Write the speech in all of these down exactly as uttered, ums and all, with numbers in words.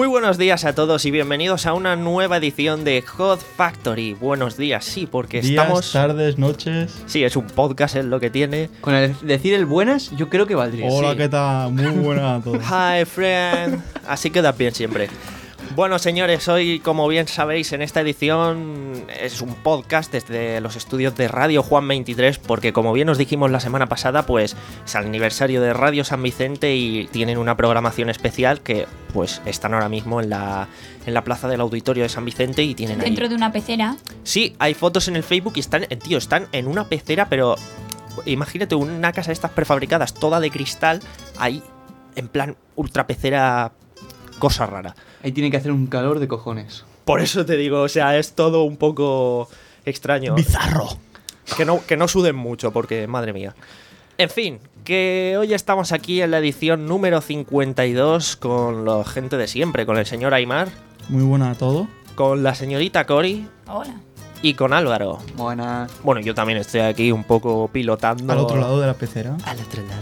Muy buenos días a todos y bienvenidos a una nueva edición de Hot Factory. Buenos días, sí, porque días, estamos... tardes, noches... Sí, es un podcast, es lo que tiene. Con el decir el buenas, yo creo que valdría. Hola, sí. ¿qué tal? Muy buenas a todos. Hi, friend. Así quedas bien siempre. Bueno, señores, hoy, como bien sabéis, en esta edición es un podcast desde los estudios de Radio Juan veintitrés, porque como bien os dijimos la semana pasada, pues es el aniversario de Radio San Vicente y tienen una programación especial que pues están ahora mismo en la, en la plaza del auditorio de San Vicente y tienen Dentro ahí... de una pecera. Sí, hay fotos en el Facebook y están, eh, tío, están en una pecera, pero imagínate una casa de estas prefabricadas, toda de cristal, ahí en plan ultra pecera, cosa rara. Ahí tiene que hacer un calor de cojones. Por eso te digo, o sea, es todo un poco extraño. Bizarro. Que no, que no suden mucho, porque, madre mía. En fin, que hoy estamos aquí en la edición número cincuenta y dos con la gente de siempre, con el señor Aymar, Muy buena a todos. con la señorita Cori Hola. y con Álvaro. Buenas. Bueno, yo también estoy aquí un poco pilotando... Al otro lado de la pecera. Al otro lado.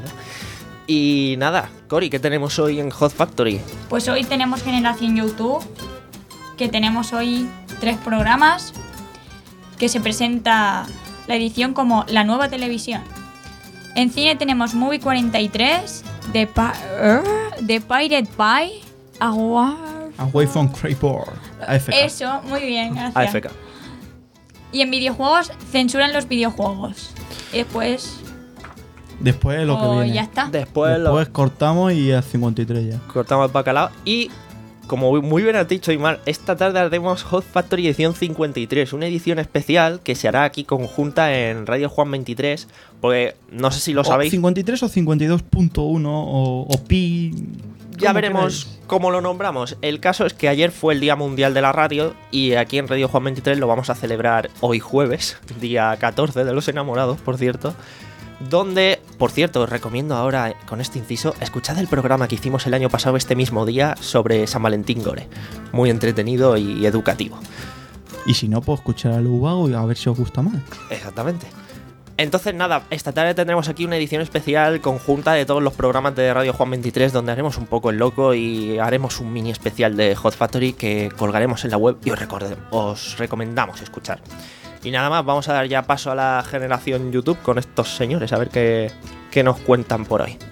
Y nada, Cori, ¿qué tenemos hoy en Hot Factory? Pues hoy tenemos Generación YouTube, que tenemos hoy tres programas, que se presenta la edición como la nueva televisión. En cine tenemos Movie cuarenta y tres, The, pa The Pirate Bay, Award. Away from Crayport. A F K. Eso, muy bien, gracias. A F K. Y en videojuegos censuran los videojuegos. Y después, Después lo que oh, viene. ya está. Después, Después lo cortamos y a cincuenta y tres ya. cortamos el bacalao y... Como muy bien has dicho, Aymar, esta tarde haremos Hot Factory edición cincuenta y tres, una edición especial que se hará aquí conjunta en Radio Juan veintitrés, porque no sé si lo O sabéis, cincuenta y tres o cincuenta y dos punto uno o, o pi... ya como veremos queráis. cómo lo nombramos. El caso es que ayer fue el Día Mundial de la Radio y aquí en Radio Juan veintitrés lo vamos a celebrar hoy jueves, día catorce de los enamorados, por cierto. Donde, por cierto, os recomiendo ahora, con este inciso, escuchad el programa que hicimos el año pasado este mismo día sobre San Valentín Gore. Muy entretenido y educativo. Y si no, pues escuchar al Ubago y a ver si os gusta más. Exactamente. Entonces nada, esta tarde tendremos aquí una edición especial conjunta de todos los programas de Radio Juan veintitrés donde haremos un poco el loco y haremos un mini especial de Hot Factory que colgaremos en la web y os, os recomendamos escuchar. Y nada más, vamos a dar ya paso a la generación YouTube con estos señores, a ver qué, qué nos cuentan por hoy.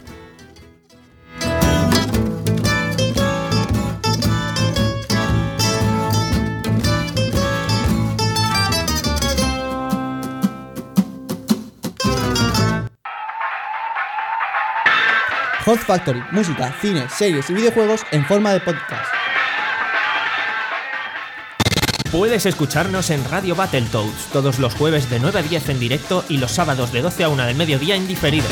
Hot Factory, música, cine, series y videojuegos en forma de podcast. Puedes escucharnos en Radio Battletoads todos los jueves de nueve a diez en directo y los sábados de doce a una del mediodía en diferido.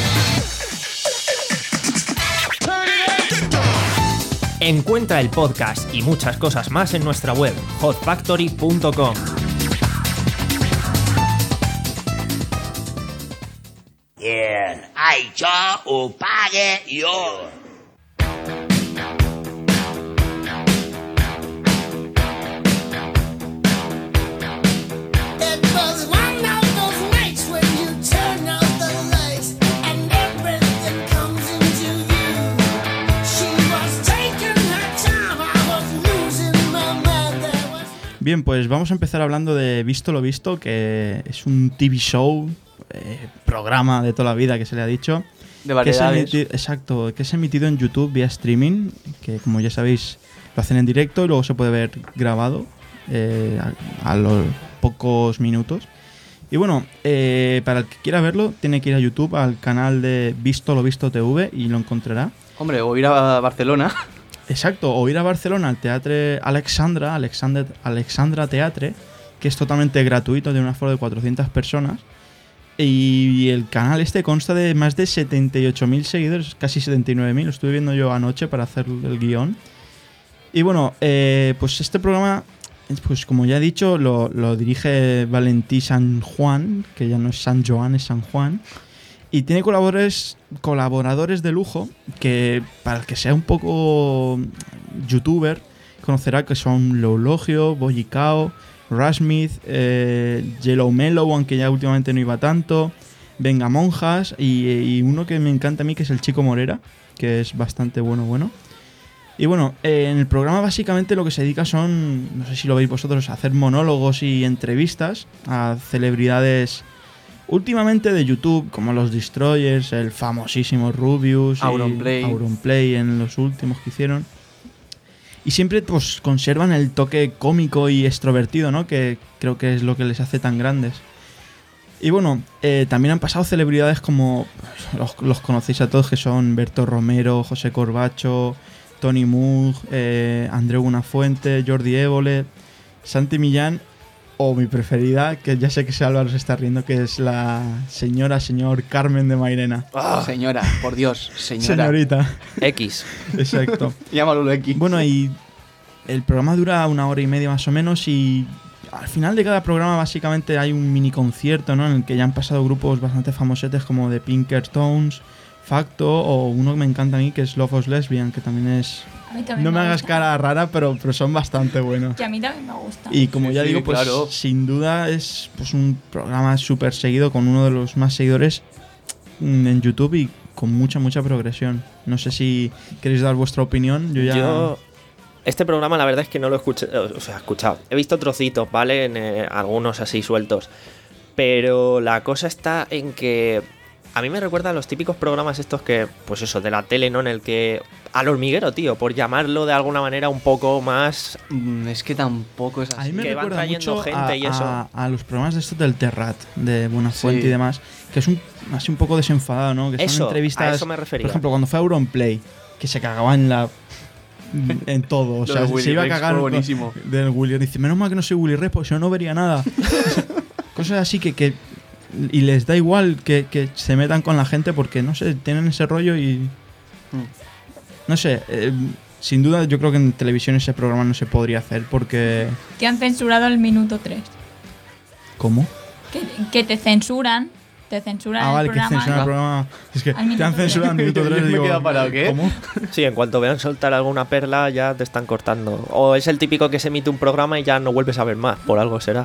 Encuentra el podcast y muchas cosas más en nuestra web hot factory punto com. Bien, hay yo o pague yo. Bien, pues vamos a empezar hablando de Visto lo Visto, que es un T V show, eh, programa de toda la vida que se le ha dicho. De Que es variedades. emiti- exacto, que es emitido en YouTube vía streaming, que como ya sabéis lo hacen en directo y luego se puede ver grabado eh, a, a los pocos minutos. Y bueno, eh, para el que quiera verlo tiene que ir a YouTube al canal de Visto lo Visto T V y lo encontrará. Hombre, o ir a Barcelona. Exacto, o ir a Barcelona al Teatre Alexandra, Alexander, Alexandra Teatre, que es totalmente gratuito, tiene un aforo de cuatrocientas personas. Y el canal este consta de más de setenta y ocho mil seguidores, casi setenta y nueve mil, lo estuve viendo yo anoche para hacer el guión. Y bueno, eh, pues este programa, pues como ya he dicho, lo, lo dirige Valentí San Juan, que ya no es San Joan, es San Juan. Y tiene colaboradores, colaboradores de lujo que, para el que sea un poco youtuber, conocerá que son Loulogio, Boyicao, Rasmith, eh, Yellow Mellow, aunque ya últimamente no iba tanto, Venga Monjas y, y uno que me encanta a mí, que es el Chico Morera, que es bastante bueno, bueno. Y bueno, eh, en el programa básicamente lo que se dedica son, no sé si lo veis vosotros, a hacer monólogos y entrevistas a celebridades últimamente de YouTube, como los Destroyers, el famosísimo Rubius, y Auronplay. Auronplay en los últimos que hicieron. Y siempre pues conservan el toque cómico y extrovertido, ¿no? Que creo que es lo que les hace tan grandes. Y bueno, eh, también han pasado celebridades como, los, los conocéis a todos, que son Berto Romero, José Corbacho, Tony Moog, eh, Andreu Buenafuente, Jordi Évole, Santi Millán, o mi preferida, que ya sé que se Álvaro se está riendo, que es la señora, señor Carmen de Mairena. Ah, Señora, por Dios, señora. Señorita, X. exacto. Llámalo X. Bueno, y el programa dura una hora y media más o menos y al final de cada programa básicamente hay un mini concierto, ¿no? En el que ya han pasado grupos bastante famosetes como The Pinkertones, Facto o uno que me encanta a mí que es Love Us Lesbian, que también es... A mí también No me hagas gusta. cara rara, pero, pero son bastante buenos. Que a mí también me gusta. Y como Sí, ya sí, digo, pues claro. sin duda es pues, un programa súper seguido con uno de los más seguidores mm, en YouTube y con mucha, mucha progresión. No sé si queréis dar vuestra opinión. Yo ya... Yo, este programa la verdad es que no lo he escuchado, o sea, escuchado. He visto trocitos, ¿vale? En eh, algunos así sueltos. Pero la cosa está en que a mí me recuerda a los típicos programas estos que, pues eso, de la tele, ¿no? En el que... Al hormiguero, tío, por llamarlo de alguna manera un poco más... Mm, es que tampoco es A mí así. me que van recuerda trayendo mucho gente a, y eso. a- a los programas de estos del Terrat, de Buenafuente Sí. y demás, que es un, así un poco desenfadado, ¿no? Que son Eso, entrevistas, a eso me refería. por ejemplo, cuando fue a Auronplay, que se cagaba en la... en todo, o Lo sea, de se Willy iba a Rex cagar fue con- buenísimo. del Willy. Dice, menos mal que no soy Willy Rex, porque si no, no vería nada. Cosas así que, que... Y les da igual que, que se metan con la gente porque, no sé, tienen ese rollo y... No sé, eh, sin duda yo creo que en televisión ese programa no se podría hacer porque... Te han censurado el minuto tres. ¿Cómo? Que, que te censuran. Te censuran Ah, el vale, que programa. censuran el programa. Es que Al minuto te han tres. censurado al minuto tres. Yo me he digo, quedado parado, ¿qué? ¿Cómo? Sí, en cuanto vean soltar alguna perla ya te están cortando. O es el típico que se emite un programa y ya no vuelves a ver más, por algo será.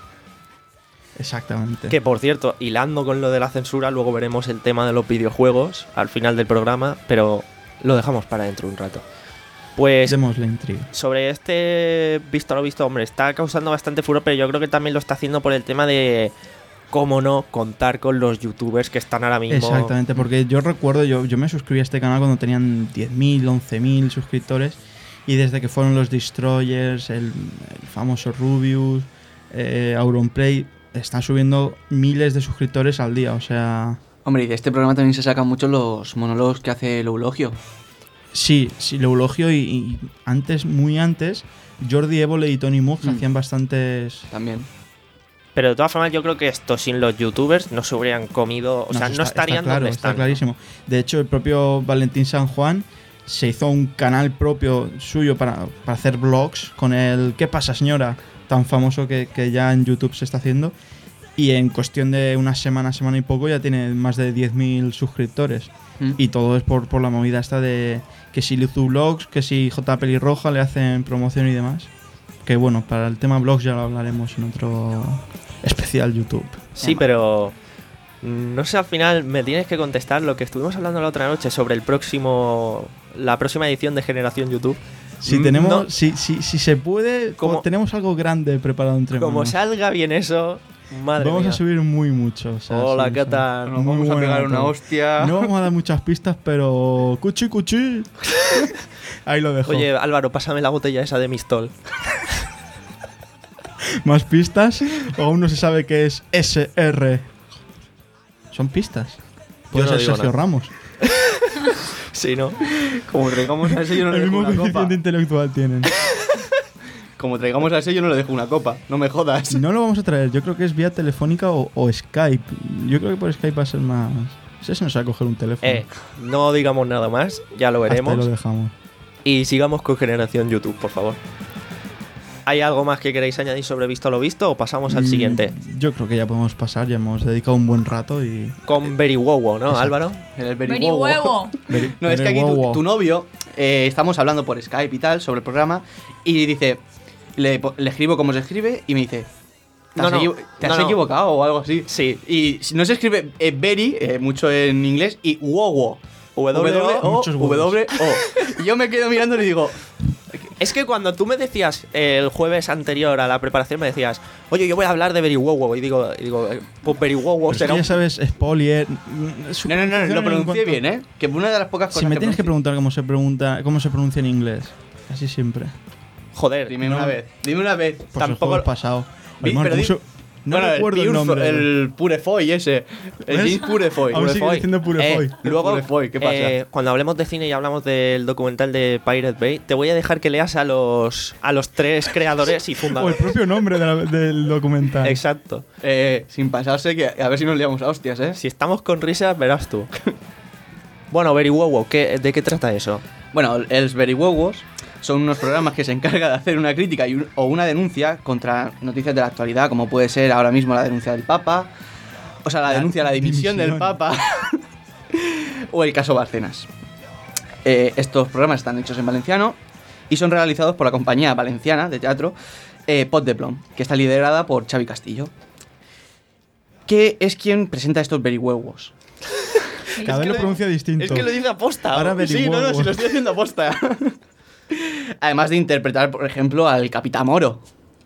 Exactamente. Que por cierto, hilando con lo de la censura, luego veremos el tema de los videojuegos al final del programa, pero lo dejamos para dentro un rato. Pues Demos la intriga. sobre este visto lo visto, hombre, está causando bastante furor, pero yo creo que también lo está haciendo por el tema de, cómo no, contar con los youtubers que están ahora mismo. Exactamente, porque yo recuerdo, yo, yo me suscribí a este canal cuando tenían diez mil, once mil suscriptores y desde que fueron los Destroyers, el, el famoso Rubius, eh, Auronplay, están subiendo miles de suscriptores al día, o sea... Hombre, y de este programa también se sacan mucho los monólogos que hace el Eulogio. Sí, sí, lo eulogio y, y antes, muy antes, Jordi Évole y Tony Moog Mm. hacían bastantes... También. Pero de todas formas yo creo que esto sin los youtubers no se hubieran comido, o sea, eso no está- estarían está claro, donde está están. clarísimo. De hecho, el propio Valentín San Juan se hizo un canal propio suyo para, para hacer vlogs con el ¿Qué pasa, señora? Tan famoso que, que ya en YouTube se está haciendo. Y en cuestión de una semana, semana y poco, ya tiene más de diez mil suscriptores. Mm. Y todo es por, por la movida esta de que si Luzu Vlogs, que si J Pelirroja le hacen promoción y demás. Que bueno, para el tema vlogs ya lo hablaremos en otro especial YouTube. Sí, pero no sé, al final me tienes que contestar lo que estuvimos hablando la otra noche sobre el próximo la próxima edición de Generación YouTube. Si Mm, tenemos, no- si, si, si se puede, Como- tenemos algo grande preparado entre Como manos. salga bien eso, madre Vamos mía. a subir muy mucho. o sea, Hola, sí, ¿qué sí. tal? Nos Muy vamos a buena pegar una todo. hostia. No vamos a dar muchas pistas, pero cuchi cuchi. Ahí lo dejo. Oye, Álvaro, pásame la botella esa de Mistol. ¿Más pistas? O aún no se sabe qué es S R. Son pistas. Puede Yo no ser digo Sergio nada. Ramos. Sí, ¿no? Como traigamos a ese yo no le El dejo mismo una copa. coeficiente intelectual tienen. Como traigamos a ese yo no le dejo una copa. No me jodas. No lo vamos a traer. Yo creo que es vía telefónica o, o Skype. Yo creo que por Skype va a ser más... Ese se nos va a coger un teléfono. Eh, no digamos nada más, ya lo Hasta ahí veremos. lo dejamos. Y sigamos con Generación YouTube, por favor. ¿Hay algo más que queréis añadir sobre Visto lo Visto o pasamos al Mm, siguiente? Yo creo que ya podemos pasar, ya hemos dedicado un buen rato y... Con Very Wow, ¿no, Exacto. Álvaro? El Veri huevo. No, es que aquí tu, tu novio, eh, estamos hablando por Skype y tal sobre el programa, y dice, le, po- le escribo como se escribe, y me dice, ¿te has, No, no, equivo- te no, has no. equivocado o algo así? Sí. Y si no se escribe eh, very, eh, mucho en inglés, y wowo. W O. Muchos huevos. W O. Y yo me quedo mirando y digo, Es que cuando tú me decías eh, el jueves anterior a la preparación, me decías, oye, yo voy a hablar de Beriwowo. Y digo, y digo eh, pues Beriwowo Pero es será que un... ya sabes, Spolier. no, no, no, lo pronuncié bien, ¿eh? Que una de las pocas cosas Si me tienes que pronuncio- preguntar cómo se pregunta, cómo se pronuncia en inglés, así siempre. Joder, Dime No. una vez, dime una vez. Pues Tampoco- el juego pasado. Vi- Hermano, pero ¿cómo di- se- No Bueno, recuerdo el, Purefo- nombre. El Purefoy ese. El ¿Ves? James Purefoy. Aún sigue Purefoy. diciendo Purefoy. Eh, luego, Purefoy, ¿qué pasa? eh, cuando hablemos de cine y hablamos del documental de Pirate Bay, te voy a dejar que leas a los, a los tres creadores y O el fundadores. propio nombre de la- del documental. Exacto. Eh, sin pasarse, que a ver si nos liamos a hostias, ¿eh? Si estamos con risas, verás tú. Bueno, Beriwowo, ¿qué, ¿de qué trata eso? Bueno, els Beriwowos son unos programas que se encargan de hacer una crítica y un- o una denuncia contra noticias de la actualidad, como puede ser ahora mismo la denuncia del Papa, o sea, la, La denuncia, la dimisión, dimisión. del Papa, o el caso Bárcenas. Eh, estos programas están hechos en valenciano y son realizados por la compañía valenciana de teatro eh, Pot de Plom, que está liderada por Xavi Castillo, que es quien presenta estos Beriwowos. Cada vez lo pronuncia distinto. Es que lo dice aposta. Ahora ¿o? Sí, no, no, si lo estoy haciendo aposta. Además de interpretar, por ejemplo, al Capitán Moro.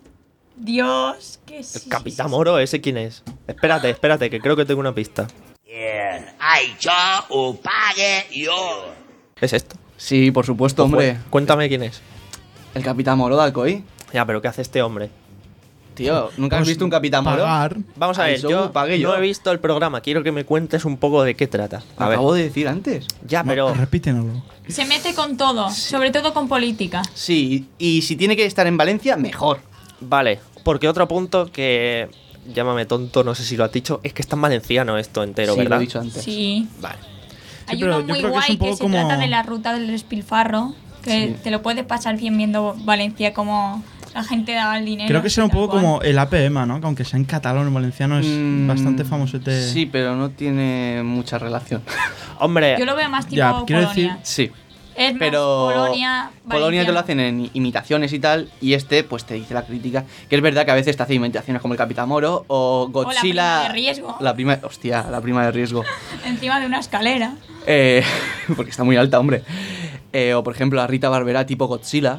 Dios, que sí. El Capitán Moro, ¿ese quién es? Espérate, espérate, que creo que tengo una pista. Bien, ay, yo o pague yo. ¿Es esto? Sí, por supuesto, hombre. Cu- Cuéntame quién es. El Capitán Moro de Alcoy. Ya, pero ¿qué hace este hombre? Tío, ¿nunca has Pues, visto un Capitán Moro? Pagar. Vamos a Ay, ver, eso yo pagué yo. no he visto el programa. Quiero que me cuentes un poco de qué trata. Lo A ver. acabo de decir antes. Ya, pero... Repítenoslo. Se mete con todo, sobre todo con política. Sí, y si tiene que estar en Valencia, mejor. Vale, porque otro punto que... Llámame tonto, no sé si lo has dicho. Es que está en valenciano esto entero, sí, ¿verdad? lo he dicho antes. Sí. Vale. Hay pero uno yo muy creo que es guay un que, poco se como- trata de la ruta del despilfarro, que Sí. te lo puedes pasar bien viendo Valencia como la gente daba el dinero. Creo que será un tal poco cual. como el A P M, ¿no? Que aunque sea en catalán o en valenciano es Mm, bastante famosete. Sí, pero no tiene mucha relación. Hombre, Yo lo veo más tipo Ya, quiero Polonia. Sí. Es Pero más Polonia, Polonia te lo Valencia. hacen en imitaciones y tal, y este pues te dice la crítica, que es verdad que a veces te hace imitaciones como el Capitán Moro o Godzilla. prima de riesgo. La prima, hostia, la prima de riesgo. Encima de una escalera. Eh, porque está muy alta, hombre. Eh, o por ejemplo la Rita Barberá tipo Godzilla.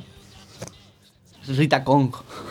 Rita Kong.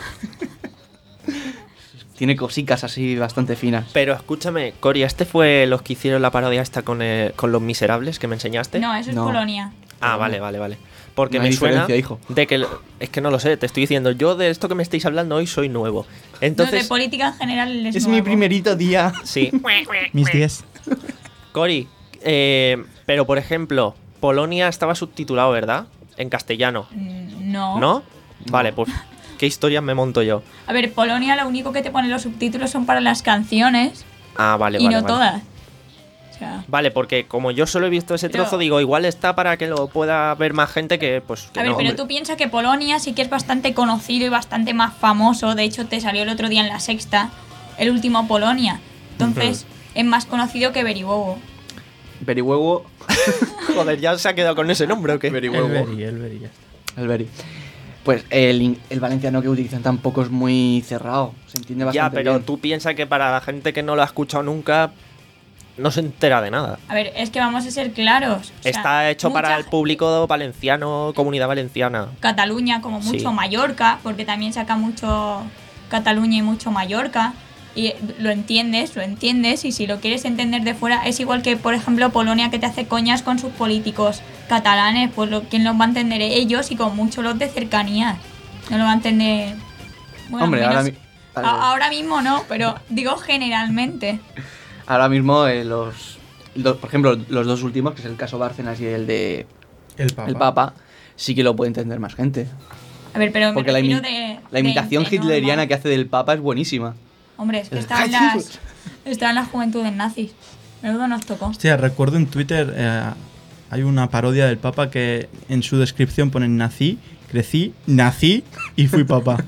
Tiene cosicas así bastante finas. pero escúchame, Cory, ¿este fue los que hicieron la parodia esta con, eh, con Los Miserables que me enseñaste? No, eso es No. Polonia. Ah, vale, vale, vale. Porque No hay me suena diferencia, hijo. de que... Es que no lo sé, te estoy diciendo, yo de esto que me estáis hablando hoy soy nuevo. No, de Entonces, política en general es, Es mi nuevo. primerito día. sí. Mis diez. Cory, eh, pero por ejemplo, Polonia estaba subtitulado, ¿verdad? En castellano, Mm, No. ¿no? Vale, pues, ¿qué historias me monto yo? A ver, Polonia lo único que te pone los subtítulos son para las canciones Ah, vale, y vale. no vale. todas. O sea, Vale, porque como yo solo he visto ese Pero- trozo, digo, igual está para que lo pueda ver más gente que, pues, que a ver, no, pero hombre. tú piensas que Polonia sí que es bastante conocido y bastante más famoso. De hecho, te salió el otro día en la sexta, el último Polonia. Entonces, es más conocido que Beriwowo. Berihuevo. Joder, ¿ya se ha quedado con ese nombre o qué? El Berihuevo. Beri, el Beri, ya está. El Beri. Pues el, in- el valenciano que utilizan tampoco es muy cerrado. Se entiende bastante Ya, pero bien. tú piensas que para la gente que no lo ha escuchado nunca, no se entera de nada. A ver, es que vamos a ser claros. o sea, Está hecho para mucha- el público valenciano, comunidad valenciana. Cataluña, como mucho Sí. Mallorca, porque también saca mucho Cataluña y mucho Mallorca. Y lo entiendes, lo entiendes, y si lo quieres entender de fuera, es igual que, por ejemplo, Polonia, que te hace coñas con sus políticos catalanes, pues lo, ¿quién los va a entender? Ellos, y con mucho los de cercanías. No lo va a entender. Bueno, Hombre, menos- ahora, mi- a- ahora mismo no, pero digo generalmente. ahora mismo eh, los, los- por ejemplo, los dos últimos, que es el caso Bárcenas y el de El Papa. el Papa, sí que lo puede entender más gente. A ver, pero me Porque la, refiero imi- de- la de- imitación de hitleriana normal. que hace del Papa es buenísima. Hombre, es que El- está en las, está en las juventudes nazis. Menudo nos tocó. Hostia, recuerdo en Twitter eh, hay una parodia del Papa que en su descripción ponen nací, crecí, nací y fui papa.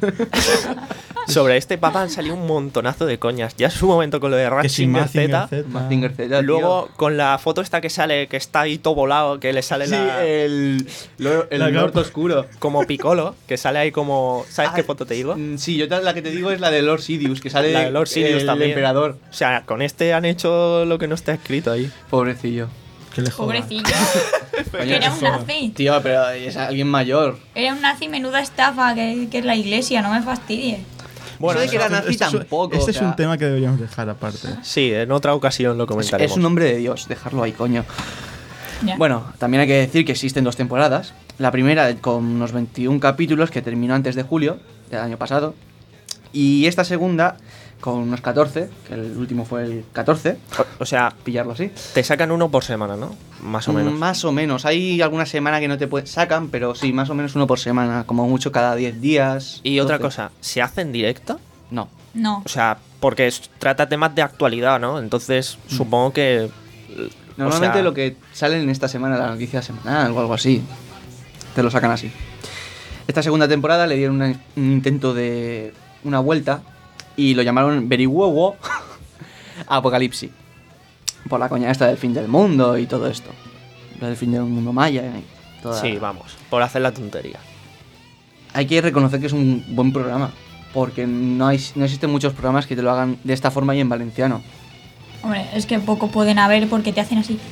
Sobre este papa han salido un montonazo de coñas. Ya es su momento con lo de que si Ratzinger Mazinger Z. Z. Mazinger Z, tío. Luego con la foto esta que sale, que está ahí todo volado, que le sale Sí, la, el, lo- el La norte capa. oscuro. como Piccolo, que sale ahí como... ¿Sabes Ah, qué foto te digo? Mm, Sí, yo te- la que te digo es la de Lord Sidious, que sale La de Lord Sidious el también. emperador. O sea, con este han hecho lo que no está escrito ahí. Pobrecillo. Que le jodan. Pobrecillo. Que era un nazi. Tío, pero es alguien mayor. Era un nazi menuda estafa que, que es la iglesia, no me fastidies. Bueno, eso de que era nazi Este es- tampoco. Este o es sea, un tema que deberíamos dejar aparte. Sí, en otra ocasión lo es, comentaremos. es un hombre de Dios, dejarlo ahí, coño. Ya. Bueno, también hay que decir que existen dos temporadas. La primera con unos veintiún capítulos que terminó antes de julio del año pasado. Y esta segunda con unos catorce, que el último fue el catorce, O, o sea, pillarlo así. te sacan uno por semana, ¿no? Más o menos. Mm, Más o menos. Hay alguna semana que no te puede- sacan, pero sí, más o menos uno por semana. Como mucho cada diez días. Y otra doce. cosa, ¿se hace en directo? No. No. O sea, porque es- trata temas de actualidad, ¿no? Entonces, supongo que... Normalmente o sea, lo que sale en esta semana, la noticia semanal o algo así, te lo sacan así. Esta segunda temporada le dieron una- un intento de una vuelta y lo llamaron Berihuowo Apocalipsis. Por la coña esta del fin del mundo y todo esto. Lo del fin del mundo maya y toda... Sí, vamos, por hacer la tontería. Hay que reconocer que es un buen programa, porque no, hay, no existen muchos programas que te lo hagan de esta forma y en valenciano. Hombre, es que poco pueden haber porque te hacen así.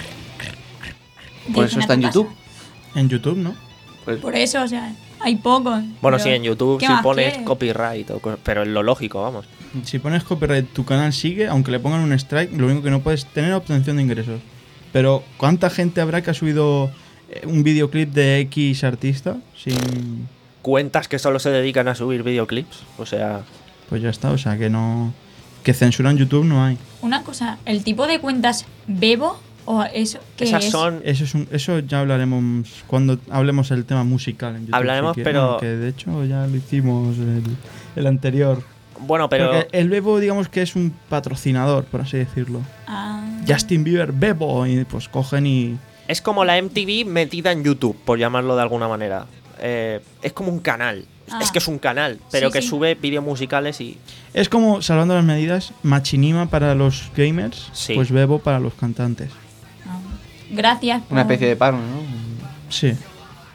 Te Por dicen eso a está tu en YouTube. casa. En YouTube, ¿no? Pues, Por eso, o sea, hay pocos. Bueno, pero sí, en YouTube ¿qué si más pones quieres? copyright, o co- pero es lo lógico, vamos. Si pones copyright, tu canal sigue, aunque le pongan un strike, lo único que no puedes tener obtención de ingresos. Pero, ¿cuánta gente habrá que ha subido eh, un videoclip de X artista? Sin... Cuentas que solo se dedican a subir videoclips, o sea... Pues ya está, o sea que no... Que censuran YouTube no hay. Una cosa, ¿el tipo de cuentas bebo o eso que Esas es? son... Eso es un, eso ya hablaremos cuando hablemos del tema musical en YouTube. Hablaremos, si quieres. pero- Bueno, que de hecho ya lo hicimos el, el anterior. Bueno, pero... Porque el Bebo, digamos que es un patrocinador, por así decirlo. Ah, Justin Bieber, Bebo, y pues cogen y... Es como la M T V metida en YouTube, por llamarlo de alguna manera. Eh, es como un canal. Ah. Es que es un canal, pero Sí, que sí. sube vídeos musicales y... Es como, salvando las medidas, Machinima para los gamers, Sí. pues Bebo para los cantantes. ah. Gracias por, una especie de paro, ¿no? Sí. gracias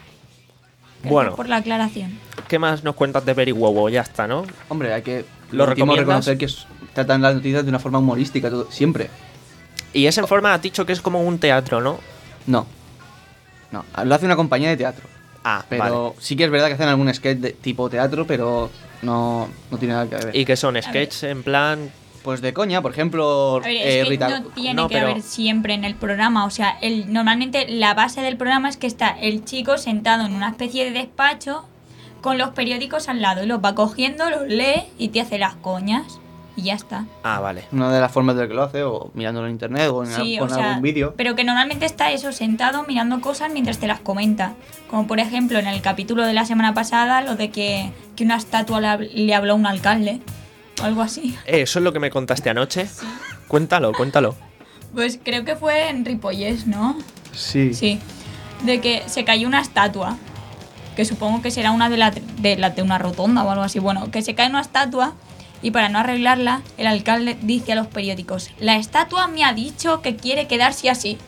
Bueno. por la aclaración. ¿Qué más nos cuentas de Very Wowo? Ya está, ¿no? Hombre, hay que... ¿Lo último, recomiendas? reconocer que es- tratan las noticias de una forma humorística, todo, siempre. Y es en forma, has dicho que es como un teatro, ¿no? No. No, lo hace una compañía de teatro. Ah, Pero vale. sí que es verdad que hacen algún sketch de tipo teatro, pero no, no tiene nada que ver. ¿Y que son sketches en plan...? Pues de coña, por ejemplo, A ver, eh, es que Rita... no tiene no, que pero- haber siempre en el programa. O sea, el, normalmente la base del programa es que está el chico sentado en una especie de despacho con los periódicos al lado y los va cogiendo, los lee y te hace las coñas y ya está. Ah, vale. Una de las formas de que lo hace, o mirándolo en internet, o en, Sí, al- o con sea, algún vídeo. pero que normalmente está eso, sentado mirando cosas mientras te las comenta. Como por ejemplo en el capítulo de la semana pasada, lo de que, que una estatua le, hab- le habló a un alcalde o algo así. Eh, ¿Eso es lo que me contaste anoche? Cuéntalo, cuéntalo. Pues creo que fue en Ripollés, ¿no? Sí. Sí, de que se cayó una estatua, que supongo que será una de la de, la de una rotonda o algo así. Bueno, que se cae una estatua y para no arreglarla, el alcalde dice a los periódicos: la estatua me ha dicho que quiere quedarse así.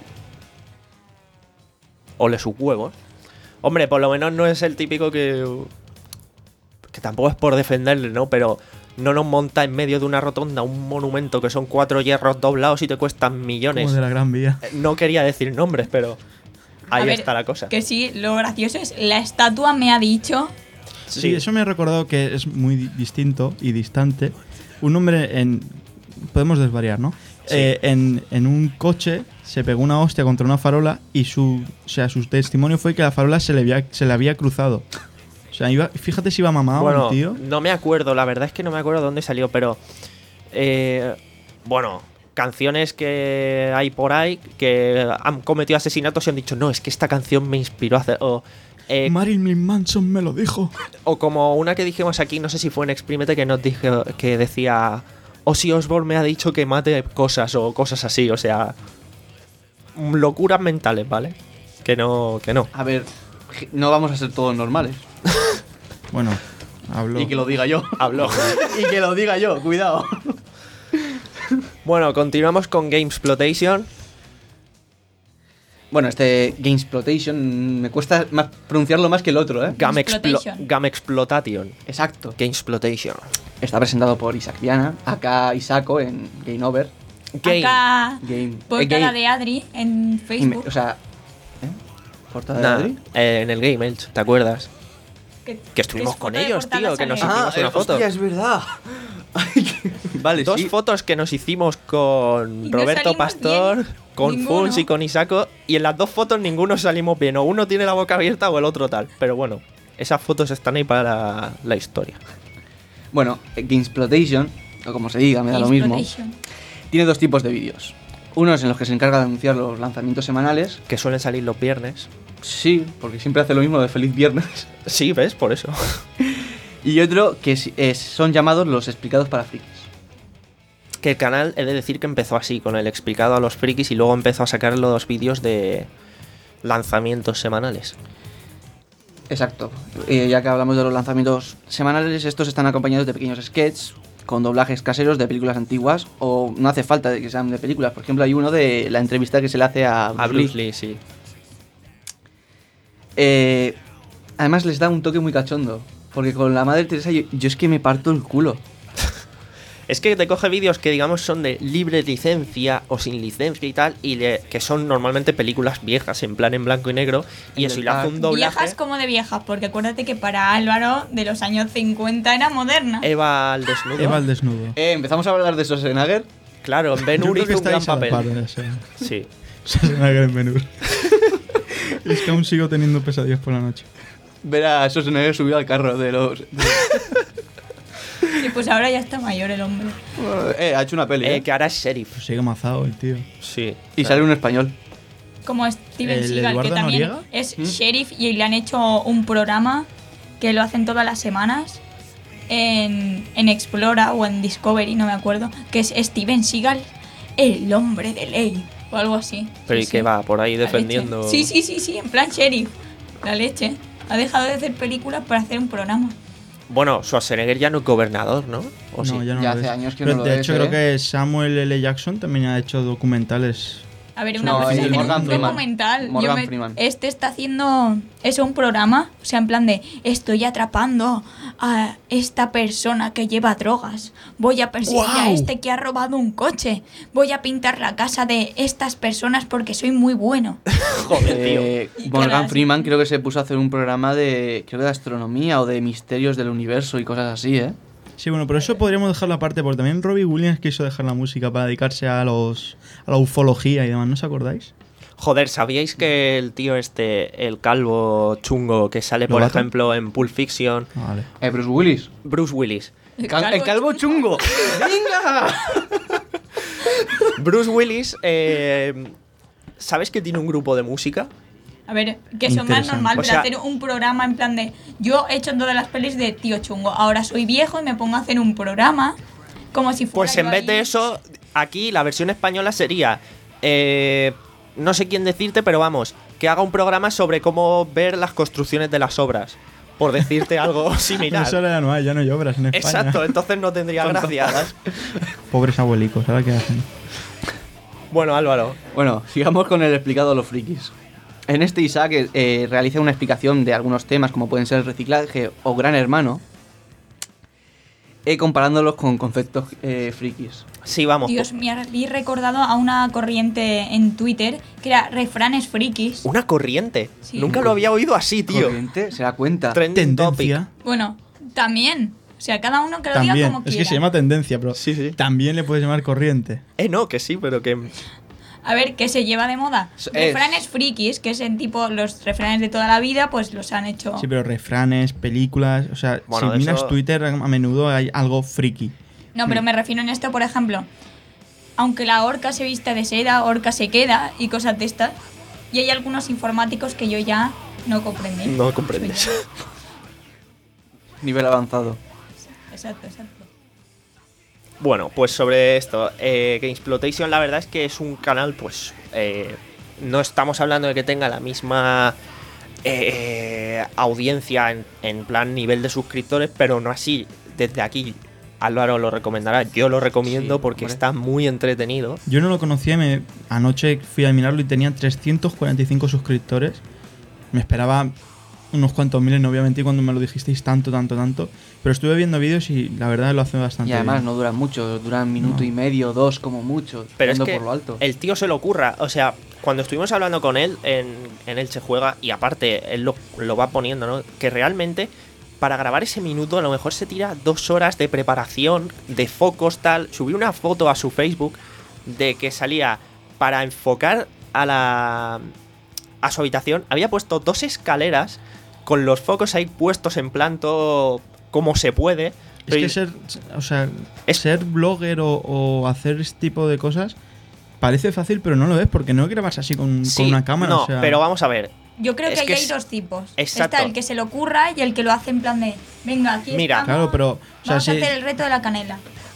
Ole sus huevos. Hombre, por lo menos no es el típico que... Que tampoco es por defenderle, ¿no? Pero no nos monta en medio de una rotonda un monumento que son cuatro hierros doblados y te cuestan millones. Como de la Gran Vía. Eh, No quería decir nombres, pero... Ahí A ver, está la cosa. Que sí, lo gracioso es, la estatua me ha dicho... Sí, eso me ha recordado que es muy di- distinto y distante. Un hombre en... Podemos desvariar, ¿no? Sí. Eh, en, en un coche se pegó una hostia contra una farola y su, o sea, su testimonio fue que la farola se le había, se le había cruzado. O sea, iba, fíjate si iba mamado Bueno, el tío. no me acuerdo, la verdad es que no me acuerdo dónde salió, pero... eh, bueno, canciones que hay por ahí que han cometido asesinatos y han dicho, no, es que esta canción me inspiró a hacer... O, eh, Marilyn Manson me lo dijo. o como una que dijimos aquí, no sé si fue en Exprímete, que nos dijo que decía... Ozzy Osbourne me ha dicho que mate cosas o cosas así, o sea... Locuras mentales, ¿vale? Que no, que no. A ver, no vamos a ser todos normales. Bueno, habló. Y que lo diga yo. Habló. Y que lo diga yo, cuidado. Bueno, continuamos con Gamesploitation. Bueno, este Gamesploitation me cuesta más pronunciarlo más que el otro, ¿eh? Game, Gamesploitation. Gamexploitation. Exacto. Gamesploitation. Está presentado por Isaac Viana, acá Isaco en Game Over. Game. Acá, Game. portada Eh, game. de Adri en Y me- Facebook. o sea, ¿eh? ¿Portada Nah, de Adri? eh, en el Game Elch, ¿te acuerdas? que, Que estuvimos es con foto de ellos, portada tío, que nos sale. hicimos una foto. hostia, es verdad. Ay, qué- vale, Dos sí. fotos que nos hicimos con Y no Roberto salimos Pastor, bien, con ninguno. Funs y con Isaco, y en las dos fotos ninguno salimos bien, o uno tiene la boca abierta o el otro tal. Pero bueno, esas fotos están ahí para la historia. Bueno, eh, Gamesploitation, o como se diga, me da lo mismo, Exploitation. tiene dos tipos de vídeos. Unos en los que se encarga de anunciar los lanzamientos semanales. Que suelen salir los viernes. Sí, porque siempre hace lo mismo de Feliz Viernes. Sí, ¿ves? Por eso. Y otro que es- es- son llamados los explicados para frikis. Que el canal, he de decir que empezó así, con el explicado a los frikis, y luego empezó a sacar los vídeos de lanzamientos semanales. Exacto. Eh, ya que hablamos de los lanzamientos semanales, estos están acompañados de pequeños sketches con doblajes caseros de películas antiguas, o no hace falta de que sean de películas. Por ejemplo, hay uno de la entrevista que se le hace a Bruce A Lee. Bruce Lee, sí. Eh, además les da un toque muy cachondo, porque con la Madre Teresa yo, yo es que me parto el culo. Es que te coge vídeos que digamos son de libre licencia o sin licencia y tal, y le- que son normalmente películas viejas, en plan en blanco y negro, y El eso, y del le hace pack. un doblaje. Viejas como de viejas, porque acuérdate que para Álvaro de los años cincuenta era moderna. Eva al desnudo. Eva al desnudo. Eh, empezamos a hablar de Schwarzenegger. Claro, en Ben Yo Hur creo que hizo un gran estáis a la papel. par de ese. Sí. Schwarzenegger en Ben Hur. Es que aún sigo teniendo pesadillas por la noche. Ver a Schwarzenegger subido al carro de los... de- Sí, pues ahora ya está mayor el hombre. eh, ha hecho una peli, Eh, eh, que ahora es sheriff. Pues sigue mazado el tío. Sí. y sale un español. Como Steven ¿El Seagal, que Eduardo también Noriega? es ¿Mm? sheriff y le han hecho un programa que lo hacen todas las semanas en, en Explora o en Discovery, no me acuerdo, que es Steven Seagal, el hombre de ley, o algo así. Pero Sí, ¿y qué sí. va? Por ahí La defendiendo. leche. Sí, sí, sí, sí, en plan sheriff. La leche. Ha dejado de hacer películas para hacer un programa. Bueno, Schwarzenegger ya no es gobernador, ¿no? ¿O no, sí? ya no Ya lo hace es. años que Pero no lo de es, hecho, ¿eh? creo que Samuel L. Jackson también ha hecho documentales. A ver, No, una cosa el es hacer Morgan un Freeman. documental. Yo Morgan me- Freeman. Este está haciendo eso, un programa, o sea, en plan de estoy atrapando a esta persona que lleva drogas. Voy a perseguir a ¡Guau! este que ha robado un coche. Voy a pintar la casa de estas personas porque soy muy bueno. Joder, tío. Eh, Y Morgan caras. Freeman creo que se puso a hacer un programa de, creo que de astronomía o de misterios del universo y cosas así, ¿eh? Sí, bueno, pero eso podríamos dejarlo aparte, porque también Robbie Williams quiso dejar la música para dedicarse a los a la ufología y demás, ¿no os acordáis? Joder, ¿sabíais que el tío este, el calvo chungo que sale, por ¿Lobato? ejemplo, en Pulp Fiction, Ah, vale. Eh, Bruce Willis. Bruce Willis? El, cal- el calvo chungo. ¡Venga! Bruce Willis, eh, ¿sabes que tiene un grupo de música? A ver, que eso es más Interesante. normal, O pero sea- hacer un programa en plan de yo he hecho todas las pelis de tío chungo, ahora soy viejo y me pongo a hacer un programa como si fuera Pues en yo vez de ahí. eso, aquí la versión española sería, eh, no sé quién decirte, pero vamos, que haga un programa sobre cómo ver las construcciones de las obras, por decirte algo similar. Eso ya no hay, ya no hay obras en España. Exacto, entonces no tendría gracia. Pobres abuelicos, ¿ahora qué hacen? Bueno, Álvaro, Bueno, sigamos con el explicado a los frikis. En este Isaac eh, realiza una explicación de algunos temas como pueden ser el reciclaje o Gran Hermano, eh, comparándolos con conceptos eh, frikis. sí, vamos. Dios, me habéis recordado a una corriente en Twitter que era refranes frikis. Una corriente. Sí. Nunca lo había oído así, tío. Corriente, se da cuenta. Trending topic. Tendencia. Bueno, también. O sea, cada uno que lo diga También. como Es quiera. que se llama tendencia, pero Sí, sí. también le puedes llamar corriente. Eh, no, que sí, pero que... A ver, ¿qué se lleva de moda? Es- Refranes frikis, que es en tipo los refranes de toda la vida, pues los han hecho. Sí, pero refranes, películas, o sea, Bueno, si de miras eso- Twitter a menudo hay algo friki. No, pero me refiero en esto, por ejemplo, aunque la orca se vista de seda, orca se queda y cosas de estas. Y hay algunos informáticos que yo ya no comprendí. No comprendes. Nivel avanzado. Exacto, exacto. Bueno, pues sobre esto, eh, Gamesploitation la verdad es que es un canal, pues, eh, no estamos hablando de que tenga la misma eh, audiencia en, en plan nivel de suscriptores, pero no así, desde aquí Álvaro lo recomendará, yo lo recomiendo Sí, porque hombre. está muy entretenido. Yo no lo conocía, me, anoche fui a mirarlo y tenía trescientos cuarenta y cinco suscriptores. Me esperaba unos cuantos miles, no voy a mentir cuando me lo dijisteis tanto, tanto, tanto. Pero estuve viendo vídeos y la verdad lo hace bastante Y además bien. no duran mucho, duran minuto No. y medio, dos como mucho. Pero es tirando que por lo alto. el tío se lo ocurra. O sea, cuando estuvimos hablando con él en, en Elche Juega, y aparte él lo, lo va poniendo, ¿no? Que realmente para grabar ese minuto a lo mejor se tira dos horas de preparación, de focos, tal. Subí una foto a su Facebook de que salía para enfocar a la a su habitación. Había puesto dos escaleras con los focos ahí puestos en plan todo como se puede. Es Pero- que ser, o sea, Es- ser blogger o, o hacer este tipo de cosas parece fácil, pero no lo es, porque no grabas así con, Sí, con una cámara. no, o sea, pero vamos a ver. Yo creo Es que ahí que hay es- dos tipos. Exacto. Está el que se le ocurra y el que lo hace en plan de, venga, aquí Mira, estamos, claro, pero, o sea, vamos si- a hacer el reto de la canela.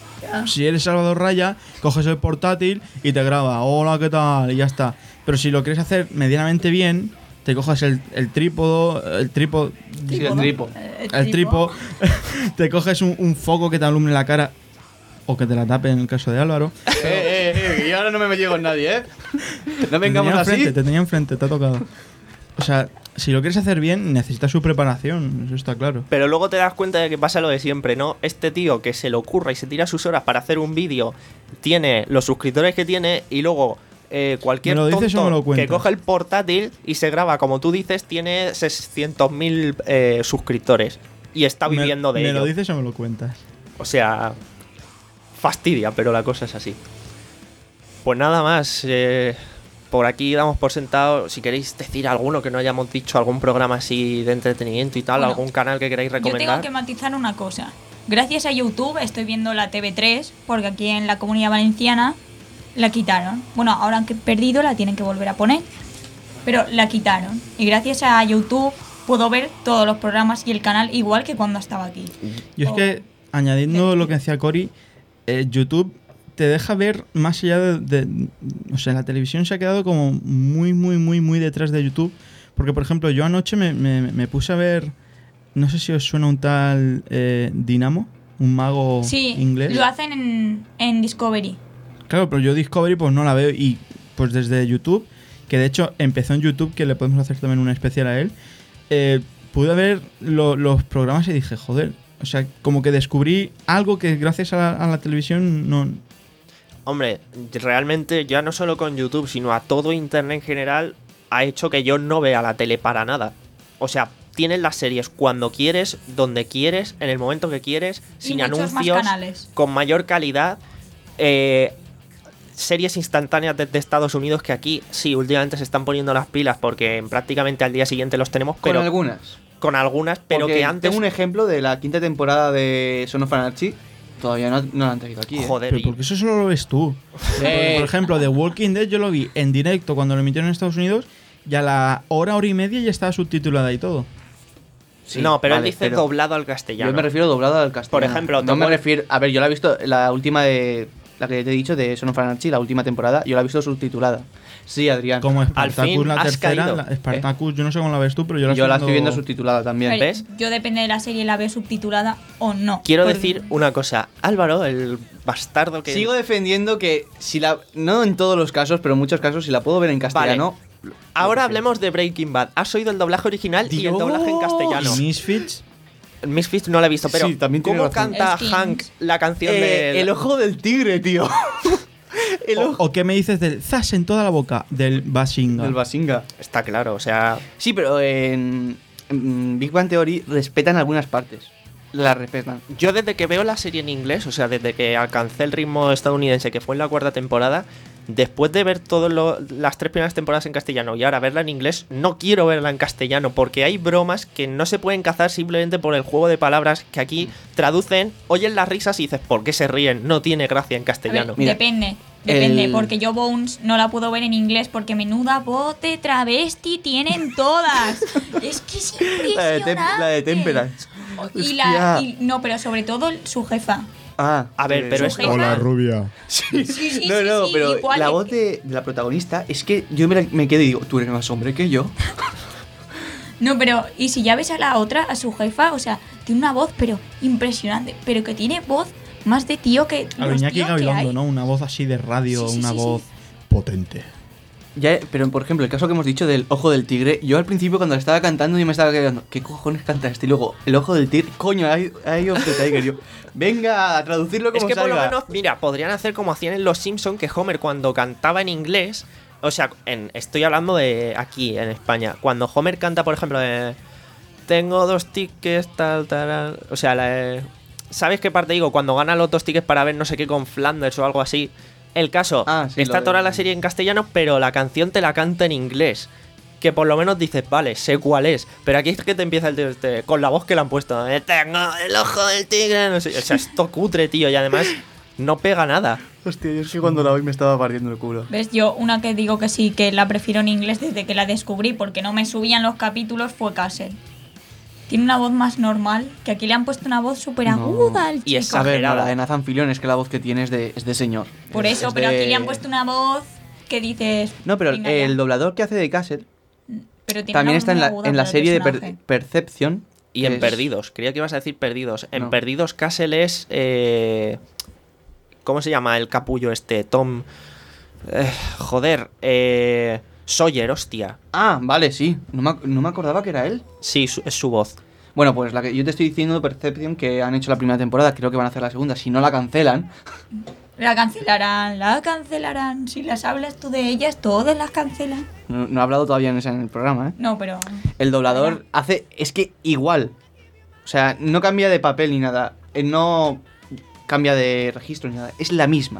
Si eres Salvador Raya, coges el portátil y te graba. Hola, ¿qué tal? Y ya está. Pero si lo quieres hacer medianamente bien, te coges el, el trípodo, el trípodo, Sí, el tripo. Eh, el tripo, te coges un, un foco que te alumbre la cara o que te la tape en el caso de Álvaro. Eh, eh, eh, y ahora no me metí con nadie, ¿eh? No Te vengamos tenía así. enfrente, te tenía enfrente, te ha tocado. O sea, si lo quieres hacer bien, necesitas su preparación, eso está claro. Pero luego te das cuenta de que pasa lo de siempre, ¿no? Este tío que se le ocurra y se tira sus horas para hacer un vídeo, tiene los suscriptores que tiene y luego eh, cualquier ¿Me lo dices tonto o me lo que cuentas? coge el portátil y se graba, como tú dices, tiene seiscientos mil eh, suscriptores y está Me- viviendo de ¿Me ello. lo dices o me lo cuentas? O sea, fastidia, pero la cosa es así. Pues nada más. eh, por aquí damos por sentado. Si queréis decir alguno que no hayamos dicho, algún programa así de entretenimiento y tal, Bueno, algún canal que queráis Yo recomendar. tengo que matizar una cosa. Gracias a YouTube estoy viendo la T V tres, porque aquí en la Comunidad Valenciana la quitaron. Bueno, ahora que he perdido la tienen que volver a poner, pero la quitaron. Y gracias a YouTube puedo ver todos los programas y el canal igual que cuando estaba aquí. Yo es Oh. que, añadiendo lo que decía Cory, eh, YouTube te deja ver más allá de, de- O sea, la televisión se ha quedado como muy, muy, muy, muy detrás de YouTube. Porque, por ejemplo, yo anoche me, me- me puse a ver... No sé si os suena un tal eh, Dinamo, un mago Sí, inglés. lo hacen en, en Discovery. Claro, pero yo Discovery pues no la veo y pues desde YouTube, que de hecho empezó en YouTube, que le podemos hacer también una especial a él, eh, pude ver lo- los programas y dije, joder, o sea, como que descubrí algo que gracias a la, a la televisión no... Hombre, realmente ya no solo con YouTube, sino a todo Internet en general, ha hecho que yo no vea la tele para nada. O sea, tienes las series cuando quieres, donde quieres, en el momento que quieres, Y sin muchos más anuncios, canales. con mayor calidad. Eh, series instantáneas desde Estados Unidos que aquí sí, últimamente se están poniendo las pilas porque prácticamente al día siguiente los tenemos, Con pero algunas. con algunas, pero Porque que antes... tengo un ejemplo de la quinta temporada de Son of Anarchy. Todavía no, no la han traído aquí, ¿eh? Joder, Pero y- porque eso solo lo ves tú. Porque, por ejemplo, The Walking Dead yo lo vi en directo cuando lo emitieron en Estados Unidos y a la hora, hora y media ya estaba subtitulada y todo. Sí, no, pero vale, él dice pero doblado al castellano. Yo me refiero doblado al castellano. Por ejemplo, no te me voy- refiero. A ver, yo la he visto, la última de. La que te he dicho de Son of Anarchy, la última temporada, yo la he visto subtitulada. Sí, Adrián. Como Al Spartacus fin la has tercera, caído. la- Spartacus, yo no sé cómo la ves tú, pero yo la, yo la estoy viendo viendo subtitulada también. A ver, ¿ves? Yo depende de la serie la veo subtitulada o no. Quiero Porque- decir una cosa. Álvaro, el bastardo que... Sigo defendiendo que si la. No en todos los casos, pero en muchos casos, si la puedo ver en castellano. lo- lo Ahora prefiero. hablemos de Breaking Bad. ¿Has oído el doblaje original y el doblaje en castellano? Y Misfits. Misfits no la he visto, pero Sí, también tiene ¿cómo razón. canta Skins. Hank la canción Eh, de... El ojo del tigre, tío. el O, ojo o qué me dices del zas en toda la boca del Basinga. del Basinga. Está claro, o sea... Sí, pero en, en Big Bang Theory respetan algunas partes. La respetan. Yo desde que veo la serie en inglés, o sea, desde que alcancé el ritmo estadounidense, que fue en la cuarta temporada, después de ver todas las tres primeras temporadas en castellano y ahora verla en inglés, no quiero verla en castellano porque hay bromas que no se pueden cazar simplemente por el juego de palabras que aquí traducen, oyen las risas y dices, ¿por qué se ríen? No tiene gracia en A ver, castellano. Mira, depende. Depende, el- porque yo Bones no la puedo ver en inglés porque menuda voz de travesti tienen todas. Es que es impresionante. La de, Tem- la de Temperance. Y la, Hostia. y- no, pero sobre todo su jefa. Ah, A ver, eh, pero Su es... jefa- Hola, rubia. Sí, Sí, sí, no, sí, no, sí, pero igual la que- voz de, de la protagonista es que yo me, la- me quedo y digo, tú eres más hombre que yo. No, pero y si ya ves a la otra, a su jefa, o sea, tiene una voz pero impresionante, pero que tiene voz más de tío que A los Iñaki tíos que Gabilondo, hay. ¿no? Una voz así de radio, Sí, sí, una sí, voz sí. potente. Ya, pero por ejemplo, el caso que hemos dicho del Ojo del Tigre, yo al principio cuando le estaba cantando yo me estaba quedando, ¿qué cojones canta este? Y luego, el Ojo del Tigre, coño, Eye Eye of the Tiger. Yo, venga, a traducirlo como Es que por lo salga. menos, mira, podrían hacer como hacían en Los Simpson, que Homer cuando cantaba en inglés, o sea, en, estoy hablando de aquí, en España, cuando Homer canta, por ejemplo, de, tengo dos tickets, tal, tal, tal, o sea, la, ¿sabes qué parte digo? Cuando gana los dos tickets para ver no sé qué con Flanders o algo así. El caso, Ah, sí, está lo toda de- la serie en castellano, pero la canción te la canta en inglés. Que por lo menos dices, vale, sé cuál es. Pero aquí es que te empieza el tío este, con la voz que le han puesto. "Eh, Tengo el ojo del tigre", no sé. O sea, esto cutre, tío. Y además no pega nada. Hostia, yo es que cuando la oí me estaba partiendo el culo. ¿Ves? Yo una que digo que sí, que la prefiero en inglés desde que la descubrí porque no me subían los capítulos fue Castle. Tiene una voz más normal, que aquí le han puesto una voz súper aguda al Y chico. es A ver, no, exagerada. la de Nathan Fillion es que la voz que tiene es de, es de señor. Por Es- eso, es pero de- aquí le han puesto una voz que dices... No, pero "Venga el ya". doblador que hace de Castle Pero tiene también una está voz en muy la, aguda en la para el serie de Per- personaje. Perception. Y que en es- Perdidos. Creía que ibas a decir Perdidos. En No. Perdidos, Castle es. Eh, ¿Cómo se llama el capullo este? Tom. eh, joder. Eh, Sawyer, hostia. Ah, vale, sí. No me, ac- no me acordaba que era él. Sí, su- es su voz. Bueno, pues la que yo te estoy diciendo de Perception, que han hecho la primera temporada, creo que van a hacer la segunda. Si no la cancelan, La cancelarán, la cancelarán. Si las hablas tú de ellas, todas las cancelan. no, no he hablado todavía en, ese, en el programa, ¿eh? No, pero... El doblador Vaya. hace, es que igual. O sea, no cambia de papel ni nada. Eh, No cambia de registro ni nada. Es la misma.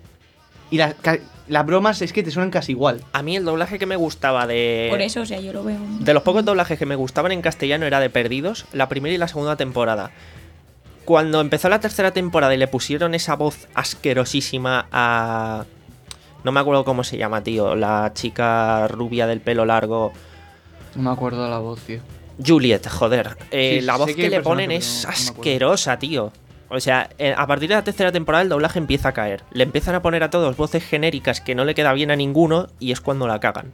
Y las, ca- las bromas es que te suenan casi igual. A mí el doblaje que me gustaba de. Por eso, o sea, yo lo veo... De los pocos doblajes que me gustaban en castellano era de Perdidos, la primera y la segunda temporada. Cuando empezó la tercera temporada y le pusieron esa voz asquerosísima a... No me acuerdo cómo se llama, tío. La chica rubia del pelo largo. No me acuerdo de la voz, tío. Juliet, joder. Eh, Sí, la sé voz qué que le personaje, ponen pero es no- no me acuerdo. asquerosa, tío. O sea, eh, a partir de la tercera temporada el doblaje empieza a caer. Le empiezan a poner a todos voces genéricas que no le queda bien a ninguno y es cuando la cagan.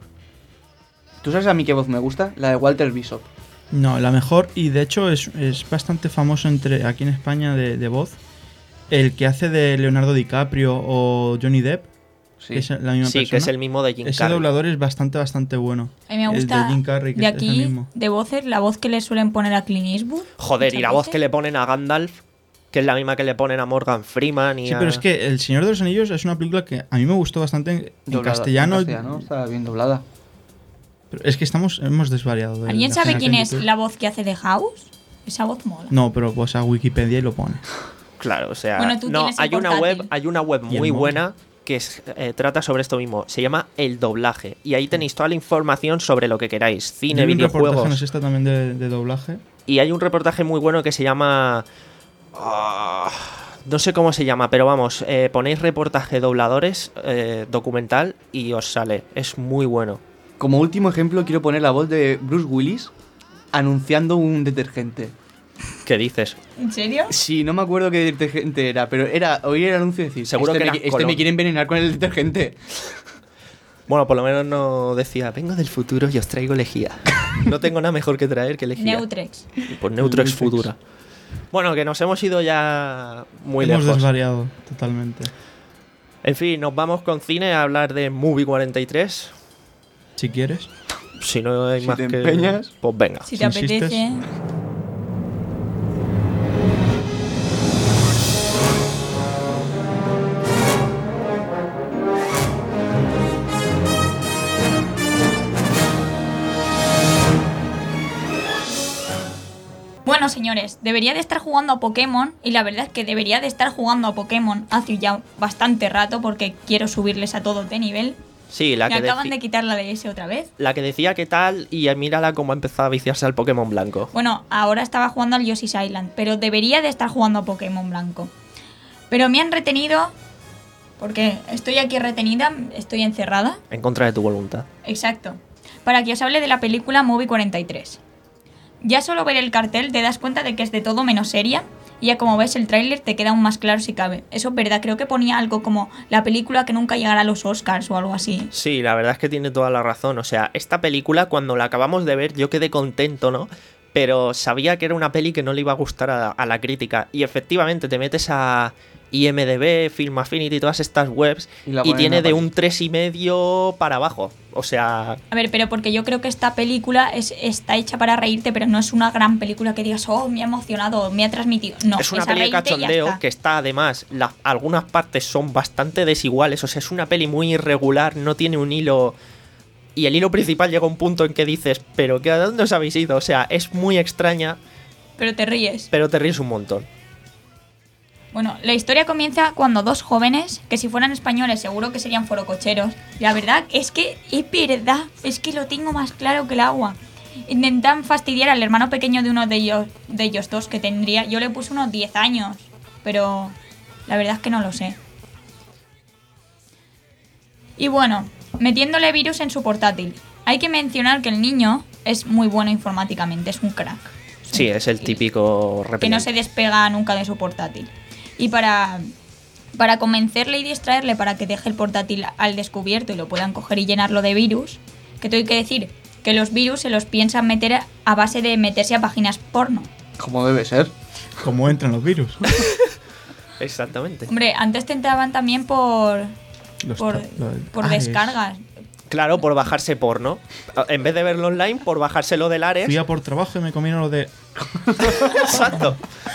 ¿Tú sabes a mí qué voz me gusta? La de Walter Bishop. No, la mejor, y de hecho es, es bastante famoso entre aquí en España de, de voz, el que hace de Leonardo DiCaprio o Johnny Depp, Sí. que es la misma Sí, persona. que es el mismo de Jim Ese Carrey. doblador es bastante, bastante bueno. A mí me El gusta de Jim Carrey, que de es- es el aquí, mismo. de voces, la voz que le suelen poner a Clint Eastwood. Joder, y muchas la voz veces. que le ponen a Gandalf, que es la misma que le ponen a Morgan Freeman y Sí, a... pero es que El Señor de los Anillos es una película que a mí me gustó bastante en, en Doblada. castellano. En castellano está bien doblada. Pero es que estamos, hemos desvariado. de ¿Alguien la sabe gente quién en es YouTube. la voz que hace de House? Esa voz mola. No, pero pues a Wikipedia y lo pone. Claro, o sea... Bueno, tú no, tienes el hay una portátil. web, hay una web Y el muy móvil. buena que es, eh, trata sobre esto mismo. Se llama El Doblaje. Y ahí tenéis toda la información sobre lo que queráis. Cine, Yo vi un reportaje, videojuegos... no sé, esta también de, de doblaje. Y hay un reportaje muy bueno que se llama... ah, no sé cómo se llama, pero vamos, eh, ponéis reportaje dobladores, eh, documental, y os sale. Es muy bueno. Como último ejemplo, quiero poner la voz de Bruce Willis anunciando un detergente. ¿Qué dices? ¿En serio? Sí, no me acuerdo qué detergente era, pero era oír el anuncio y decir, Seguro este, que me, era qui- este Colón. me quiere envenenar con el detergente. Bueno, por lo menos no decía, vengo del futuro y os traigo lejía. No tengo nada mejor que traer que lejía. Neutrex. Pues Neutrex Neutrex. Futura. Bueno, que nos hemos ido ya muy Hemos lejos. desvariado totalmente. En fin, nos vamos con cine a hablar de Movie cuarenta y tres. Si quieres. Si no hay Si más te que... empeñas. Pues venga. Si te Si insistes. apetece. Bueno, señores, debería de estar jugando a Pokémon y la verdad es que debería de estar jugando a Pokémon hace ya bastante rato porque quiero subirles a todos de nivel. Sí, la Me que, acaban deci- de quitar la D S otra vez. la que decía qué tal y mírala cómo ha empezado a viciarse al Pokémon blanco. Bueno, ahora estaba jugando al Yoshi's Island, pero debería de estar jugando a Pokémon Blanco. Pero me han retenido porque estoy aquí retenida, estoy encerrada. En contra de tu voluntad. Exacto. Para que os hable de la película Movie cuarenta y tres. Ya solo ver el cartel te das cuenta de que es de todo menos seria. Y ya como ves el tráiler te queda aún más claro si cabe. Eso es verdad, creo que ponía algo como la película que nunca llegará a los Oscars o algo así. Sí, la verdad es que tiene toda la razón. O sea, esta película, cuando la acabamos de ver, yo quedé contento, ¿no? pero sabía que era una peli que no le iba a gustar a, a la crítica. Y efectivamente te metes a I M D B, Film Affinity, todas estas webs, Y la y ponen tiene en la de peli. un tres y medio para abajo. O sea, A ver, pero porque yo creo que esta película es, está hecha para reírte, pero no es una gran película que digas, oh, me ha emocionado, me ha transmitido. No, es una a peli de reírte y ya cachondeo está. que está además, la- algunas partes son bastante desiguales. O sea, es una peli muy irregular, no tiene un hilo. Y el hilo principal llega a un punto en que dices, ¿pero qué, a dónde os habéis ido? O sea, es muy extraña, Pero te ríes. pero te ríes un montón. Bueno, la historia comienza cuando dos jóvenes, que si fueran españoles seguro que serían forococheros, la verdad es que es verdad, es que lo tengo más claro que el agua. Intentan fastidiar al hermano pequeño de uno de ellos, de ellos dos que tendría, yo le puse unos diez años, pero la verdad es que no lo sé. Y bueno, metiéndole virus en su portátil. Hay que mencionar que el niño es muy bueno informáticamente, es un crack. Sí, es el típico Que repelente. no se despega nunca de su portátil. Y para, para convencerle y distraerle para que deje el portátil al descubierto y lo puedan coger y llenarlo de virus, que tengo que decir que los virus se los piensan meter a base de meterse a páginas porno. Como debe ser. ¿Cómo entran los virus? Exactamente. Hombre, antes te entraban también por, Los por, ta- lo- por Ares. descargas. Claro, por bajarse porno. En vez de verlo online, por bajárselo del Ares. Fui a por trabajo y me comieron lo de... Exacto.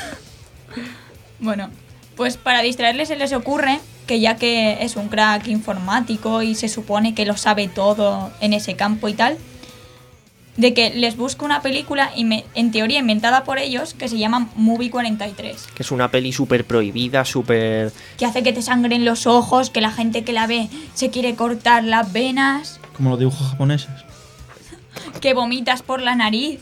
Bueno, pues para distraerles se les ocurre que ya que es un crack informático y se supone que lo sabe todo en ese campo y tal, de que les busca una película inme- en teoría inventada por ellos que se llama Movie cuarenta y tres, Que es una peli súper prohibida, súper... que hace que te sangren los ojos, que la gente que la ve se quiere cortar las venas, Como los dibujos japoneses. que vomitas por la nariz,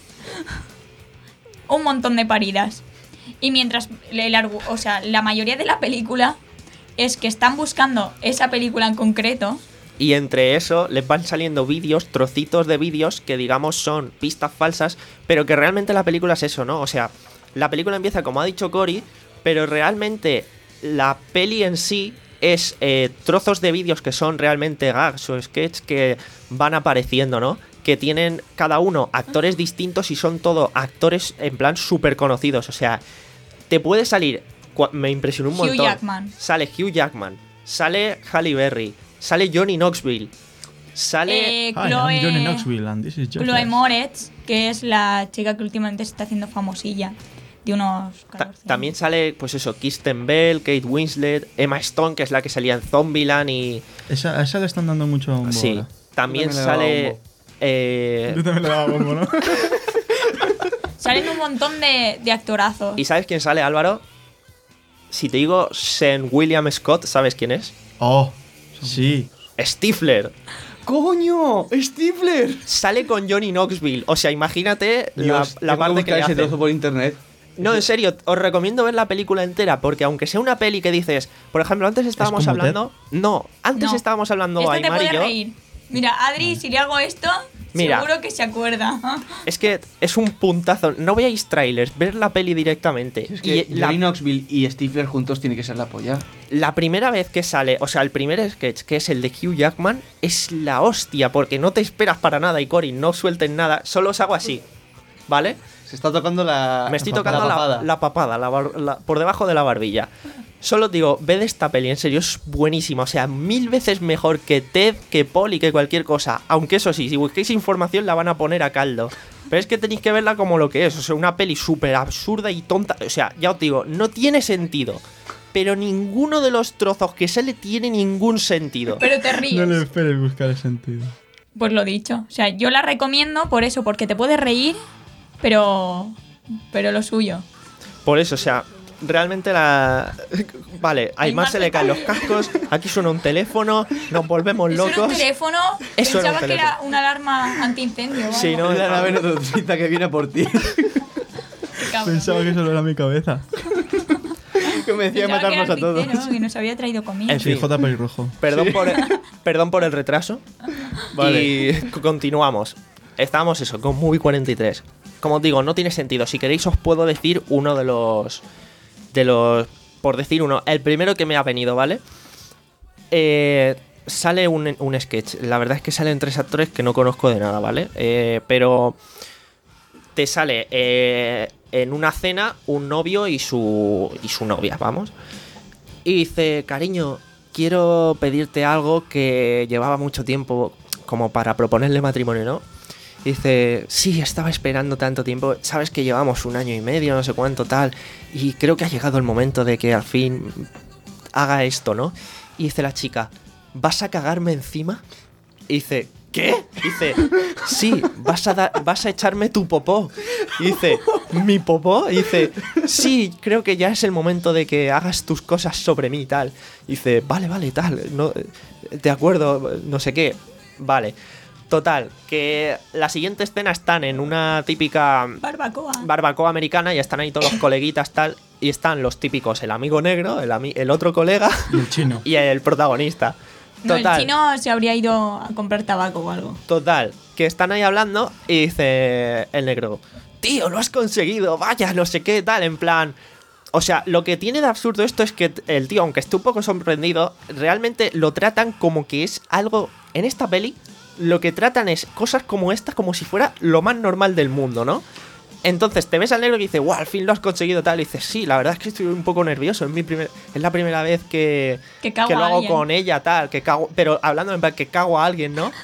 un montón de paridas. Y mientras el argu- o sea, la mayoría de la película es que están buscando esa película en concreto. Y entre eso les van saliendo vídeos, trocitos de vídeos que digamos son pistas falsas, pero que realmente la película es eso, ¿no? O sea, la película empieza como ha dicho Cory, pero realmente la peli en sí es eh, trozos de vídeos que son realmente gags o sketches que van apareciendo, ¿no? Que tienen cada uno actores distintos y son todo actores en plan súper conocidos. O sea, te puede salir... cua- Me impresionó un Hugh montón. Jackman. Sale Hugh Jackman, sale Halle Berry, sale Johnny Knoxville, sale... Eh, Hi, Chloe, I'm Johnny Knoxville and this is Chloe Jeffers. Moretz, que es la chica que últimamente se está haciendo famosilla, de unos Ta- catorce también años. sale, pues eso, Kristen Bell, Kate Winslet, Emma Stone, que es la que salía en Zombieland y... Esa, a esa le están dando mucho bombo Sí, ahora. también Yo también le daba sale... bombo. eh, Yo también le daba bombo, ¿no? Salen un montón de, de actorazos. ¿Y sabes quién sale, Álvaro? Si te digo Sean William Scott, ¿sabes quién es? Oh, sí. Stifler. ¡Coño! ¡Stifler! Sale con Johnny Knoxville. O sea, imagínate la, Dios, la tengo que parte que buscar le ese hace. trozo por internet. No, en serio, os recomiendo ver la película entera, porque aunque sea una peli que dices, por ejemplo, antes estábamos como hablando. No, antes No. estábamos hablando Esto te Aymar puede y yo. reír. Mira, Adri, si le hago esto, Mira. seguro que se acuerda. Es que es un puntazo. No veáis trailers, ver la peli directamente. Es que y la, Johnny Knoxville y Stifler juntos tiene que ser la polla. la primera vez que sale, o sea, el primer sketch, que es el de Hugh Jackman, es la hostia, porque no te esperas para nada y Cory, no suelten nada, solo os hago así, ¿vale? Se está tocando la. Me estoy la tocando la, papada. la papada, la bar- la- por debajo de la barbilla. Solo digo, ved esta peli, en serio, es buenísima. O sea, mil veces mejor que Ted, que Paul y que cualquier cosa. Aunque eso sí, si busquéis información la van a poner a caldo. Pero es que tenéis que verla como lo que es. O sea, una peli súper absurda y tonta. O sea, ya os digo, no tiene sentido. Pero ninguno de los trozos que sale tiene ningún sentido. Pero te ríes. No le esperes buscar el sentido. Pues lo dicho. O sea, yo la recomiendo por eso, porque te puedes reír, pero. Pero lo suyo. Por eso, o sea, realmente la... Vale, a Aymar Aymar se le se caen cae. los cascos, aquí suena un teléfono, nos volvemos Eso era un locos. teléfono. Eso era un Pensaba que teléfono. era una alarma antiincendio. o Sí, algo. ¿no? Es la nave notocita que viene por ti. Qué cabrón. Pensaba que eso era mi cabeza. que me decía Pensaba que matarnos era a todos. pintero, que nos había traído comida. En Sí, fin. J pelirrojo. Perdón, por el, perdón por el retraso. Vale. Y c- continuamos. Estábamos eso, con Movie cuarenta y tres. Como os digo, no tiene sentido. Si queréis os puedo decir uno de los... De los... Por decir uno. El primero que me ha venido, ¿vale? Eh, sale un, un sketch. La verdad es que salen tres actores que no conozco de nada, ¿vale? Eh, pero... te sale eh, en una cena un novio y su, y su novia, vamos. Y dice, cariño, quiero pedirte algo que llevaba mucho tiempo como para proponerle matrimonio, ¿no? Y dice, sí, estaba esperando tanto tiempo, sabes que llevamos un año y medio, no sé cuánto tal, y creo que ha llegado el momento de que al fin haga esto, ¿no? Y dice la chica, ¿vas a cagarme encima? Y dice, ¿qué? Dice, sí, vas a, da- vas a echarme tu popó. Y dice, ¿mi popó? Y dice, sí, creo que ya es el momento de que hagas tus cosas sobre mí y tal. Y dice, vale, vale, tal, no, de acuerdo, no sé qué, vale. Total, que la siguiente escena están en una típica Barbacoa. barbacoa americana y están ahí todos los coleguitas tal, y están los típicos, el amigo negro, el, ami- el otro colega Y el chino. y el protagonista. No, el Total, chino se habría ido a comprar tabaco o algo. total, que están ahí hablando y dice el negro, tío, lo has conseguido, vaya, no sé qué, tal, en plan... O sea, lo que tiene de absurdo esto es que el tío, aunque esté un poco sorprendido, realmente lo tratan como que es algo... En esta peli, lo que tratan es cosas como esta, como si fuera lo más normal del mundo, ¿no? Entonces te ves al negro y dices, wow, al fin lo has conseguido tal. Y dices, sí, la verdad es que estoy un poco nervioso. Es, mi primer, es la primera vez que, Que cago que lo a hago alguien. con ella, tal. Que cago, pero hablando en plan que cago a alguien, ¿no?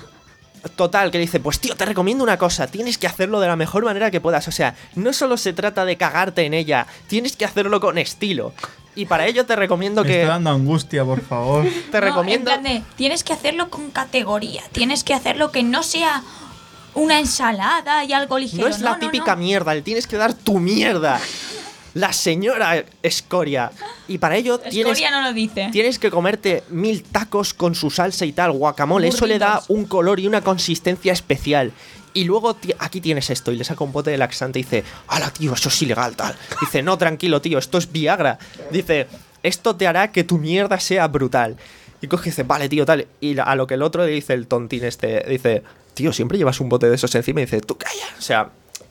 Total, que dice, pues tío, te recomiendo una cosa, tienes que hacerlo de la mejor manera que puedas. O sea, no solo se trata de cagarte en ella, tienes que hacerlo con estilo. Y para ello te recomiendo Me que... está dando angustia, por favor. Te No, recomiendo... en plan de, tienes que hacerlo con categoría. Tienes que hacerlo que no sea una ensalada y algo ligero. No es la no, típica no. mierda, le tienes que dar tu mierda. La señora escoria. Y para ello tienes, Escoria no lo dice. tienes que comerte mil tacos con su salsa y tal, guacamole. Eso le da Burritos. un color y una consistencia especial. Y luego ti- aquí tienes esto. Y le saca un bote de laxante y dice, ¡hala, tío, eso es ilegal, tal! Dice, no, tranquilo, tío, esto es Viagra. Dice, esto te hará que tu mierda sea brutal. Y coge y dice, vale, tío, tal. Y a lo que el otro le dice, el tontín este, dice, tío, siempre llevas un bote de esos encima. Y dice, tú calla. O sea,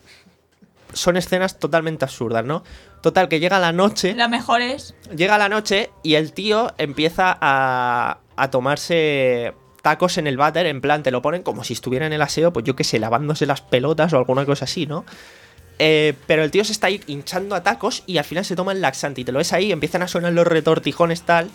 son escenas totalmente absurdas, ¿no? Total, que llega la noche. La mejor es... Llega la noche y el tío empieza a, a tomarse tacos en el váter. En plan, te lo ponen como si estuviera en el aseo, pues yo qué sé, lavándose las pelotas o alguna cosa así, ¿no? Eh, pero el tío se está ahí hinchando a tacos y al final se toma el laxante. Y te lo ves ahí, empiezan a sonar los retortijones tal.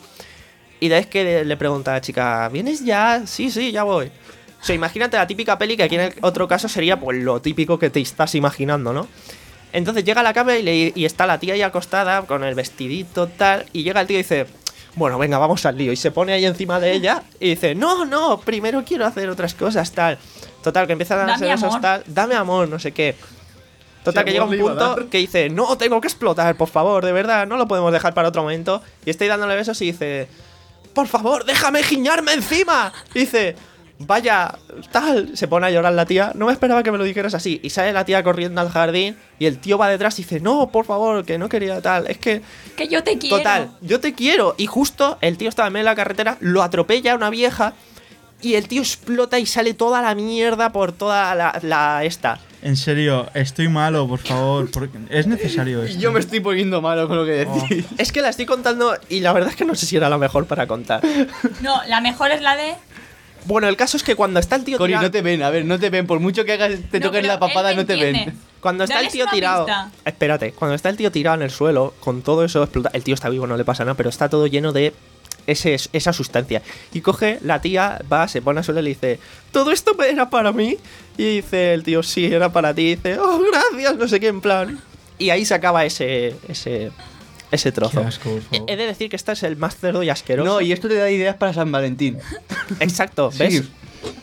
Y de vez que le pregunta a la chica, ¿vienes ya? Sí, sí, ya voy. O sea, imagínate la típica peli que aquí en el otro caso sería pues lo típico que te estás imaginando, ¿no? Entonces llega a la cama y, le- y está la tía ahí acostada con el vestidito tal. Y llega el tío y dice, bueno, venga, vamos al lío. Y se pone ahí encima de ella y dice, no, no, primero quiero hacer otras cosas tal. Total, que empiezan a Dame hacer esos amor. tal. Dame amor, no sé qué. Total, Si que llega amor un le iba a punto dar. que dice, no, tengo que explotar, por favor, de verdad, no lo podemos dejar para otro momento. Y estoy dándole besos y dice, por favor, déjame giñarme encima. Y dice, vaya, tal, se pone a llorar la tía, no me esperaba que me lo dijeras así. Y sale la tía corriendo al jardín y el tío va detrás y dice, no, por favor, que no quería tal, es que... Que yo te quiero. Total, yo te quiero. Y justo el tío estaba en medio de la carretera, lo atropella una vieja y el tío explota y sale toda la mierda por toda la, la esta. En serio, estoy malo, por favor. Porque es necesario esto. Yo me estoy poniendo malo con lo que decís. Es que la estoy contando y la verdad es que no sé si era la mejor para contar. No, la mejor es la de... Bueno, el caso es que cuando está el tío Cori, tirado, no te ven, a ver, no te ven. Por mucho que hagas, te No, toquen pero la papada, él me no te entiende. ven. cuando está el Dales tío una tirado, pista. espérate, cuando está el tío tirado en el suelo con todo eso explota, el tío está vivo, no le pasa nada, pero está todo lleno de ese, esa sustancia. Y coge la tía, va, se pone al suelo y le dice, ¿todo esto era para mí? Y dice el tío, sí, era para ti. Y dice, oh, gracias, no sé qué, en plan. Y ahí se acaba ese ese ese trozo. Qué asco, por favor. He de decir que este es el más cerdo y asqueroso. No, y esto te da ideas para San Valentín. Exacto, ¿ves? Sí.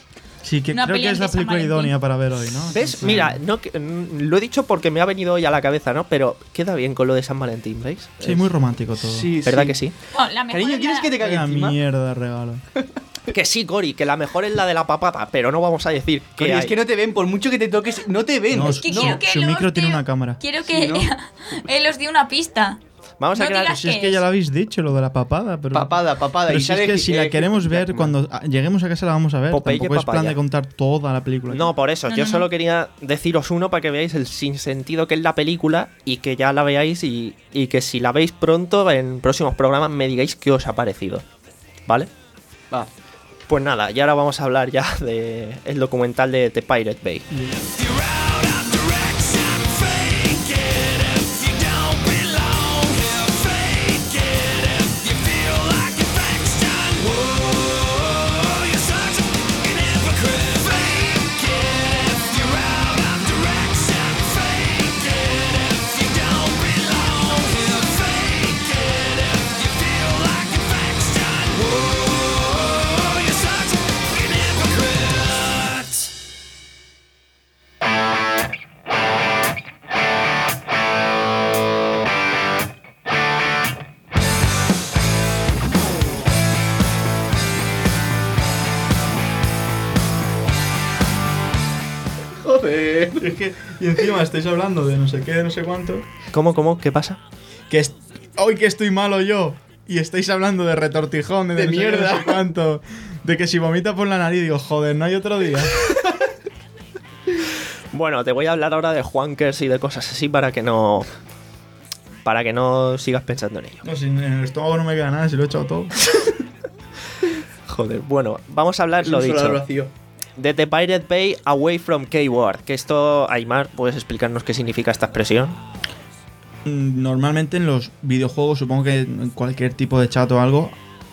Sí, que Una creo que peli es la de San película Valentín. idónea para ver hoy, ¿no? ¿Ves? Mira, no, que- mm, lo he dicho porque me ha venido hoy a la cabeza, ¿no? Pero queda bien con lo de San Valentín, ¿veis? Sí, muy romántico todo. Sí, ¿Verdad sí. que sí? Oh, la mejor Cariño, es ¿quieres la- que te cague Vaya encima? mierda de regalo. Que sí, Cori, que la mejor es la de la papada, pero no vamos a decir que Cori, es hay. que no te ven, por mucho que te toques, no te ven. No, Es que No, quiero que su él micro os tiene dé- una cámara. Quiero que Sí, ¿no? él os dé una pista. Vamos a no crear. digas Si es ¿Qué que es? ya lo habéis dicho, lo de la papada, pero... Papada, papada. Pero y si es sale que si la eh, queremos ver, Jackman. cuando ah, lleguemos a casa la vamos a ver. Popeye Tampoco es plan papaya. de contar toda la película. No, por eso, No, yo no, solo no. quería deciros uno para que veáis el sinsentido que es la película y que ya la veáis y, y que si la veis pronto en próximos programas me digáis qué os ha parecido. ¿Vale? Va. Pues nada, y ahora vamos a hablar ya de el documental de The Pirate Bay. Joder. Es que, y encima estáis hablando de no sé qué, de no sé cuánto. ¿Cómo, cómo? ¿Qué pasa? Que es, hoy que estoy malo yo. Y estáis hablando de retortijón, de, De no sé qué, mierda. no sé cuánto. De que si vomita por la nariz, digo, joder, no hay otro día. Bueno, te voy a hablar ahora de Juankers y de cosas así para que no... Para que no sigas pensando en ello. No, si en el estómago no me queda nada, si lo he echado todo. Joder, bueno, vamos a hablar, lo Un solar dicho, vacío. de The Pirate Bay Away from Keyword. Que esto, Aymar, ¿puedes explicarnos qué significa esta expresión? Mm, Normalmente en los videojuegos, supongo que en cualquier tipo de chat o algo.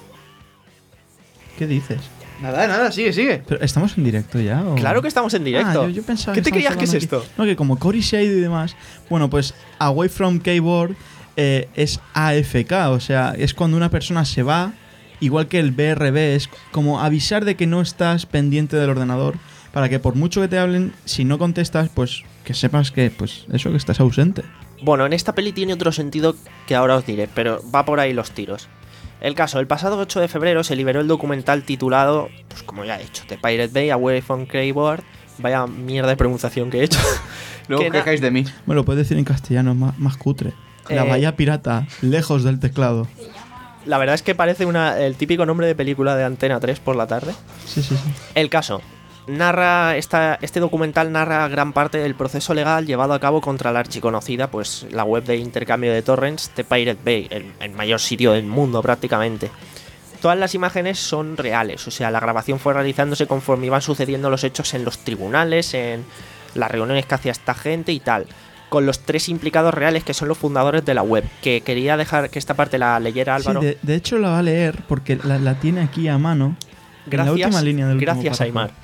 ¿Qué dices? Nada, nada, sigue, sigue. ¿Pero estamos en directo ya? ¿o? Claro que estamos en directo. Ah, yo, yo pensaba ¿Qué te estábamos creías que es hablando esto? aquí- No, que como Cory se ha ido y demás. Bueno, pues Away from Keyboard eh, es A F K, o sea, es cuando una persona se va, igual que el B R B, es como avisar de que no estás pendiente del ordenador, para que por mucho que te hablen, si no contestas, pues que sepas que, pues eso, que estás ausente. Bueno, en esta peli tiene otro sentido que ahora os diré, pero va por ahí los tiros. El caso, el pasado ocho de febrero se liberó el documental titulado, pues como ya he dicho, The Pirate Bay Away from Keyboard. Vaya mierda de pronunciación que he hecho. Luego Que na- quejáis de mí. Me lo puedes decir en castellano, más, más cutre. La Eh, bahía pirata, lejos del teclado. La verdad es que parece una, el típico nombre de película de Antena tres por la tarde. Sí, sí, sí. El caso, narra esta, este documental narra gran parte del proceso legal llevado a cabo contra la archiconocida, pues la web de intercambio de torrents The Pirate Bay, el, el mayor sitio del mundo prácticamente. Todas las imágenes son reales, o sea, la grabación fue realizándose conforme iban sucediendo los hechos en los tribunales, en las reuniones que hacía esta gente y tal, con los tres implicados reales que son los fundadores de la web, que quería dejar que esta parte la leyera Álvaro. Sí, de, de hecho la va a leer porque la, la tiene aquí a mano. en la Gracias, última línea del último gracias párrafo. Aymar.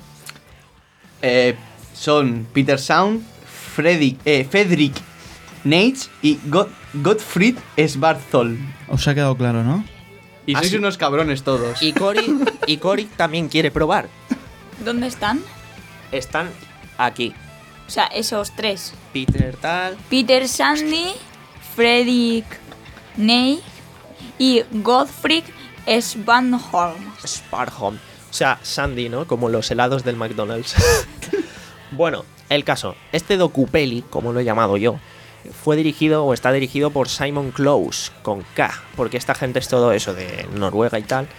Eh, son Peter Sound, Freddy, eh, Fredrik Neitz y God, Gottfried Svartholm. Os ha quedado claro, ¿no? Y sois Así- unos cabrones todos. Y Cory, y Cory también quiere probar. ¿Dónde están? Están aquí. O sea, esos tres. Peter tal. Peter Sandy, Fredrik Ney y Gottfried Svanholm. Sparholm. O sea, Sandy, ¿no? Como los helados del McDonald's. Bueno, el caso. Este docupeli, como lo he llamado yo, fue dirigido o está dirigido por Simon Close, con K, porque esta gente es todo eso de Noruega y tal.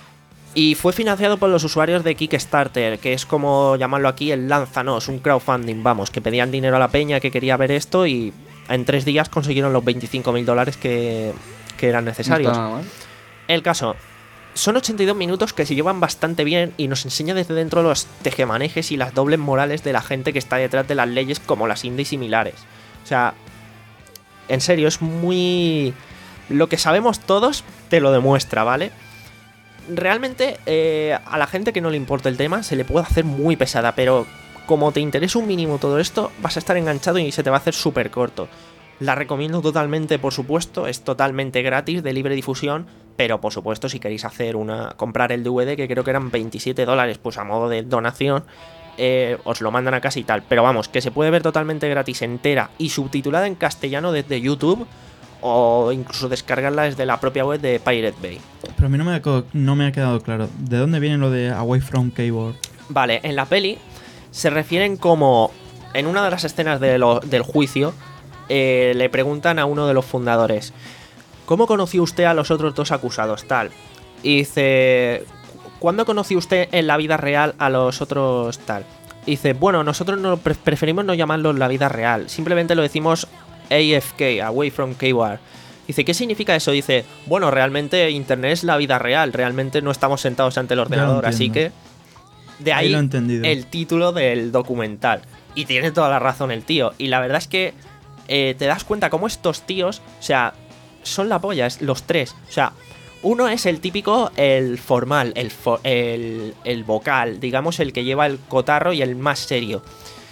Y fue financiado por los usuarios de Kickstarter, que es como llamarlo aquí el Lánzanos, un crowdfunding, vamos, que pedían dinero a la peña que quería ver esto y en tres días consiguieron los veinticinco mil dólares que, que eran No necesarios. está nada mal. El caso, son ochenta y dos minutos que se llevan bastante bien y nos enseña desde dentro los tejemanejes y las dobles morales de la gente que está detrás de las leyes como las Indy y similares. O sea, en serio, es muy... Lo que sabemos todos te lo demuestra, ¿vale? Realmente eh, a la gente que no le importa el tema se le puede hacer muy pesada, pero como te interesa un mínimo todo esto, vas a estar enganchado y se te va a hacer súper corto. La recomiendo totalmente, por supuesto, es totalmente gratis, de libre difusión, pero por supuesto si queréis hacer una comprar el D V D, que creo que eran veintisiete dólares, pues a modo de donación, eh, os lo mandan a casa y tal. Pero vamos, que se puede ver totalmente gratis, entera y subtitulada en castellano desde YouTube, o incluso descargarla desde la propia web de Pirate Bay. Pero a mí no me, ha, co- no me ha quedado claro. ¿De dónde viene lo de Away from Keyboard? Vale, en la peli se refieren como en una de las escenas de lo- del juicio eh, le preguntan a uno de los fundadores: ¿cómo conoció usted a los otros dos acusados? Tal. Y dice: ¿cuándo conoció usted en la vida real a los otros tal? Y dice: bueno, nosotros no, pre- preferimos no llamarlo la vida real, simplemente lo decimos A F K, Away from Keyboard. Dice: ¿qué significa eso? Dice: bueno, realmente Internet es la vida real, realmente no estamos sentados ante el ordenador, así que... entiendo. De Ahí ahí lo he entendido. el título del documental. Y tiene toda la razón el tío. Y la verdad es que eh, te das cuenta cómo estos tíos, o sea, son la polla, es los tres. O sea, uno es el típico, el formal, el, fo- el, el vocal, digamos, el que lleva el cotarro y el más serio.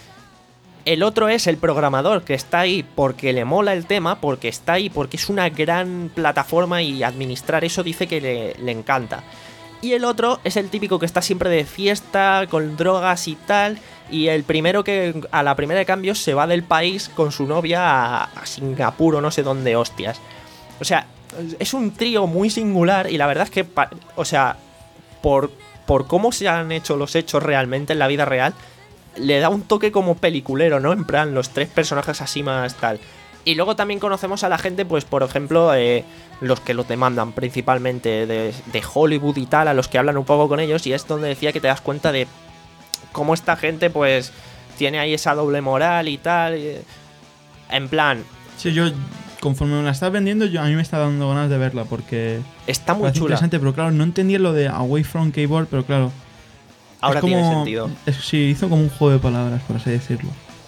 El otro es el programador, que está ahí porque le mola el tema, porque está ahí, porque es una gran plataforma y administrar eso dice que le, le encanta. Y el otro es el típico que está siempre de fiesta, con drogas y tal. Y el primero que a la primera de cambio se va del país con su novia a, a Singapur o no sé dónde hostias. O sea, es un trío muy singular y la verdad es que, pa- o sea, por, por cómo se han hecho los hechos realmente en la vida real, le da un toque como peliculero, ¿no? En plan, los tres personajes así más tal. Y luego también conocemos a la gente, pues por ejemplo, eh, los que los demandan principalmente de, de Hollywood y tal, a los que hablan un poco con ellos, y es donde decía que te das cuenta de cómo esta gente pues tiene ahí esa doble moral y tal. Y, en plan... Sí, yo, conforme me la estás vendiendo, yo, a mí me está dando ganas de verla porque... Está muy parece chula. interesante, pero claro, no entendía lo de Away from Keyboard, pero claro... Ahora es como, tiene sentido. Es, sí, hizo como un juego de palabras, por así decirlo.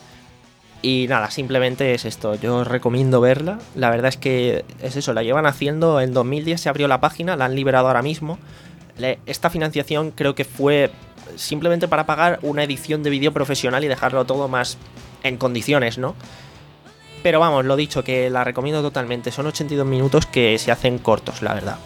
Y nada, simplemente es esto. Yo os recomiendo verla. La verdad es que es eso, la llevan haciendo. En dos mil diez se abrió la página, la han liberado ahora mismo. Le, esta financiación creo que fue simplemente para pagar una edición de vídeo profesional y dejarlo todo más en condiciones, ¿no? Pero vamos, lo dicho, que la recomiendo totalmente. Son ochenta y dos minutos que se hacen cortos, la verdad.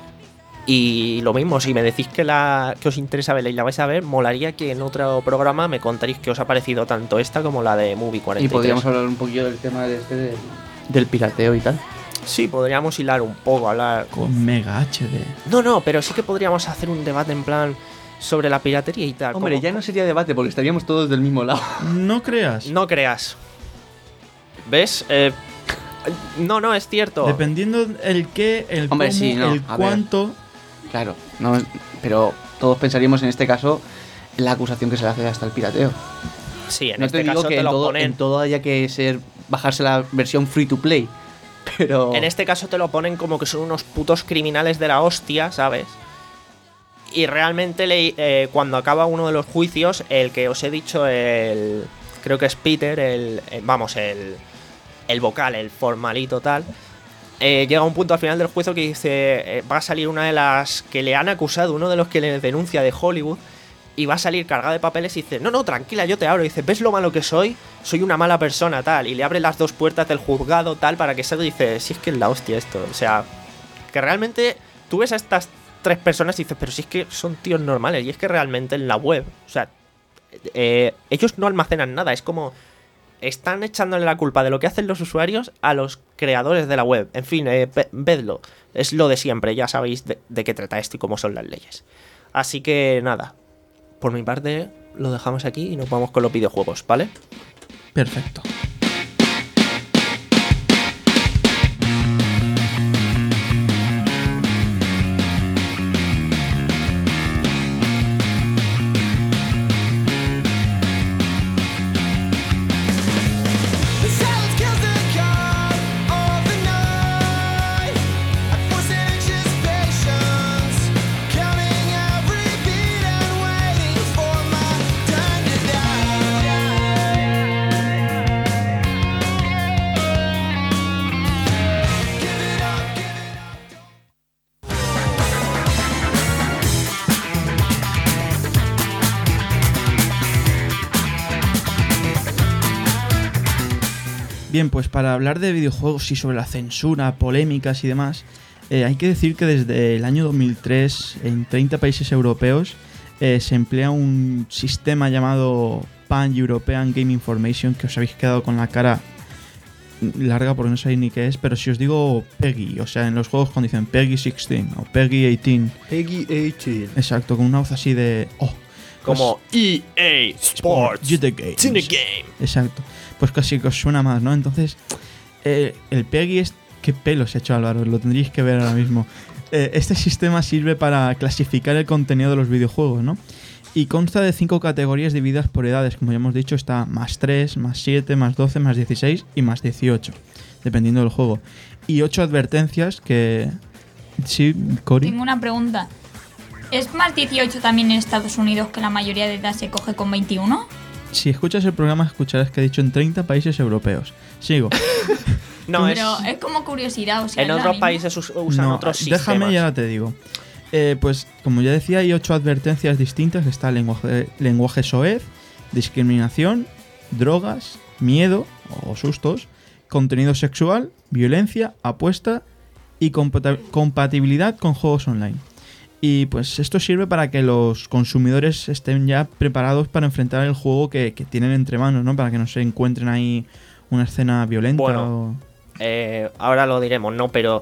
Y lo mismo, si me decís que, la, que os interesa verla y la vais a ver, molaría que en otro programa me contaréis qué os ha parecido tanto esta como la de Movie cuarenta y tres. Y podríamos hablar un poquillo del tema de este del, del pirateo y tal. Sí, podríamos hilar un poco, hablar... Con Mega H D. No, no, pero sí que podríamos hacer un debate en plan sobre la piratería y tal. Hombre, como... ya no sería debate porque estaríamos todos del mismo lado. No creas. No creas. ¿Ves? Eh... No, no, es cierto. Dependiendo el qué, el Hombre, cómo, sí, no, el a ver. cuánto... Claro, no, pero todos pensaríamos en este caso en la acusación que se le hace hasta el pirateo. Sí, en no este te digo caso que te en lo todo, ponen... en todo haya que ser bajarse la versión free to play, pero... En este caso te lo ponen como que son unos putos criminales de la hostia, ¿sabes? Y realmente le, eh, cuando acaba uno de los juicios, el que os he dicho, el creo que es Peter, el, el vamos, el, el vocal, el formalito tal, eh, llega un punto al final del juicio que dice, eh, va a salir una de las que le han acusado, uno de los que le denuncia de Hollywood, y va a salir cargada de papeles y dice, no, no, tranquila, yo te abro. Y dice, ¿ves lo malo que soy? Soy una mala persona, tal. Y le abre las dos puertas del juzgado, tal, para que salga y dice, si es que es la hostia esto. O sea, que realmente tú ves a estas tres personas y dices, pero si es que son tíos normales. Y es que realmente en la web, o sea, eh, ellos no almacenan nada. Es como, están echándole la culpa de lo que hacen los usuarios a los creadores de la web. En fin, eh, vedlo. Es lo de siempre, ya sabéis de, de qué trata esto y cómo son las leyes. Así que nada. Por mi parte, lo dejamos aquí y nos vamos con los videojuegos, ¿vale? Perfecto. Bien, pues para hablar de videojuegos y sobre la censura, polémicas y demás, eh, hay que decir que desde el año dos mil tres en treinta países europeos eh, se emplea un sistema llamado Pan-European Game Information, que os habéis quedado con la cara larga porque no sabéis ni qué es, pero si os digo PEGI, o sea, en los juegos cuando dicen PEGI dieciséis o PEGI dieciocho. PEGI dieciocho. Exacto, con una voz así de... Oh, como E A Sports. You're the game. It's in the game. Exacto. Pues casi que os suena más, ¿no? Entonces, eh, el PEGI es... ¿Qué pelo se ha hecho Álvaro? Lo tendríais que ver ahora mismo. Eh, este sistema sirve para clasificar el contenido de los videojuegos, ¿no? Y consta de cinco categorías divididas por edades. Como ya hemos dicho, está más tres, más siete, más doce, más dieciséis y más dieciocho, dependiendo del juego. Y ocho advertencias que... Sí, Cori. Tengo una pregunta. ¿Es más dieciocho también en Estados Unidos, que la mayoría de edad se coge con veintiuno? Si escuchas el programa escucharás que he dicho en treinta países europeos. Sigo. No, es, Pero es como curiosidad, o sea, en ¿es la otros misma? países us- usan No, otros sistemas. déjame y ahora te digo. Eh, pues como ya decía, hay ocho advertencias distintas. Está lenguaje, lenguaje soez, discriminación, drogas, miedo o sustos, contenido sexual, violencia, apuesta y compata- compatibilidad con juegos online. Y pues esto sirve para que los consumidores estén ya preparados para enfrentar el juego que, que tienen entre manos, ¿no? Para que no se encuentren ahí una escena violenta. Bueno. o... Eh, ahora lo diremos, ¿no? Pero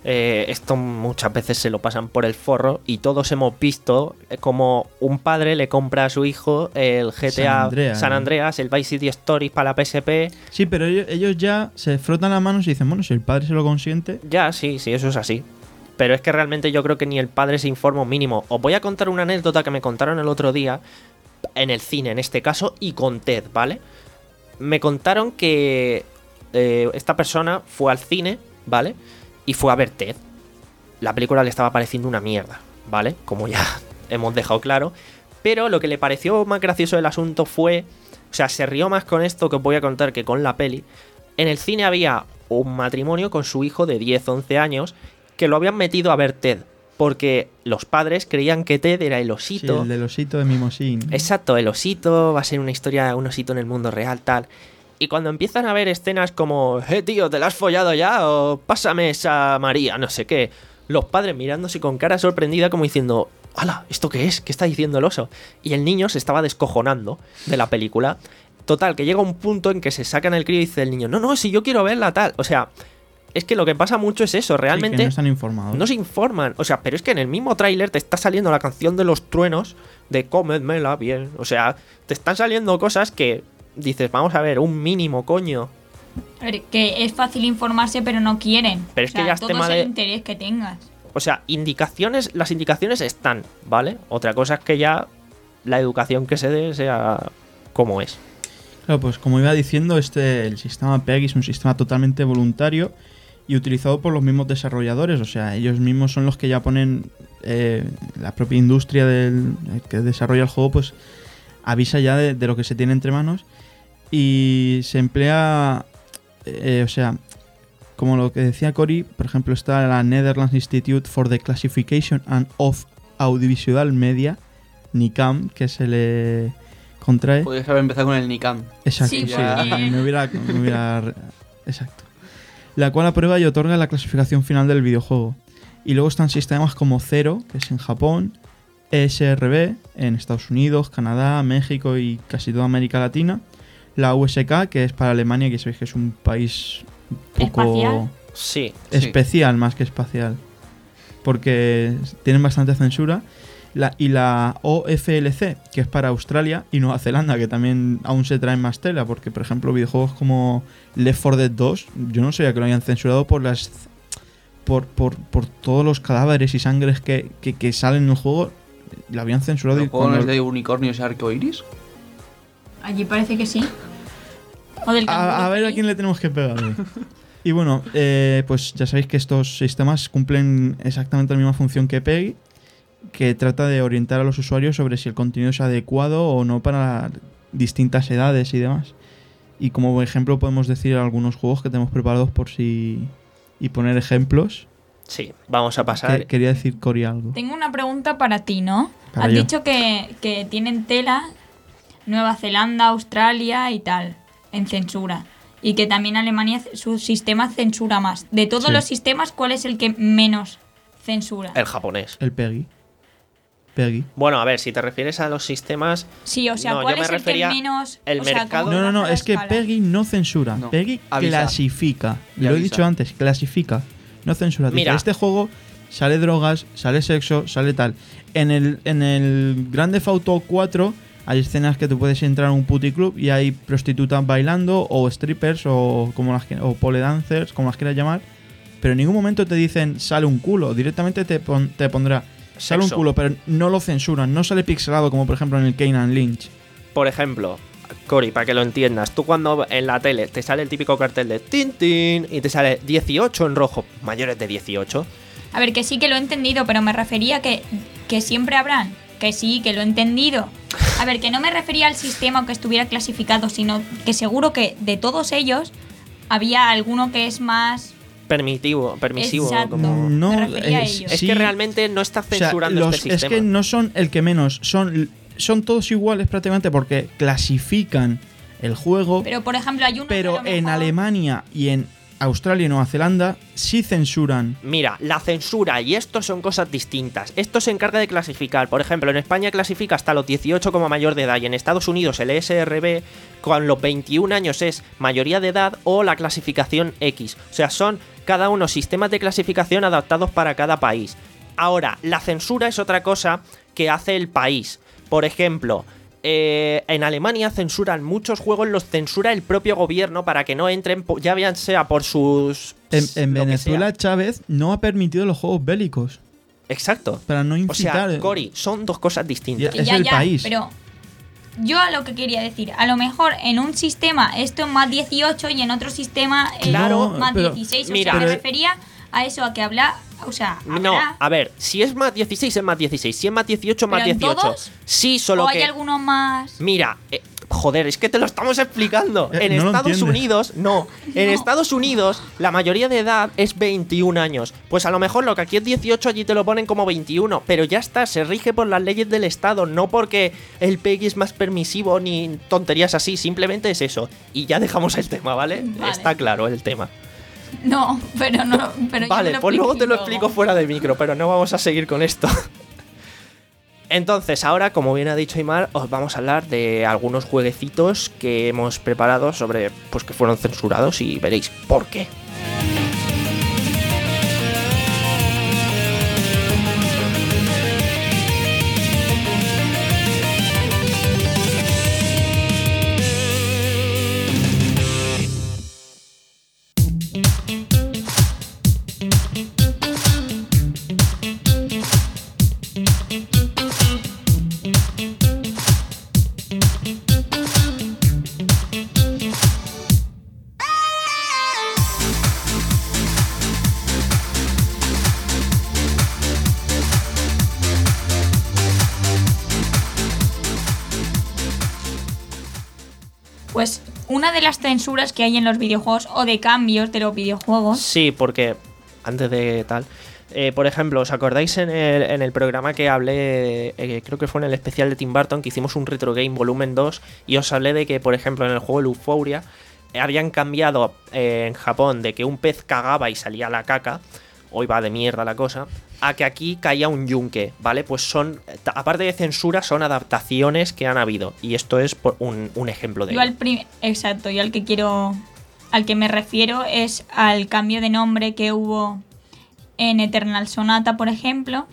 Eh, esto muchas veces se lo pasan por el forro y todos hemos visto como un padre le compra a su hijo el G T A San Andreas, San ¿no? Andreas, el Vice City Stories para la P S P. Sí, pero ellos, ellos ya se frotan las manos y dicen, bueno, si el padre se lo consiente... Ya, sí, sí, eso es así. Pero es que realmente yo creo que ni el padre se informa un mínimo. Os voy a contar una anécdota que me contaron el otro día, en el cine en este caso, y con Ted, ¿vale? Me contaron que eh, esta persona fue al cine, ¿vale? Y fue a ver Ted. La película le estaba pareciendo una mierda, ¿vale? Como ya hemos dejado claro. Pero lo que le pareció más gracioso del asunto fue... O sea, se rió más con esto que os voy a contar que con la peli. En el cine había un matrimonio con su hijo de diez, once años que lo habían metido a ver Ted. Porque los padres creían que Ted era el Sí, osito. el del osito de Mimosín. Exacto, el osito, va a ser una historia, un osito en el mundo real, tal. Y cuando empiezan a ver escenas como, eh, tío, ¿te la has follado ya? O pásame esa María, no sé qué. Los padres mirándose con cara sorprendida como diciendo, ¡hala! ¿Esto qué es? ¿Qué está diciendo el oso? Y el niño se estaba descojonando de la película. Total, que llega un punto en que se sacan el crío y dice el niño, no, no, si yo quiero verla, tal. O sea, es que lo que pasa mucho es eso, realmente... Sí, que no están informados. No se informan, o sea, pero es que en el mismo tráiler te está saliendo la canción de los truenos de cómedmela bien, o sea, te están saliendo cosas que dices, vamos a ver, un mínimo, coño. A ver, que es fácil informarse, pero no quieren. Pero es O sea, que ya es todo tema es el de- interés que tengas. O sea, indicaciones, las indicaciones están, ¿vale? Otra cosa es que ya la educación que se dé sea como es. Claro, pues como iba diciendo, este el sistema PEGI es un sistema totalmente voluntario y utilizado por los mismos desarrolladores. O sea, ellos mismos son los que ya ponen... Eh, la propia industria del, que desarrolla el juego, pues avisa ya de, de lo que se tiene entre manos. Y se emplea... eh, o sea, como lo que decía Cory, por ejemplo, está la Netherlands Institute for the Classification and of Audiovisual Media, NICAM, que se le contrae. Podrías haber empezado con el Nikam. Exacto, Sí, sí, porque- me hubiera, me hubiera- Exacto. La cual aprueba y otorga la clasificación final del videojuego. Y luego están sistemas como Zero, que es en Japón, E S R B en Estados Unidos, Canadá, México y casi toda América Latina. La U S K, que es para Alemania, que sabéis que es un país un poco ¿Espacial? Sí. Sí. especial más que espacial. Porque tienen bastante censura. La, y la O F L C, que es para Australia y Nueva Zelanda, que también aún se traen más tela, porque por ejemplo videojuegos como Left four Dead dos, yo no sabía que lo habían censurado por las por, por, por todos los cadáveres y sangres que, que, que salen en el juego, lo habían censurado. Y ¿Los juegos cuando- de unicornios y arcoiris? Allí parece que sí. O del a, a canguro ver a feliz. quién le tenemos que pegar. Y bueno, eh, pues ya sabéis que estos sistemas cumplen exactamente la misma función que PEGI, que trata de orientar a los usuarios sobre si el contenido es adecuado o no para distintas edades y demás. Y como ejemplo podemos decir algunos juegos que tenemos preparados por si... y poner ejemplos. Sí, vamos a pasar. Que- quería decir Cory algo. Tengo una pregunta para ti, ¿no? Para Has yo. dicho que, que tienen tela Nueva Zelanda, Australia y tal, en censura. Y que también Alemania, su sistema censura más. De todos Sí. los sistemas, ¿cuál es el que menos censura? El japonés. El PEGI. PEGI. Bueno, a ver, si te refieres a los sistemas... Sí, o sea, No, ¿cuál yo me es el que refería menos... el o sea, mercado- ¿cómo No, no, no, baja la es que escala? PEGI no censura. No, PEGI avisa. clasifica. Y Lo he avisa. dicho antes, clasifica. No censura. Dice, Mira. este juego sale drogas, sale sexo, sale tal. En el, en el Grand Theft Auto cuatro hay escenas que tú puedes entrar a un puticlub y hay prostitutas bailando o strippers o como las que- o pole dancers, como las quieras llamar. Pero en ningún momento te dicen sale un culo. Directamente te, pon- te pondrá sale Sexo. un culo, pero no lo censuran. No sale pixelado como por ejemplo en el Kane and Lynch. Por ejemplo, Cory, para que lo entiendas, tú cuando en la tele te sale el típico cartel de tin tin y te sale dieciocho en rojo, mayores de dieciocho, A ver, que sí que lo he entendido, pero me refería que, que siempre habrán. Que sí, que lo he entendido. A ver, que no me refería al sistema o que estuviera clasificado, sino que seguro que de todos ellos había alguno que es más... permitivo, permisivo. Exacto. Como... No, Me refería a es- ellos. Es sí. que realmente no está O sea, censurando los- este es sistema. que no son el que menos, son, son todos iguales prácticamente porque clasifican el juego, Pero, por ejemplo, hay uno que a pero lo en mejor- Alemania y en Australia y Nueva Zelanda sí censuran. Mira, la censura y esto son cosas distintas. Esto se encarga de clasificar. Por ejemplo, en España clasifica hasta los dieciocho como mayor de edad y en Estados Unidos el E S R B con los veintiún años es mayoría de edad o la clasificación X. O sea, son cada uno sistemas de clasificación adaptados para cada país. Ahora, la censura es otra cosa que hace el país. Por ejemplo, eh, en Alemania censuran muchos juegos, los censura el propio gobierno para que no entren, ya bien sea por sus... En, en lo que Venezuela, sea. Chávez no ha permitido los juegos bélicos. Exacto. Para no O incitar. sea, Cory, son dos cosas distintas. Ya- es el país. Pero yo a lo que quería decir, a lo mejor en un sistema esto es más dieciocho y en otro sistema es Claro, más pero- dieciséis. O mira, sea, me pero- refería a eso, a que habla, o sea, No, habrá- a ver, si es más dieciséis, es más dieciséis. Si es más dieciocho, más ¿Pero en dieciocho. todos? Sí, solo o hay que... algunos más. Mira, eh, joder, es que te lo estamos explicando. Eh, En no lo Estados entiendes. Unidos, no. En No. Estados Unidos, la mayoría de edad es veintiún años. Pues a lo mejor lo que aquí es dieciocho, allí te lo ponen como veintiuno. Pero ya está, se rige por las leyes del Estado, no porque el P E G I es más permisivo ni tonterías así. Simplemente es eso. Y ya dejamos el tema, ¿vale? Vale. Está claro el tema. No, pero no. Pero ya me Vale, lo pues luego te lo expliques explico fuera de micro, pero no vamos a seguir con esto. Entonces, ahora, como bien ha dicho Aimar, os vamos a hablar de algunos jueguecitos que hemos preparado sobre, pues que fueron censurados y veréis por qué. Pues una de las censuras que hay en los videojuegos o de cambios de los videojuegos. Sí, porque antes de tal, eh, por ejemplo, ¿os acordáis en el, en el programa que hablé, eh, creo que fue en el especial de Tim Burton, que hicimos un Retro Game Volumen dos, y os hablé de que, por ejemplo, en el juego Euphoria eh, habían cambiado eh, en Japón de que un pez cagaba y salía la caca, hoy va de mierda la cosa, a que aquí caía un yunque, ¿vale? Pues son, aparte de censura, son adaptaciones que han habido, y esto es por un, un ejemplo de Yo ello. al prim- Exacto, yo al que quiero. Al que me refiero es al cambio de nombre que hubo en Eternal Sonata, por ejemplo.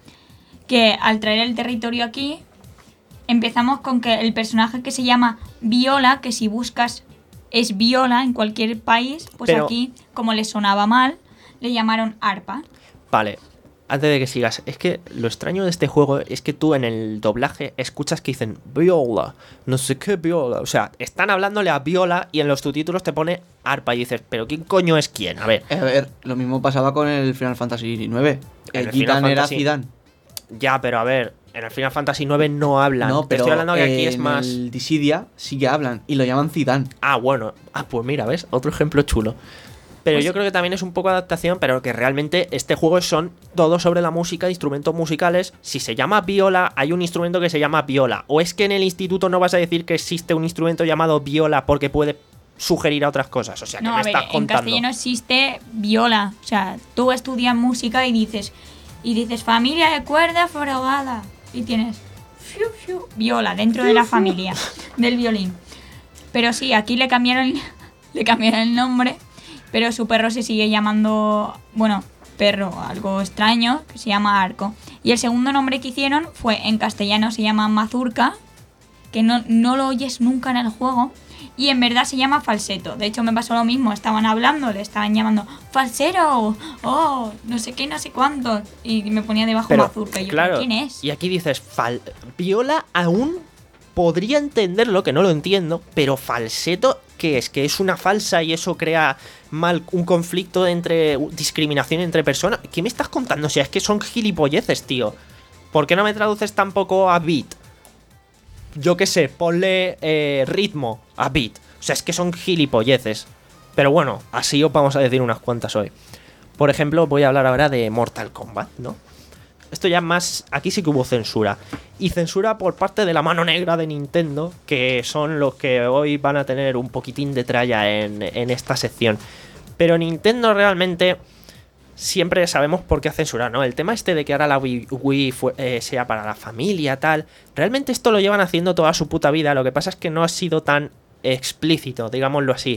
Que al traer el territorio aquí, empezamos con que el personaje que se llama Viola, que si buscas es Viola en cualquier país, pues Pero- aquí, como le sonaba mal, le llamaron Arpa. Vale, antes de que sigas, es que lo extraño de este juego es que tú en el doblaje escuchas que dicen Viola, no sé qué Viola. O sea, están hablándole a Viola y en los subtítulos te pone Arpa y dices, ¿pero quién coño es quién? A ver, A ver, lo mismo pasaba con el Final Fantasy nueve. En El el Final Zidane era Fantasy- Zidane. ya, pero a ver, en el Final Fantasy nueve no hablan. No, Te pero estoy hablando que aquí en es más. el Dissidia sí que hablan y lo llaman Zidane. Ah, bueno. Ah, pues mira, ¿ves? Otro ejemplo chulo. Pero Pues- yo creo que también es un poco adaptación, pero que realmente este juego son todo sobre la música, instrumentos musicales. Si se llama viola, hay un instrumento que se llama viola. ¿O es que en el instituto no vas a decir que existe un instrumento llamado viola porque puede sugerir a otras cosas? O sea, ¿qué No, me a ver, estás en contando? castellano existe viola. O sea, tú estudias música y dices, y dices familia de cuerda forogada. Y tienes fiu, fiu, viola dentro de la familia del violín. Pero sí, aquí le cambiaron, le cambiaron el nombre, pero su perro se sigue llamando, bueno, perro, algo extraño, que se llama Arco. Y el segundo nombre que hicieron fue, en castellano se llama Mazurca, que no, no lo oyes nunca en el juego. Y en verdad se llama falseto. De hecho me pasó lo mismo, estaban hablando, le estaban llamando falsero, oh, no sé qué, no sé cuánto. Y me ponía debajo Pero, Mazurca. Y yo, claro, ¿quién es? y aquí dices, fal viola aún podría entenderlo, que no lo entiendo, pero falseto, ¿qué es? ¿Que es una falsa y eso crea mal un conflicto entre discriminación entre personas? ¿Qué me estás contando? O sea, es que son gilipolleces, tío. ¿Por qué no me traduces tampoco a beat? Yo qué sé, ponle eh, ritmo a beat. O sea, es que son gilipolleces. Pero bueno, así os vamos a decir unas cuantas hoy. Por ejemplo, voy a hablar ahora de Mortal Kombat, ¿no? Esto ya más... Aquí sí que hubo censura. Y censura por parte de la mano negra de Nintendo, que son los que hoy van a tener un poquitín de tralla en, en esta sección. Pero Nintendo realmente siempre sabemos por qué ha censurado, ¿no? El tema este de que ahora la Wii, Wii fue, eh, sea para la familia, tal. Realmente esto lo llevan haciendo toda su puta vida. Lo que pasa es que no ha sido tan explícito, digámoslo así.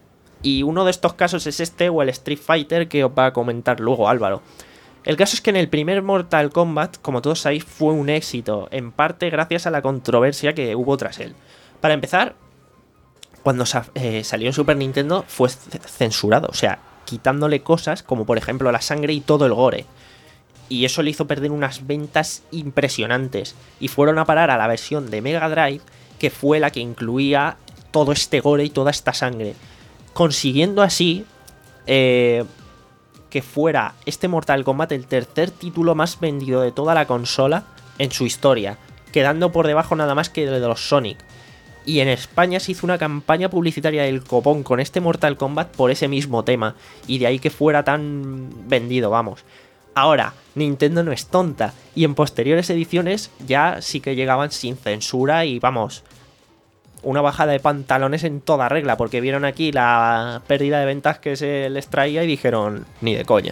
Y uno de estos casos es este o el Street Fighter que os va a comentar luego Álvaro. El caso es que en el primer Mortal Kombat, como todos sabéis, fue un éxito, en parte gracias a la controversia que hubo tras él. Para empezar, cuando sa- eh, salió en Super Nintendo fue c- censurado, o sea, quitándole cosas como por ejemplo la sangre y todo el gore. Y eso le hizo perder unas ventas impresionantes. Y fueron a parar a la versión de Mega Drive, que fue la que incluía todo este gore y toda esta sangre. Consiguiendo así eh, que fuera este Mortal Kombat el tercer título más vendido de toda la consola en su historia, quedando por debajo nada más que de los Sonic. Y en España se hizo una campaña publicitaria del copón con este Mortal Kombat por ese mismo tema, y de ahí que fuera tan vendido, vamos. Ahora, Nintendo no es tonta, y en posteriores ediciones ya sí que llegaban sin censura y vamos, una bajada de pantalones en toda regla, porque vieron aquí la pérdida de ventas que se les traía y dijeron, ni de coña.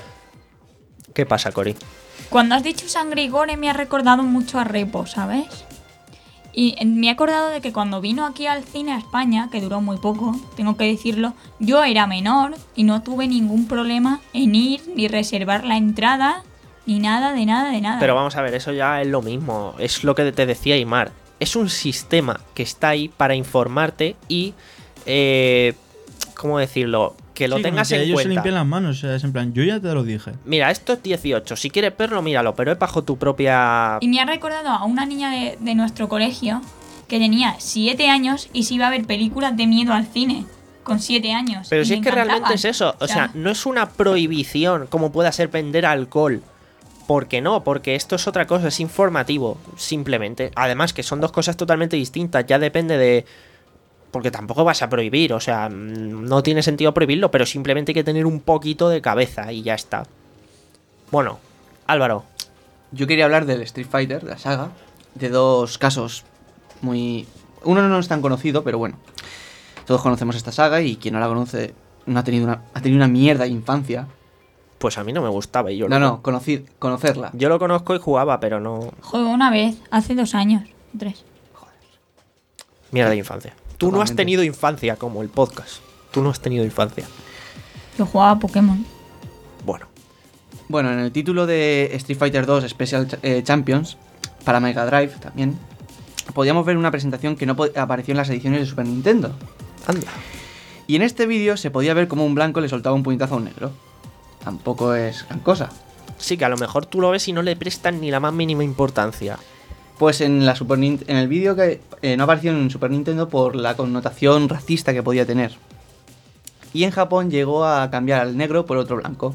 ¿Qué pasa, Cori? Cuando has dicho sangre y gore me ha recordado mucho a Repo, ¿sabes? Y me he acordado de que cuando vino aquí al cine a España, que duró muy poco, tengo que decirlo, yo era menor y no tuve ningún problema en ir ni reservar la entrada, ni nada, de nada, de nada. Pero vamos a ver, eso ya es lo mismo, es lo que te decía Aymar. Es un sistema que está ahí para informarte y, eh, ¿cómo decirlo? Que lo Sí, como tengas que en ellos cuenta. se limpian las manos, o sea, es en plan, yo ya te lo dije. Mira, esto es dieciocho, si quieres verlo, míralo, pero es bajo tu propia... Y me ha recordado a una niña de, de nuestro colegio que tenía siete años y se iba a ver películas de miedo al cine. Con siete años. Pero y si me es que realmente encantaban. es eso, o sea, no es una prohibición como pueda ser vender alcohol. ¿Por qué no? Porque esto es otra cosa, es informativo, simplemente. Además que son dos cosas totalmente distintas, ya depende de... Porque tampoco vas a prohibir, o sea, no tiene sentido prohibirlo, pero simplemente hay que tener un poquito de cabeza y ya está. Bueno, Álvaro. Yo quería hablar del Street Fighter, de la saga, de dos casos muy... Uno no es tan conocido, pero bueno. Todos conocemos esta saga y quien no la conoce no ha tenido una, ha tenido una mierda de infancia. Pues a mí no me gustaba y yo No, lo... no, conocí, conocerla. Yo lo conozco y jugaba, pero no... Jugué una vez, hace dos años, tres. Mierda de infancia. Tú no has Totalmente. tenido infancia como el podcast. Tú no has tenido infancia. Yo jugaba a Pokémon. Bueno. Bueno, en el título de Street Fighter dos Special eh, Champions, para Mega Drive también, podíamos ver una presentación que no po- apareció en las ediciones de Super Nintendo. Anda. Y en este vídeo se podía ver cómo un blanco le soltaba un puñetazo a un negro. Tampoco es gran cosa. Sí, que a lo mejor tú lo ves y no le prestan ni la más mínima importancia. Pues en la Super Nin- en el vídeo que eh, no apareció en Super Nintendo por la connotación racista que podía tener. Y en Japón llegó a cambiar al negro por otro blanco.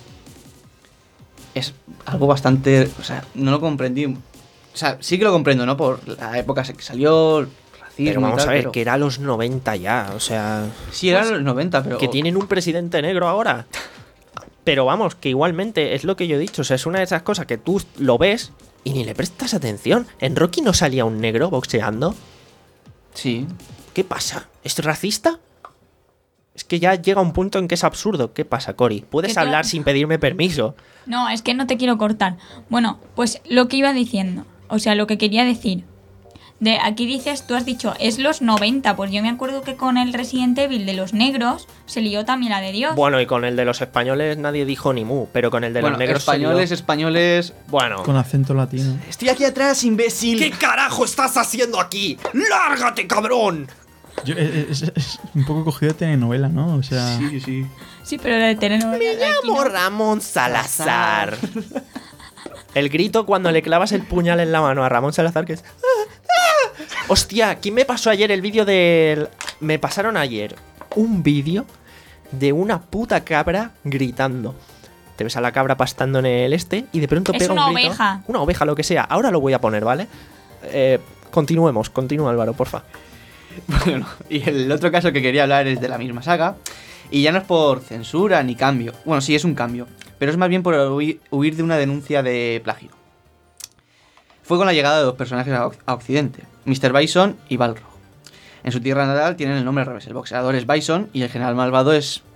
Es algo bastante... O sea, no lo comprendí. O sea, sí que lo comprendo, ¿no? Por la época que salió, racismo Pero y vamos tal, a ver, pero- que era los noventa ya, o sea... Sí, eran los noventa, pero... Que tienen un presidente negro ahora. Pero vamos, que igualmente es lo que yo he dicho, o sea, es una de esas cosas que tú lo ves y ni le prestas atención. ¿En Rocky no salía un negro boxeando? Sí. ¿Qué pasa? ¿Es racista? Es que ya llega un punto en que es absurdo. ¿Qué pasa, Cory? Puedes Que tú- hablar sin pedirme permiso. No, es que no te quiero cortar. Bueno, pues lo que iba diciendo, o sea, lo que quería decir. De aquí dices, tú has dicho, es los noventa, pues yo me acuerdo que con el Resident Evil de los negros se lió también la de Dios. Bueno, y con el de los españoles nadie dijo ni mu, pero con el de Bueno, los negros se españoles, lió. españoles... Bueno. Con acento latino. Estoy aquí atrás, imbécil. ¿Qué carajo estás haciendo aquí? ¡Lárgate, cabrón! Yo- es, es- es un poco cogido de telenovela, ¿no? O sea, Sí, sí. Sí, pero de telenovela. Me de aquí llamo no. Ramón Salazar. El grito cuando le clavas el puñal en la mano a Ramón Salazar, que es... "Ah, ah". Hostia, ¿quién me pasó ayer el vídeo del... Me pasaron ayer un vídeo de una puta cabra gritando. Te ves a la cabra pastando en el este y de pronto Es pega una un grito. oveja. Una oveja, lo que sea. Ahora lo voy a poner, ¿vale? Eh, continuemos, continúa Álvaro, porfa. Bueno, y el otro caso que quería hablar es de la misma saga. Y ya no es por censura ni cambio. Bueno, sí, es un cambio. Pero es más bien por huir, huir de una denuncia de plagio. Fue con la llegada de dos personajes a, Oc- a Occidente, mister Bison y Balrog. En su tierra natal tienen el nombre al revés. El boxeador es Bison y el general malvado es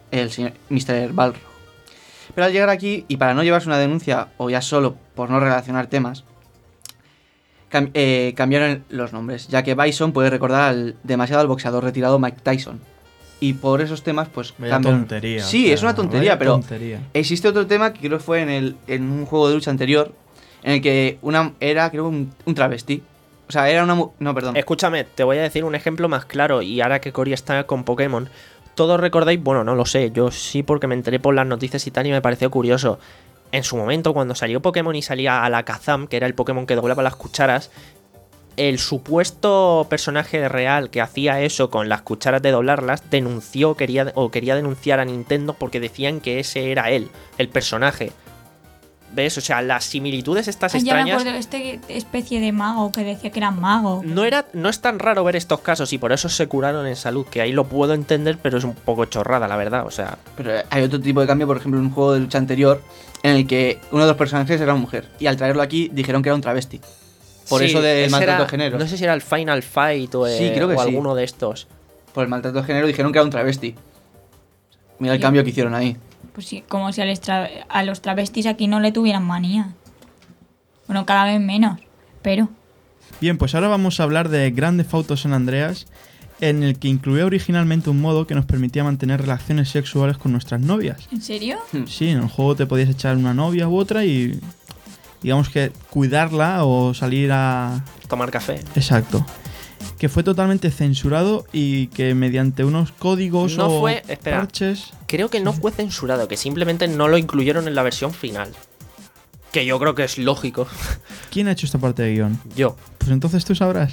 el señor mister Balrog. Pero al llegar aquí, y para no llevarse una denuncia, o ya solo por no relacionar temas, cam- eh, cambiaron los nombres, ya que Bison puede recordar al, demasiado al boxeador retirado Mike Tyson. Y por esos temas, pues Vaya cambian. tontería. Sí, o sea, es una tontería, vaya pero tontería. existe otro tema que creo que fue en, el, en un juego de lucha anterior, en el que una era, creo, un, un travesti. O sea, era una... mu- No, perdón. Escúchame, te voy a decir un ejemplo más claro. Y ahora que Cory está con Pokémon, todos recordáis, bueno, no lo sé, yo sí porque me enteré por las noticias y tal y me pareció curioso. En su momento, cuando salió Pokémon y salía Alakazam, que era el Pokémon que doblaba las cucharas, el supuesto personaje real que hacía eso con las cucharas de doblarlas denunció quería, o quería denunciar a Nintendo porque decían que ese era él, el personaje. ¿Ves? O sea, las similitudes estas Ay, ya me extrañas... acuerdo, este especie de mago que decía que era mago. No, era, no es tan raro ver estos casos y por eso se curaron en salud, que ahí lo puedo entender, pero es un poco chorrada, la verdad. O sea, Pero hay otro tipo de cambio, por ejemplo, en un juego de lucha anterior, en el que uno de los personajes era una mujer. Y al traerlo aquí dijeron que era un travesti. Por sí, eso del ese maltrato era- de género. No sé si era el Final Fight o, Sí, eh, creo que o sí. alguno de estos. Por el maltrato de género dijeron que era un travesti. Mira el Sí. cambio que hicieron ahí. Pues sí, como si a los, tra- a los travestis aquí no le tuvieran manía. Bueno, cada vez menos, pero... Bien, pues ahora vamos a hablar de Grand Theft Auto San Andreas, en el que incluía originalmente un modo que nos permitía mantener relaciones sexuales con nuestras novias. ¿En serio? Sí, en el juego te podías echar una novia u otra y digamos que cuidarla o salir a... Tomar café. Exacto. Que fue totalmente censurado y que mediante unos códigos No o fue- espera. parches... Creo que no fue censurado, que simplemente no lo incluyeron en la versión final. Que yo creo que es lógico. ¿Quién ha hecho esta parte de guión? Yo. Pues entonces tú sabrás.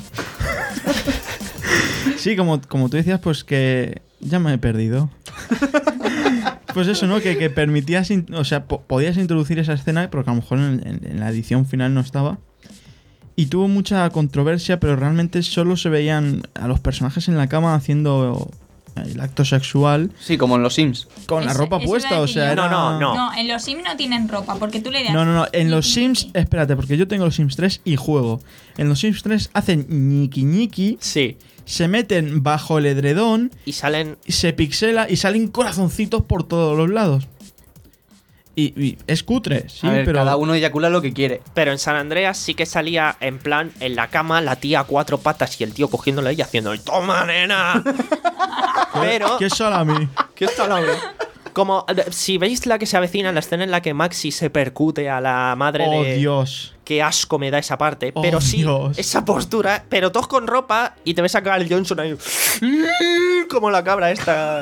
Sí, como, como tú decías, pues que ya me he perdido. Pues eso, ¿no? Que, que permitías, in- o sea, po- podías introducir esa escena, porque a lo mejor en, en- en la edición final no estaba. Y tuvo mucha controversia, pero realmente solo se veían a los personajes en la cama haciendo el acto sexual Sí, como en los Sims. con la Eso- ropa eso iba puesta, a o decir sea, yo. era... No, no, no. No, en los Sims no tienen ropa, porque tú le das... No, no, no. En los ñiqui, Sims, ñiqui. espérate, porque yo tengo los Sims tres y juego. En los Sims tres hacen ñiqui ñiqui, Sí. se meten bajo el edredón, Y salen... y se pixela y salen corazoncitos por todos los lados. Y, y es cutre, sí, a ver, pero... cada uno eyacula lo que quiere. Pero en San Andreas sí que salía en plan en la cama la tía a cuatro patas y el tío cogiéndola y haciendo el ¡toma, nena! Pero... ¿Qué salami? ¿Qué está la Como eh, si veis la que se avecina, la escena en la que Maxi se percute a la madre Oh, de... Dios. Qué asco me da esa parte. Oh, pero sí, Dios. esa postura, pero todos con ropa y te ves a Carl Johnson ahí. Como la cabra esta.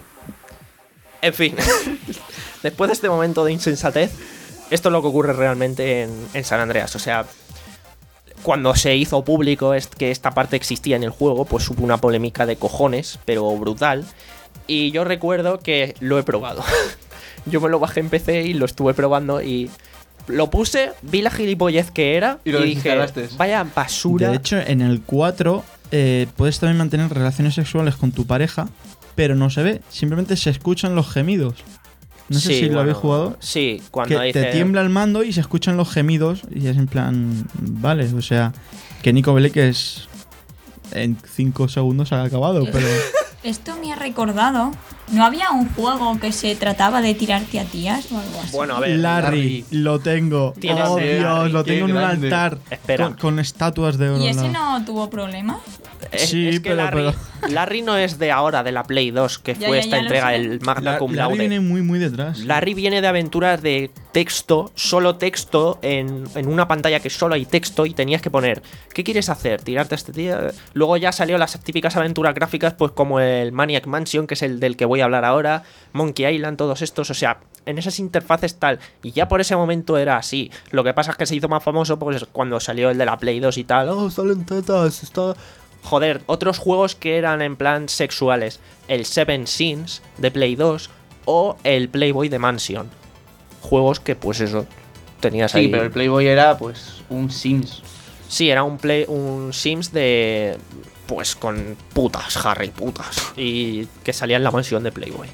En fin. Después de este momento de insensatez, esto es lo que ocurre realmente en, en San Andreas. O sea, cuando se hizo público es que esta parte existía en el juego, pues hubo una polémica de cojones, pero brutal. Y yo recuerdo que lo he probado. Yo me lo bajé en P C y lo estuve probando y lo puse, vi la gilipollez que era Y lo dije, desinstalaste. vaya basura. De hecho, en el cuatro eh, puedes también mantener relaciones sexuales con tu pareja, pero no se ve. Simplemente se escuchan los gemidos. No sé Sí, si lo bueno, habéis jugado. Sí, Que cuando dice... te tiembla el mando y se escuchan los gemidos y es en plan... Vale, o sea, que Nico Bellic es... En cinco segundos ha acabado, pero... Esto me ha recordado... ¿No había un juego que se trataba de tirarte a tías o algo así? Bueno, a ver, Larry, Larry. lo tengo. Tienes Oh, el Dios, Larry, lo qué tengo en un grande. altar. Espera. Con, con estatuas de oro. ¿Y ese al lado. no tuvo problemas? es, sí, es que pero- Larry, pero- Larry no es de ahora, de la Play dos, que Ya, fue ya, esta ya lo entrega, sé. el Magna La- Cum Larry Laude. viene muy, muy detrás. Larry viene de aventuras de texto, solo texto, en, en una pantalla que solo hay texto y tenías que poner, ¿qué quieres hacer? ¿Tirarte a este tío? Luego ya salió las típicas aventuras gráficas, pues como el Maniac Mansion, que es el del que voy a hablar ahora, Monkey Island, todos estos, o sea, en esas interfaces tal, y ya por ese momento era así. Lo que pasa es que se hizo más famoso pues cuando salió el de la Play dos y tal, oh, salen tetas, está... Joder, otros juegos que eran en plan sexuales, el Seven Sins de Play dos o el Playboy de Mansion. Juegos que, pues eso, tenías Sí, ahí. pero el Playboy era pues un Sims. Sí, era un play, un Sims de. Pues con putas, Harry, putas. Y que salía en la mansión de Playboy.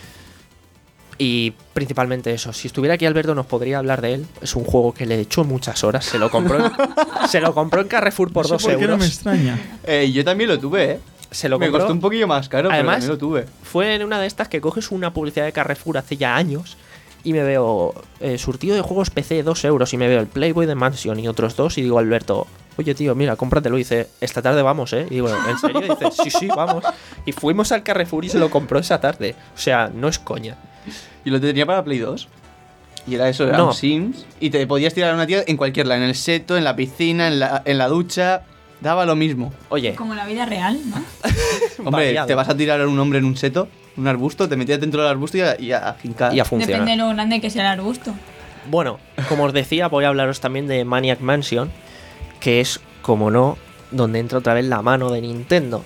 Y principalmente eso. Si estuviera aquí Alberto nos podría hablar de él. Es un juego que le echó muchas horas. Se lo compró en, se lo compró en Carrefour por No sé dos por qué euros. no me extraña. Eh, yo también lo tuve, ¿eh? se lo Me compró. costó un poquillo más caro, Además, pero también lo tuve. Fue en una de estas que coges una publicidad de Carrefour hace ya años y me veo eh, surtido de juegos P C dos euros y me veo el Playboy de Mansion y otros dos y digo a Alberto, oye tío, mira, cómpratelo. Y dice, esta tarde vamos, ¿eh? Y digo, ¿en serio? Y dice, sí, sí, vamos. Y fuimos al Carrefour y se lo compró esa tarde. O sea, no es coña. Y lo tenía para Play dos. Y era eso, era No. un Sims. Y te podías tirar a una tía en cualquier lado, en el seto, en la piscina, en la, en la ducha. Daba lo mismo. Oye, Como la vida real, ¿no? Hombre, variado. te vas a tirar a un hombre en un seto, un arbusto, te metías dentro del arbusto y a, y a fincar. y a funcionar. Depende de lo grande que sea el arbusto. Bueno, como os decía, voy a hablaros también de Maniac Mansion, que es, como no, donde entra otra vez la mano de Nintendo.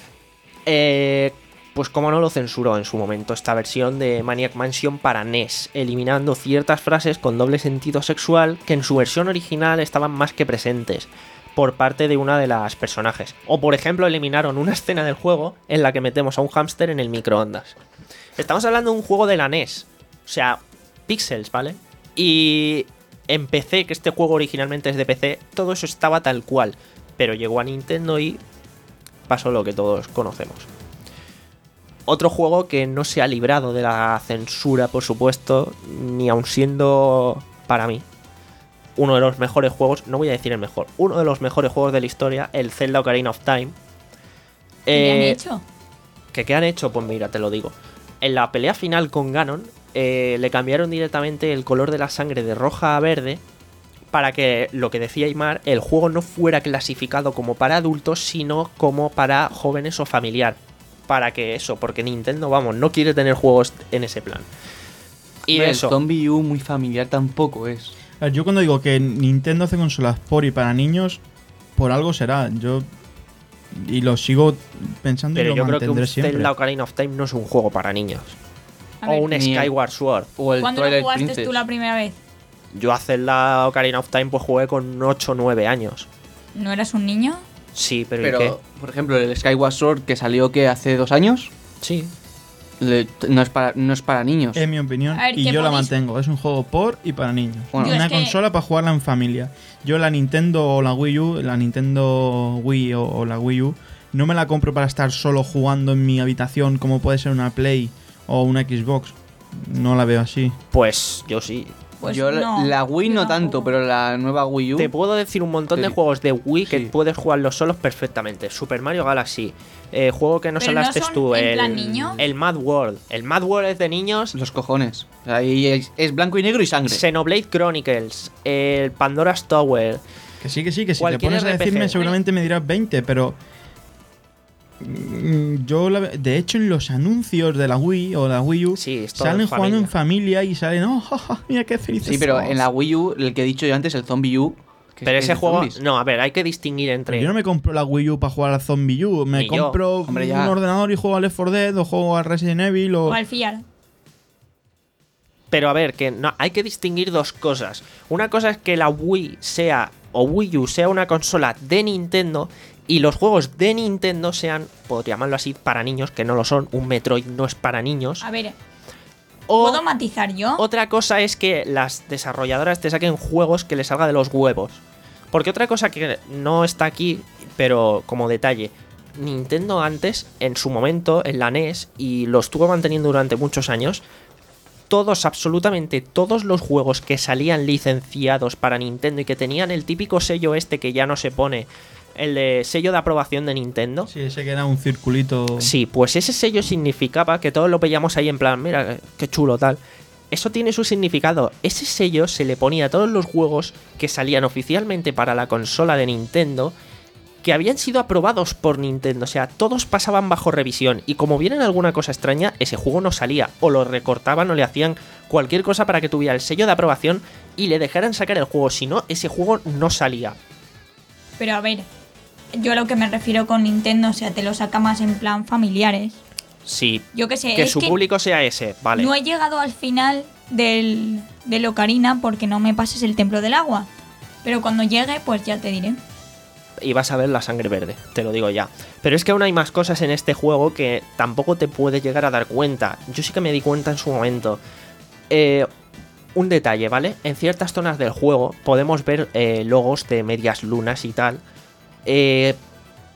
Eh, pues como no lo censuró en su momento esta versión de Maniac Mansion para N E S, eliminando ciertas frases con doble sentido sexual que en su versión original estaban más que presentes por parte de una de las personajes. O por ejemplo eliminaron una escena del juego en la que metemos a un hámster en el microondas. Estamos hablando de un juego de la N E S, o sea, píxeles, ¿vale? Y en P C, que este juego originalmente es de P C, todo eso estaba tal cual. Pero llegó a Nintendo y pasó lo que todos conocemos. Otro juego que no se ha librado de la censura, por supuesto, ni aun siendo, para mí, uno de los mejores juegos, no voy a decir el mejor, uno de los mejores juegos de la historia, el Zelda Ocarina of Time. ¿Qué han Eh, hecho? ¿Que qué han hecho? Pues mira, te lo digo. En la pelea final con Ganon, eh, le cambiaron directamente el color de la sangre de roja a verde para que, lo que decía Aymar, el juego no fuera clasificado como para adultos, sino como para jóvenes o familiar. Para que eso, porque Nintendo, vamos, no quiere tener juegos en ese plan. Y Hombre, eso, El Zombie U muy familiar tampoco es. A ver, yo cuando digo que Nintendo hace consolas por y para niños, por algo será. Yo. Y lo sigo pensando pero y lo yo creo que un mantendré siempre. Zelda Ocarina of Time no es un juego para niños. A O ver, un ni el- Skyward Sword. O el ¿cuándo lo Twilight jugaste Princess. tú la primera vez? Yo a Zelda Ocarina of Time pues jugué con ocho o nueve años. ¿No eras un niño? Sí, pero, ¿y Pero, qué? por ejemplo, el Skyward Sword que salió que hace dos años, Sí. le- no, es para, no es para niños. En mi opinión, A ver, y ¿qué yo la podéis- mantengo. Es un juego por y para niños. Bueno, Yo Una es que- consola para jugarla en familia. Yo la Nintendo o la Wii U, la Nintendo Wii o, o la Wii U, no me la compro para estar solo jugando en mi habitación como puede ser una Play o una Xbox. No la veo así. Pues yo sí. Pues yo la- no. la Wii yo no tampoco. tanto, pero la nueva Wii U. Te puedo decir un montón de Sí. juegos de Wii que Sí. puedes jugarlos solos perfectamente. Super Mario Galaxy, eh, juego que nos ¿Pero no hablaste son tú, en el, plan niño? el Mad World. El Mad World es de niños. Los cojones. Ahí es, es blanco y negro y sangre. Xenoblade Chronicles, el Pandora's Tower. Que sí, que sí, que si te Cualquier pones a R P G. decirme seguramente me dirás veinte, pero... mm, Yo, la ve- de hecho, en los anuncios de la Wii o la Wii U Sí, es todo salen en jugando en familia. familia y salen, oh, ja, ja, mira qué felices Sí, pero somos". en la Wii U, el que he dicho yo antes, el Zombie U. que Pero es ese de juego, zombies. no, a ver, hay que distinguir entre... Pero yo no me compro la Wii U para jugar al Zombie U. Me Ni yo. compro Hombre, un ya. ordenador y juego al Left four Dead o juego al Resident Evil o... O al fiar. Pero a ver, que no, hay que distinguir dos cosas. Una cosa es que la Wii sea, o Wii U sea una consola de Nintendo y los juegos de Nintendo sean, por llamarlo así, para niños, que no lo son. Un Metroid no es para niños. A ver, O ¿puedo matizar yo? otra cosa es que las desarrolladoras te saquen juegos que les salga de los huevos. Porque otra cosa que no está aquí, pero como detalle, Nintendo antes, en su momento, en la N E S, y lo estuvo manteniendo durante muchos años, todos, absolutamente todos los juegos que salían licenciados para Nintendo y que tenían el típico sello este que ya no se pone, el de sello de aprobación de Nintendo. Sí, ese que era un circulito... Sí, pues ese sello significaba que todos lo veíamos ahí en plan, mira, qué chulo tal. Eso tiene su significado. Ese sello se le ponía a todos los juegos que salían oficialmente para la consola de Nintendo, que habían sido aprobados por Nintendo. O sea, todos pasaban bajo revisión. Y como vieran alguna cosa extraña, ese juego no salía. O lo recortaban o le hacían cualquier cosa para que tuviera el sello de aprobación y le dejaran sacar el juego. Si no, ese juego no salía. Pero a ver, yo a lo que me refiero con Nintendo, o sea, te lo saca más en plan familiares. Sí, Yo qué sé, que es su que público sea ese, vale. no he llegado al final del, del Ocarina porque no me pases el Templo del Agua. Pero cuando llegue, pues ya te diré. Y vas a ver la sangre verde, te lo digo ya. Pero es que aún hay más cosas en este juego que tampoco te puedes llegar a dar cuenta. Yo sí que me di cuenta en su momento. Eh, un detalle, ¿vale? En ciertas zonas del juego podemos ver eh, logos de medias lunas y tal. Eh,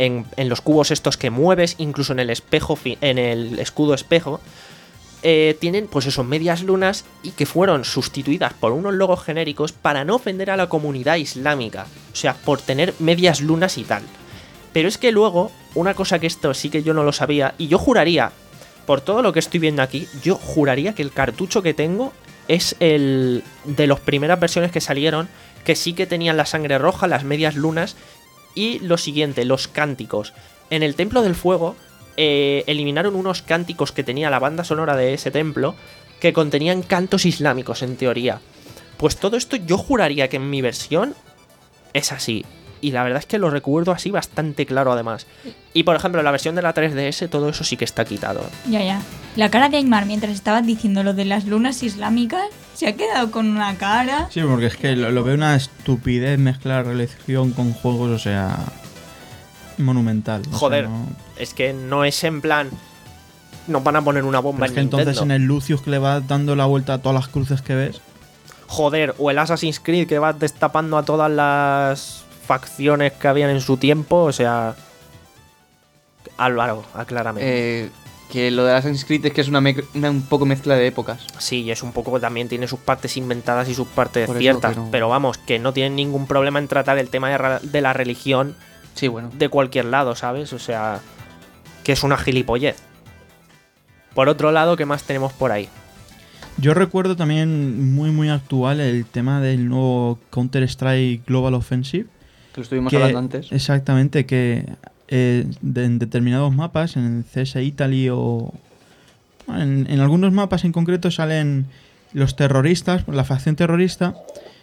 en, en los cubos estos que mueves, incluso en el espejo, en el escudo espejo, eh, tienen pues esos medias lunas y que fueron sustituidas por unos logos genéricos para no ofender a la comunidad islámica, o sea, por tener medias lunas y tal. Pero es que luego, una cosa que esto sí que yo no lo sabía, y yo juraría, por todo lo que estoy viendo aquí, yo juraría que el cartucho que tengo es el de las primeras versiones que salieron, que sí que tenían la sangre roja, las medias lunas, y lo siguiente, los cánticos. En el Templo del Fuego eh, eliminaron unos cánticos que tenía la banda sonora de ese templo, que contenían cantos islámicos, en teoría. Pues todo esto yo juraría que en mi versión es así. Y la verdad es que lo recuerdo así bastante claro además. Y por ejemplo, en la versión de la tres D S todo eso sí que está quitado. Ya, ya. La cara de Aymar mientras estabas diciendo lo de las lunas islámicas se ha quedado con una cara. Sí, porque es que lo, lo veo una estupidez mezclar religión con juegos, o sea, monumental. O Joder, sea, no... es que no es en plan... Nos van a poner una bomba es en que Nintendo. entonces en el Lucius que le vas dando la vuelta a todas las cruces que ves. Joder, o el Assassin's Creed que vas destapando a todas las facciones que habían en su tiempo, o sea... Álvaro, aclárame. Eh, que lo de Assassin's Creed es que es una, me- una un poco mezcla de épocas. Sí, y es un poco que también tiene sus partes inventadas y sus partes Por eso ciertas, que no- pero vamos, que no tienen ningún problema en tratar el tema de, ra- de la religión Sí, bueno. de cualquier lado, ¿sabes? O sea, que es una gilipollez. Por otro lado, ¿qué más tenemos por ahí? Yo recuerdo también muy muy actual el tema del nuevo Counter-Strike Global Offensive. Que lo estuvimos que- hablando antes. Exactamente, que eh, de- en determinados mapas, en el C S Italy o... En, en algunos mapas en concreto salen los terroristas, la facción terrorista,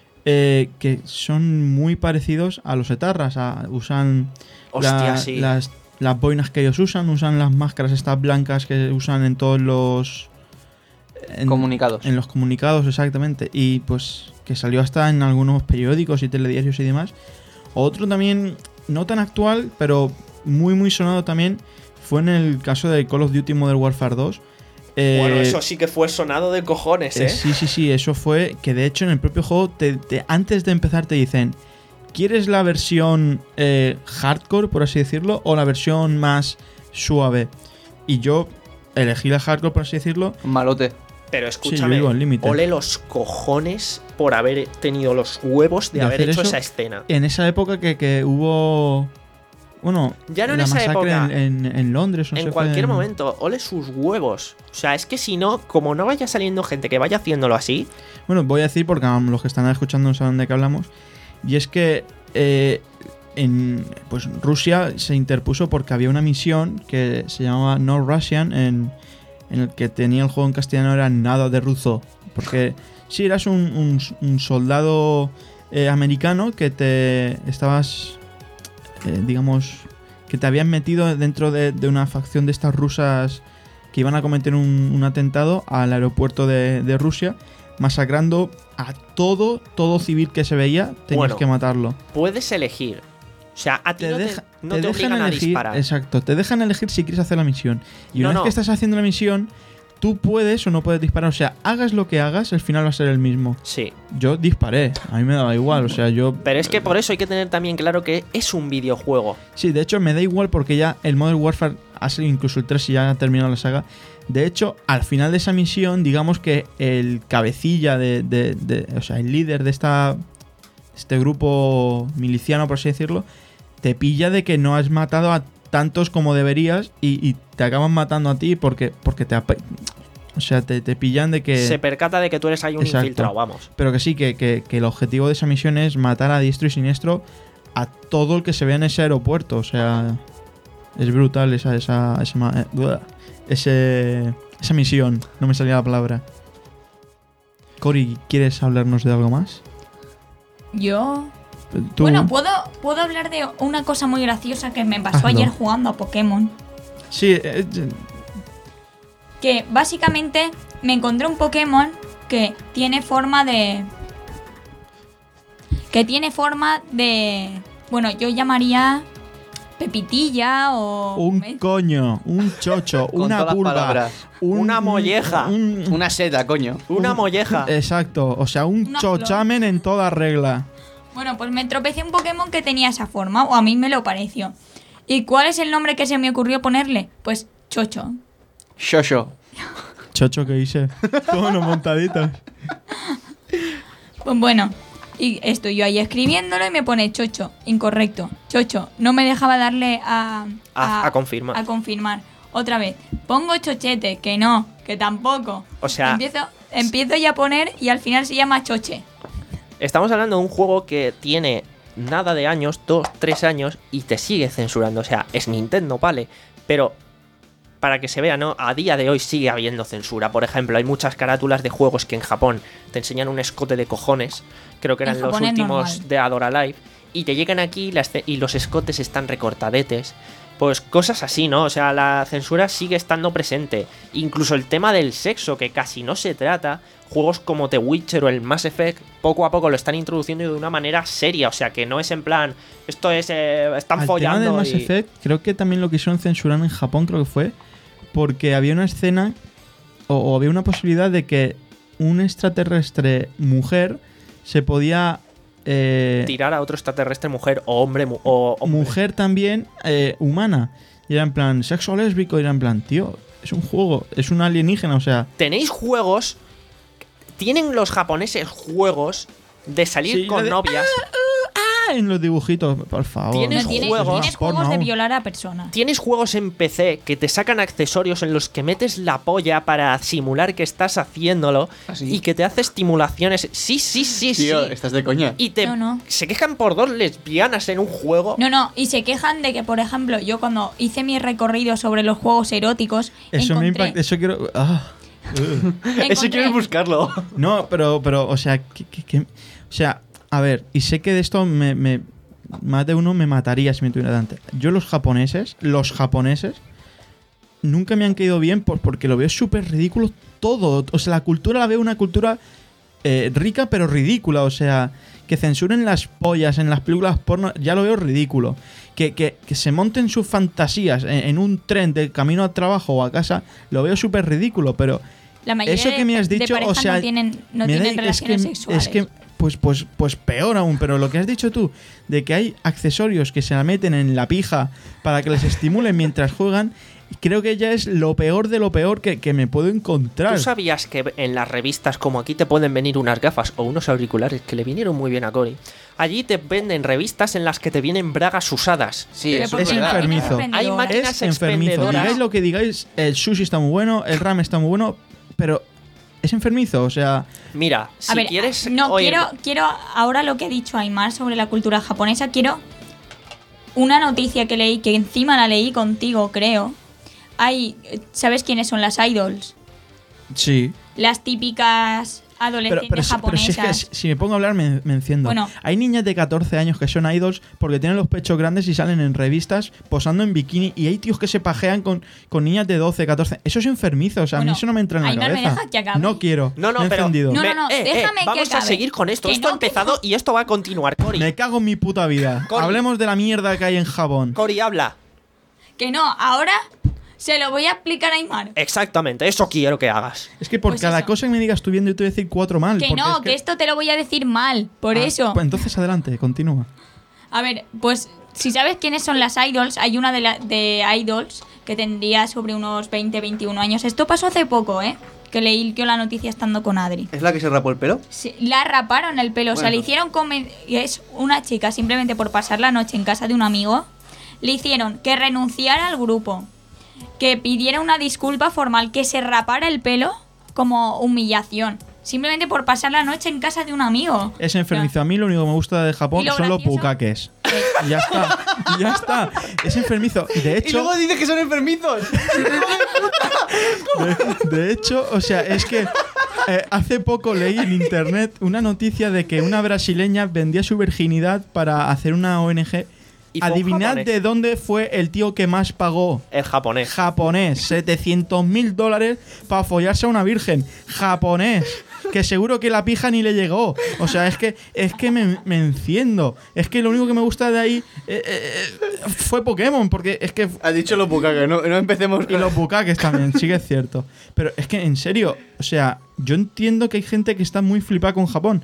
eh, que son muy parecidos a los etarras. A- usan Hostia, la- sí. las, las boinas que ellos usan, usan las máscaras estas blancas que usan en todos los... en- Comunicados. en los comunicados, exactamente. Y pues que salió hasta en algunos periódicos y telediarios y demás. Otro también, no tan actual, pero muy muy sonado también, fue en el caso de Call of Duty Modern Warfare dos. Eh, Bueno, eso sí que fue sonado de cojones, ¿eh? eh, sí, sí, sí, eso fue que de hecho en el propio juego, te- te- antes de empezar te dicen, ¿quieres la versión eh, hardcore, por así decirlo, o la versión más suave? Y yo elegí la hardcore, por así decirlo. Malote. Pero yo escúchame, digo al límite. ole los cojones por haber tenido los huevos de, De haber hacer hecho eso. esa escena. En esa época que, que hubo... Bueno, Ya no en la esa masacre época. En, en- en Londres. No En sé, cualquier fue en- momento, ole sus huevos. O sea, es que si no, como no vaya saliendo gente que vaya haciéndolo así, Bueno, voy a decir porque um, los que están escuchando no saben de qué hablamos. Y es que eh, en pues Rusia se interpuso porque había una misión que se llamaba No Russian, en, en el que tenía el juego en castellano, era nada de ruso. Porque si eras un, un- un soldado eh, americano que te estabas, eh, digamos, que te habían metido dentro de, de una facción de estas rusas que iban a cometer un, un atentado al aeropuerto de, de Rusia, masacrando a todo, todo civil que se veía, tenías Bueno. que matarlo. puedes elegir. O sea, a ti Te, no, deja- te, no te te dejan obligan a elegir, disparar. exacto, te dejan elegir si quieres hacer la misión. Y una No, vez no. que estás haciendo la misión, tú puedes o no puedes disparar. O sea, hagas lo que hagas, el final va a ser el mismo. Sí. Yo disparé, a mí me daba igual, o sea, yo... Pero es que por eso hay que tener también claro que es un videojuego. Sí, de hecho me da igual porque ya el Modern Warfare ha salido, incluso el tres y ya ha terminado la saga. De hecho, al final de esa misión, digamos que el cabecilla de, de- de- o sea, el líder de esta este grupo miliciano, por así decirlo, te pilla de que no has matado a tantos como deberías y, y te acaban matando a ti porque, porque te... apa- O sea, te, te pillan de que... Se percata de que tú eres ahí un Exacto. infiltrado, vamos. Pero que sí, que, que- que el objetivo de esa misión es matar a diestro y siniestro a todo el que se vea en ese aeropuerto. O sea, es brutal esa, esa, esa, ma- eh, buah, ese- esa misión. No me salía la palabra. Cory, ¿quieres hablarnos de algo más? Yo... Tú- Bueno, puedo, puedo hablar de una cosa muy graciosa que me pasó Hazlo. ayer jugando a Pokémon. Sí, eh, eh, Que básicamente me encontré un Pokémon que tiene forma de... Que tiene forma de... Bueno, yo llamaría Pepitilla o... un coño, un chocho, Con una todas las pulga, palabras. un- Una molleja. un- Una seta, coño. Una un- molleja. Exacto, o sea, un Una chochamen en toda regla. Bueno, pues me tropecé un Pokémon que tenía esa forma, o a mí me lo pareció. ¿Y cuál es el nombre que se me ocurrió ponerle? Pues Chocho. Shosho. Chocho que hice. Como unos montaditos. Pues bueno, y estoy yo ahí escribiéndolo y me pone Chocho. Incorrecto. Chocho. No me dejaba darle a... A- a confirmar. A confirmar. Otra vez. Pongo Chochete, que no, que tampoco. O sea- Empiezo, empiezo ya a poner y al final se llama Choche. Estamos hablando de un juego que tiene nada de años, dos, tres años, y te sigue censurando. O sea, es Nintendo, vale, pero para que se vea, ¿no? A día de hoy sigue habiendo censura. Por ejemplo, hay muchas carátulas de juegos que en Japón te enseñan un escote de cojones, creo que eran En los Japón es últimos normal. de Adora Live, y te llegan aquí las ce- y los escotes están recortadetes. Pues cosas así, ¿no? O sea, la censura sigue estando presente. Incluso el tema del sexo, que casi no se trata. Juegos como The Witcher o el Mass Effect, poco a poco lo están introduciendo de una manera seria. O sea, que no es en plan, esto es, eh, están Al follando. tema del Mass y- Effect, creo que también lo quisieron censurar en Japón, creo que fue, porque había una escena o, o había una posibilidad de que un extraterrestre mujer se podía... eh, tirar a otro extraterrestre, mujer o hombre mu- o hombre. mujer también eh, humana. Y era en plan sexo lésbico, y era en plan, tío, es un juego, es un alienígena, o sea... Tenéis juegos. Tienen los japoneses juegos de salir Sí, con lo de- novias. Ah, en los dibujitos, por favor. Tienes No, tienes, juegos- tienes Porno. juegos de violar a personas. Tienes juegos en P C que te sacan accesorios en los que metes la polla para simular que estás haciéndolo ¿Ah, sí? y que te hace estimulaciones. Sí, sí, sí, Tío, sí. estás de coña. Y te No, no. se quejan por dos lesbianas en un juego. No, no, y se quejan de que, por ejemplo, yo cuando hice mi recorrido sobre los juegos eróticos, Eso me encontré, impacta, eso quiero... ah. Eso encontré- quieres buscarlo. No, pero, pero, o sea, que, que- que- o sea, a ver, y sé que de esto me, me- más de uno me mataría si me tuviera delante. Yo los japoneses, los japoneses, nunca me han caído bien por- porque lo veo súper ridículo todo. O sea, la cultura la veo una cultura eh, rica pero ridícula. O sea, que censuren las pollas en las películas porno, ya lo veo ridículo. Que, que- que se monten sus fantasías en, en un tren de camino al trabajo o a casa, lo veo súper ridículo, pero... la mayoría Eso que me has de- de dicho, o parejas sea, no tienen, no me da- tienen relaciones es que, sexuales. Es que, pues, pues, pues peor aún, pero lo que has dicho tú, de que hay accesorios que se la meten en la pija para que les estimulen mientras juegan, creo que ya es lo peor de lo peor que, que me puedo encontrar. ¿Tú sabías que en las revistas como aquí te pueden venir unas gafas o unos auriculares que le vinieron muy bien a Cory? Allí te venden revistas en las que te vienen bragas usadas. Sí, Pero eso porque es verdad. no tienen enfermizo. expendedor. Hay máquinas Es enfermizo. expendedoras. Digáis lo que digáis, el sushi está muy bueno, el ramen está muy bueno, pero es enfermizo, o sea... Mira, si A ver, quieres... no, oye, quiero, quiero, ahora lo que ha dicho Aymar sobre la cultura japonesa, quiero una noticia que leí, que encima la leí contigo, creo. Hay, ¿sabes quiénes son las idols? Sí. Las típicas Pero, adolescentes pero, si- pero si es japonesas. que si, si me pongo a hablar me, me enciendo. Bueno. Hay niñas de catorce años que son idols porque tienen los pechos grandes y salen en revistas posando en bikini. Y hay tíos que se pajean con, con niñas de doce, catorce. Eso es enfermizo. O sea, a Bueno, mí eso no me entra en la Aymar, ¿me cabeza. dejas que acabe? No quiero. No, no, me he pero... encendido. No, me- no, no, eh, eh, déjame que vamos a acabe. seguir con esto. Que Esto ha no, que empezado no. y esto va a continuar, Cory. Me cago en mi puta vida. Cory. Hablemos de la mierda que hay en Japón. Cory, habla. Que no, ahora se lo voy a explicar a Aymar. Exactamente, eso quiero que hagas. Es que por Pues cada eso. cosa que me digas tú viendo yo te voy a decir cuatro mal. Que porque no, es que... esto te lo voy a decir mal, por Ah, eso. Pues entonces adelante, continúa. A ver, pues si sabes quiénes son las idols, hay una de, la, de idols que tendría sobre unos veinte, veintiún años. Esto pasó hace poco, ¿eh? Que leí yo la noticia estando con Adri. ¿Es la que se rapó el pelo? Sí, la raparon el pelo, o sea, Bueno. le hicieron comer... y es una chica simplemente por pasar la noche en casa de un amigo. Le hicieron que renunciara al grupo, que pidiera una disculpa formal, que se rapara el pelo como humillación. Simplemente por pasar la noche en casa de un amigo. Es enfermizo. A mí lo único que me gusta de ¿Y Japón lo son los gracioso? bukaques. Y ya está. Y ya está. Es enfermizo. De Y hecho, luego dices que son enfermizos. de, de hecho, o sea, es que eh, hace poco leí en internet una noticia de que una brasileña vendía su virginidad para hacer una O N G. Y fue un Adivinad japonés. de dónde fue el tío que más pagó. El japonés. Japonés, setecientos mil dólares para follarse a una virgen. Japonés, que seguro que la pija ni le llegó. O sea, es que es que me, me enciendo. Es que lo único que me gusta de ahí eh, eh, fue Pokémon, porque es que... Has dicho los bucaques, no, no empecemos Y con los bucaques también, sí que es cierto. Pero es que, en serio, o sea, yo entiendo que hay gente que está muy flipada con Japón,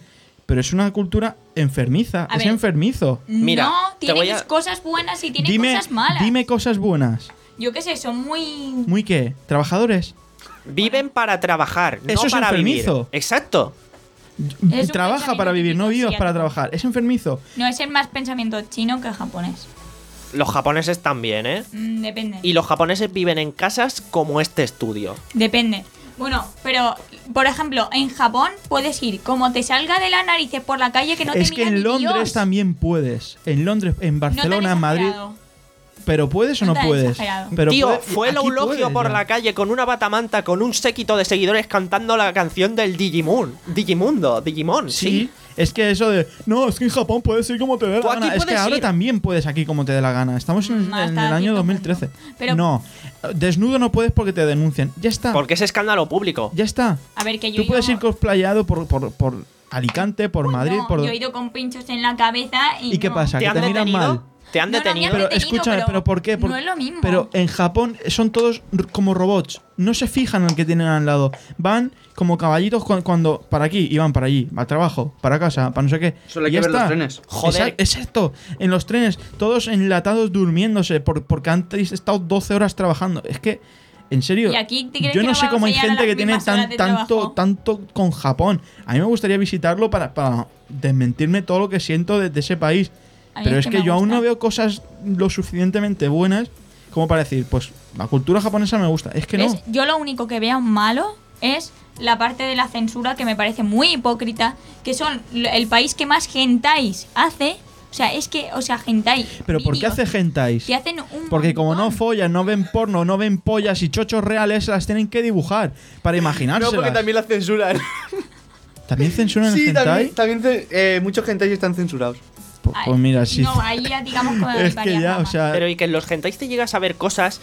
pero es una cultura enfermiza. A es ver. enfermizo. Mira, no, te tiene voy a- cosas buenas y tiene Dime, cosas malas. dime cosas buenas. Yo qué sé, son muy... ¿Muy qué? ¿Trabajadores? Viven para trabajar, no Eso es para vivir. enfermizo. Exacto. Es un Trabaja para vivir, no pensamiento vivas para asiático. trabajar. Es enfermizo. No, es el más pensamiento chino que japonés. Los japoneses también, ¿eh? Mm, depende. Y los japoneses viven en casas como este estudio. Depende. Bueno, pero, por ejemplo, en Japón puedes ir como te salga de las narices por la calle que no es te que mira en ni Londres Dios. también puedes. En Londres, en No tan Barcelona, en Madrid. exagerado. Pero puedes o No no tan puedes. exagerado. Pero Tío, puede- fue el aquí eulogio puedes por ya. la calle con una batamanta, con un séquito de seguidores cantando la canción del Digimon. Digimundo, Digimon, sí. Sí, es que eso de. No, es que en Japón puedes ir como te dé Tú la aquí gana. Es que puedes ahora ir. también puedes aquí como te dé la gana. Estamos en, Mm, en hasta el año cierto dos mil trece. punto. Pero- no, desnudo no puedes porque te denuncian. Ya está. Porque es escándalo público. Ya está. A ver, que yo Tú puedes he ir ido- cosplayado por, por, por Alicante, por Madrid, No, por. yo he ido con pinchos en la cabeza y ¿Y qué no. pasa? ¿Te ¿Que han te miran detenido? mal? ¿Te han No, no me detenido? han Pero detenido, escúchame, pero pero, ¿por qué? Por- no es lo mismo. Pero en Japón son todos r- como robots. No se fijan en el que tienen al lado. Van como caballitos cu- cuando para aquí y van para allí, al trabajo, para casa, para no sé qué. Solo hay Y que ya ver los está. trenes. Joder. Exact- Exacto. En los trenes, todos enlatados durmiéndose por- porque han t- estado doce horas trabajando. Es que, en serio, ¿Y aquí te crees yo que no nos sé vamos cómo a hay llegar a gente las que tiene mismas tan, horas de tanto, trabajo? tanto con Japón. A mí me gustaría visitarlo para, para desmentirme todo lo que siento de, de ese país. A mí Pero es es que que, me yo aún gusta. no veo cosas lo suficientemente buenas como para decir, pues la cultura japonesa me gusta. Es que no. ¿Ves? Yo lo único que veo malo es la parte de la censura que me parece muy hipócrita, que son l- el país que más hentais hace. O sea, es que, o sea, hentai. Pero ¿por qué vídeos hace hentais? que hacen un Porque como no montón. follan, no ven porno, no ven pollas y chochos reales, las tienen que dibujar para No, imaginárselas. porque también la censuran. ¿También censuran el Sí, hentai? también, también ce- eh, muchos hentai están censurados. Pues, Ay, pues mira, sí. No, ahí ya digamos con es que ya, o sea, Pero y que en los hentais te llegas a ver cosas.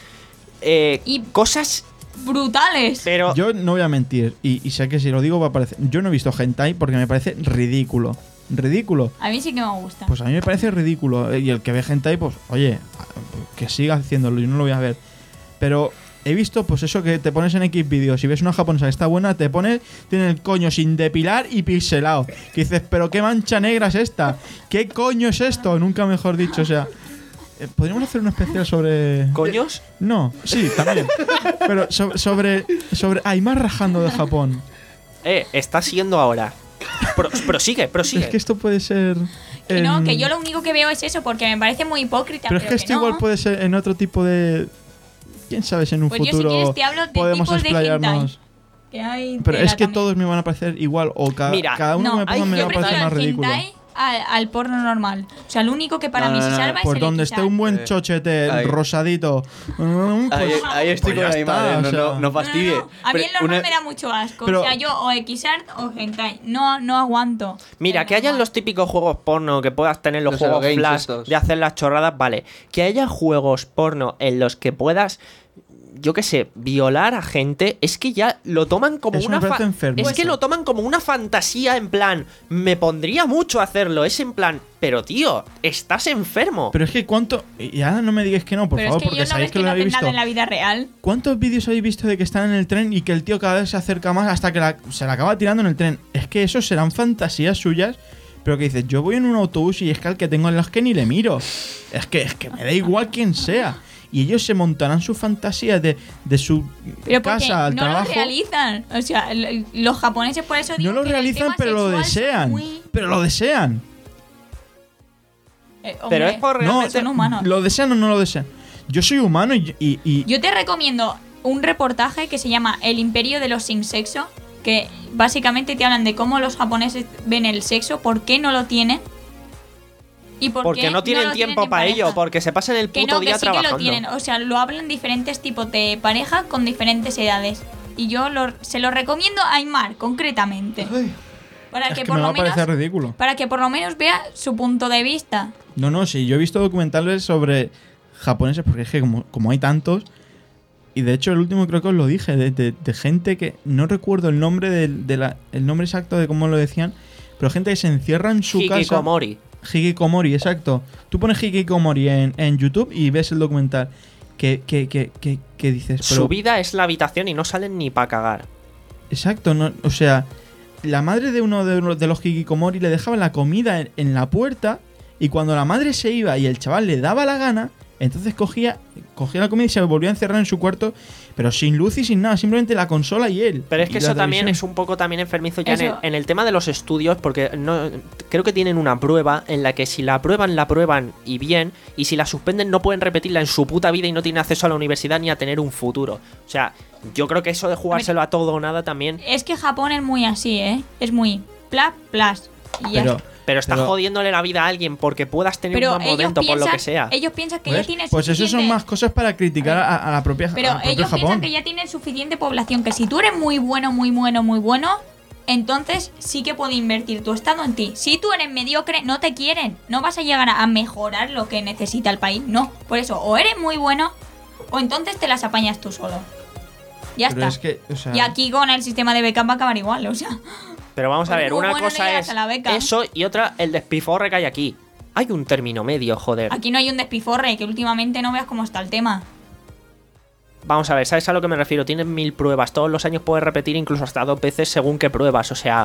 Eh, Y- cosas. brutales. Pero. yo no voy a mentir, y, y sé que si lo digo va a parecer. Yo no he visto hentai porque me parece ridículo. Ridículo. A mí sí que me gusta. Pues a mí me parece ridículo. Y el que ve hentai, pues, oye, que siga haciéndolo, yo no lo voy a ver. Pero he visto, pues eso que te pones en X vídeos y ves una japonesa que está buena, te pones, tiene el coño sin depilar y pixelado. Que dices, pero qué mancha negra es esta. ¿Qué coño es esto? Nunca mejor dicho, o sea. eh, ¿Podríamos hacer un especial sobre...? ¿Coños? No, sí, también. Pero so- sobre... sobre Aymar rajando de Japón. Eh, está siendo ahora. Pro- prosigue, prosigue. Es que esto puede ser... Que no, en- que yo lo único que veo es eso, porque me parece muy hipócrita. Pero es que esto no. igual puede ser en otro tipo de... ¿Quién sabe si en un Pues yo, si futuro quieres, te hablo de podemos tipos de explayarnos? Que hay Pero tela es que también. todos me van a parecer igual o ca- Mira, cada uno No, me, ponga, hay- me yo va a Yo parecer prefiero más el ridículo. hentai al, al porno normal. O sea, lo único que para No, mí no, se no, salva Pues es el donde X esté R. un buen Eh, chochete ahí. rosadito. mm, pues- Ahí, ahí estoy pues con ya Aymar, está, eh, o no, sea. no, no No, fastidie. no, no. A mí Pero el normal una- me da mucho asco. Pero- O sea, yo o Xart o hentai. No, no aguanto. Mira, El que hayan normal. los típicos juegos porno que puedas tener los, Los juegos Eurogames flash estos. de hacer las chorradas, vale. Que haya juegos porno en los que puedas, yo qué sé, violar a gente, es que ya lo toman como Eso una me parece fa- enfermo. es que Eso. lo toman como una fantasía en plan, me pondría mucho hacerlo, es en plan, pero tío, estás enfermo. Pero es que cuánto... Y ahora no me digas que no, por Pero favor, es que porque yo no sabéis ves que que lo no habéis hacen visto. nada en la vida real. ¿Cuántos vídeos habéis visto de que están en el tren y que el tío cada vez se acerca más hasta que la- se la acaba tirando en el tren? Es que eso serán fantasías suyas, pero que dices, yo voy en un autobús y es que al que tengo en los que ni le miro. Es que, es que me da igual quién sea. Y ellos se montarán sus fantasías de, de su Pero porque casa al no trabajo. lo realizan. O sea, l- los japoneses por eso No digo lo que en el realizan, tema pero lo sexual son desean. muy- Pero lo desean. Eh, Pero hombre, es por No, realmente... son humanos. ¿Lo desean o no lo desean? Yo soy humano y... y- y- Yo te recomiendo un reportaje que se llama El Imperio de los Sin Sexo, que básicamente te hablan de cómo los japoneses ven el sexo, por qué no lo tienen y por Porque qué no tienen lo tiempo en para pareja. ello, porque se pasan el Que puto no, que día sí que trabajando. lo tienen. O sea, lo hablan diferentes tipos de pareja con diferentes edades. Y yo lo- se lo recomiendo a Aymar, concretamente. Para es que, que por me va lo a parecer menos, ridículo. para que por lo menos vea su punto de vista. No, no, sí, yo he visto documentales sobre japoneses, porque es que como, como hay tantos, y de hecho el último creo que os lo dije, de, de- de gente que no recuerdo el nombre de, de la, el nombre exacto de cómo lo decían, pero gente que se encierra en su casa. Hikikomori. Hikikomori, exacto. Tú pones Hikikomori en, en YouTube y ves el documental. Que, que, que, que, que dices, pero Su vida es la habitación y no salen ni para cagar. exacto, no, o sea, la madre de uno de, uno de los hikikomori le dejaba la comida en, en la puerta y cuando la madre se iba y el chaval le daba la gana, entonces cogía, cogía la comida y se volvía a encerrar en su cuarto, pero sin luz y sin nada, simplemente la consola y él. Pero es que y la eso también televisión. es un poco también enfermizo ya en el, Eso. en el tema de los estudios, porque no creo que tienen una prueba en la que si la aprueban, la aprueban y bien, y si la suspenden no pueden repetirla en su puta vida y no tienen acceso a la universidad ni a tener un futuro. O sea, yo creo que eso de jugárselo a todo o nada también... Es que Japón es muy así, ¿eh? Es muy plas, plas. Y ya Pero, está. Pero está Pero- jodiéndole la vida a alguien porque puedas tener Pero un buen ellos momento por lo que piensan, sea. ellos piensan que ¿ves? ya tienen Pues eso son suficiente- más cosas para criticar a, a la propia, Pero al propio ellos piensan Japón. que ya tienen suficiente población, que si tú eres muy bueno, muy bueno, muy bueno, entonces sí que puede invertir tu estado en ti. Si tú eres mediocre, no te quieren. No vas a llegar a, a mejorar lo que necesita el país. No. Por eso, o eres muy bueno, o entonces te las apañas tú solo. Ya Pero está. es que, o sea, Y aquí con el sistema de becas va a acabar igual, o sea. Pero vamos a Pues ver, muy una bueno no cosa llegas es a la beca. eso y otra el despiforre que hay aquí. Hay un término medio, joder. Aquí no hay un despiforre, que últimamente no veas cómo está el tema. Vamos a ver, ¿sabes a lo que me refiero? Tienes mil pruebas, todos los años puedes repetir incluso hasta dos veces según qué pruebas, o sea...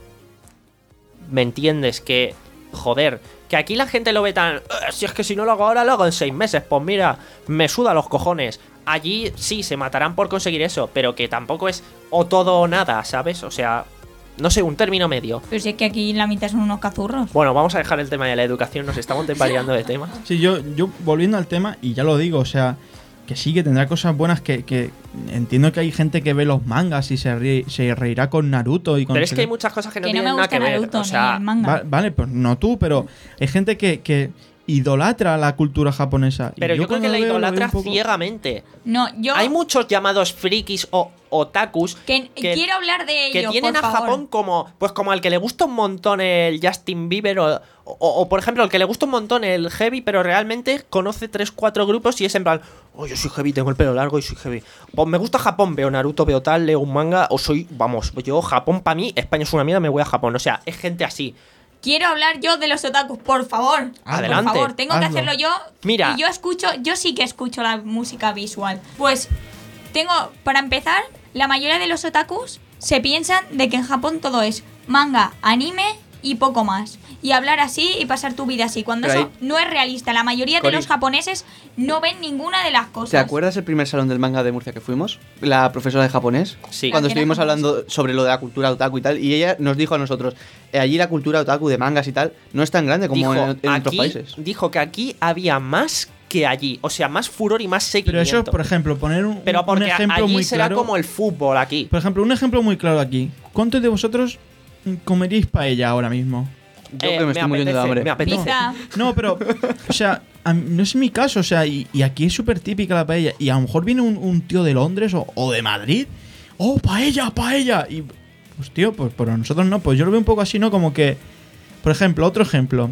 ¿Me entiendes? Que... Joder, que aquí la gente lo ve tan... "Eh, si es que si no lo hago ahora, lo hago en seis meses, pues mira, me suda los cojones. Allí sí, se matarán por conseguir eso, pero que tampoco es o todo o nada, ¿sabes? O sea, no sé, un término medio. Pero si es que aquí la mitad son unos cazurros. Bueno, vamos a dejar el tema de la educación, nos estamos variando de tema. sí, yo, yo volviendo al tema, y ya lo digo, o sea, que sí, que tendrá cosas buenas, que, que entiendo que hay gente que ve los mangas y se, ríe- se reirá con Naruto y con... Pero es que hay muchas cosas que no Que no tienen me nada gusta que ver. Naruto O sea, ni el manga. Va- vale, pues no tú, pero hay gente que, que idolatra la cultura japonesa. Y pero yo, creo cuando que la lo veo, lo veo idolatra un poco- ciegamente. No, yo... Hay muchos llamados frikis o otakus que, quiero hablar de que ellos, tienen por a favor. Japón como pues como al que le gusta un montón el Justin Bieber o, o, o, por ejemplo al que le gusta un montón el heavy, pero realmente conoce tres cuatro grupos y es en plan, oh, yo soy heavy, tengo el pelo largo y soy heavy. Pues me gusta Japón, veo Naruto, veo tal, leo un manga o soy, vamos, yo Japón para mí, España es una mierda, me voy a Japón. O sea, es gente así. Quiero hablar yo de los otakus, por favor. Adelante, Por favor, tengo que hazlo. hacerlo yo. Mira. Y yo escucho, yo sí que escucho la música visual. Pues tengo, para empezar, la mayoría de los otakus se piensan de que en Japón todo es manga, anime y poco más. Y hablar así y pasar tu vida así. Cuando Pero eso ahí- no es realista. La mayoría Cori. de los japoneses no ven ninguna de las cosas. ¿Te acuerdas el primer salón del manga de Murcia que fuimos? La profesora de japonés. Sí. Cuando La que era estuvimos japonesa. hablando sobre lo de la cultura otaku y tal, y ella nos dijo a nosotros, eh, allí la cultura otaku de mangas y tal no es tan grande como Dijo, en, en otros aquí, países. dijo que aquí había más que allí. O sea, más furor y más Pero seguimiento. eso, por ejemplo, poner un, Pero un porque ejemplo allí muy será claro. como el fútbol aquí. Por ejemplo, un ejemplo muy claro aquí. ¿Cuántos de vosotros comeríais paella ahora mismo? Yo Eh, que me estoy muriendo de apetece, hambre. me apetece. Pizza. No, pero, o sea, a mí- no es mi caso, o sea, y, y aquí es súper típica la paella. Y a lo mejor viene un, un tío de Londres o, o de Madrid. ¡Oh, paella, paella! Y, pues, tío, pues para nosotros no. Pues yo lo veo un poco así, ¿no? Como que, por ejemplo, otro ejemplo.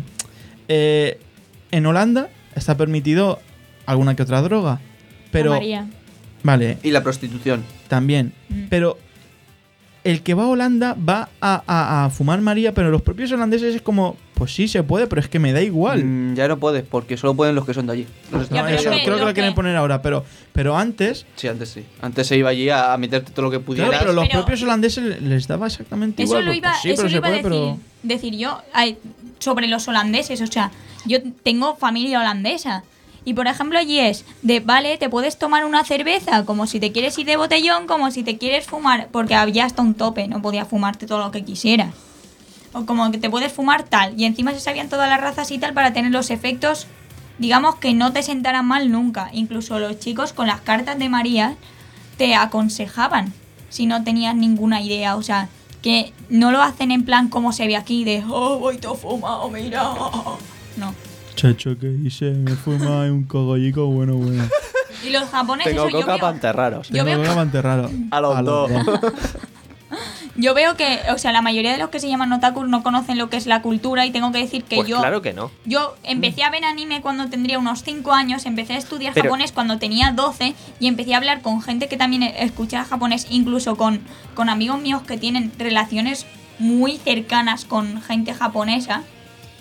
Eh, en Holanda está permitido alguna que otra droga. Pero, O María. vale, Y la prostitución. también. Mm. Pero el que va a Holanda va a, a- a fumar María, pero los propios holandeses es como, pues sí, se puede, pero es que me da igual. Mm, ya no puedes, porque solo pueden los que son de allí. Los No, Ya, extranjeros pero eso no que creo que pueden. lo lo quieren que- poner ahora, pero, pero antes, Sí, antes sí. Antes se iba allí a, a meterte todo lo que pudieras. claro, pero los Pero- propios holandeses les daba exactamente Eso igual. lo pues, iba, pues sí, eso pero lo se iba puede, a decir, pero... decir yo ay, sobre los holandeses. O sea, yo tengo familia holandesa. Y por ejemplo allí es de, vale, te puedes tomar una cerveza como si te quieres ir de botellón, como si te quieres fumar, porque había hasta un tope, no podías fumarte todo lo que quisieras. O como que te puedes fumar tal. Y encima se sabían todas las razas y tal para tener los efectos, digamos, que no te sentaran mal nunca. Incluso los chicos con las cartas de María te aconsejaban si no tenías ninguna idea. O sea, que no lo hacen en plan como se ve aquí de, oh, voy todo fumado, mira. No. Chacho, que hice, me fuma un cogollico bueno, bueno. Y los japoneses, Tengo eso, yo coca veo- para enterraros. Yo veo- Tengo que mantener raro. A los dos. Yo veo que, o sea, la mayoría de los que se llaman otakus no conocen lo que es la cultura y tengo que decir que Pues yo claro que no. yo empecé a ver anime cuando tendría unos cinco años, empecé a estudiar Pero- japonés cuando tenía doce y empecé a hablar con gente que también escuchaba japonés, incluso con, con amigos míos que tienen relaciones muy cercanas con gente japonesa.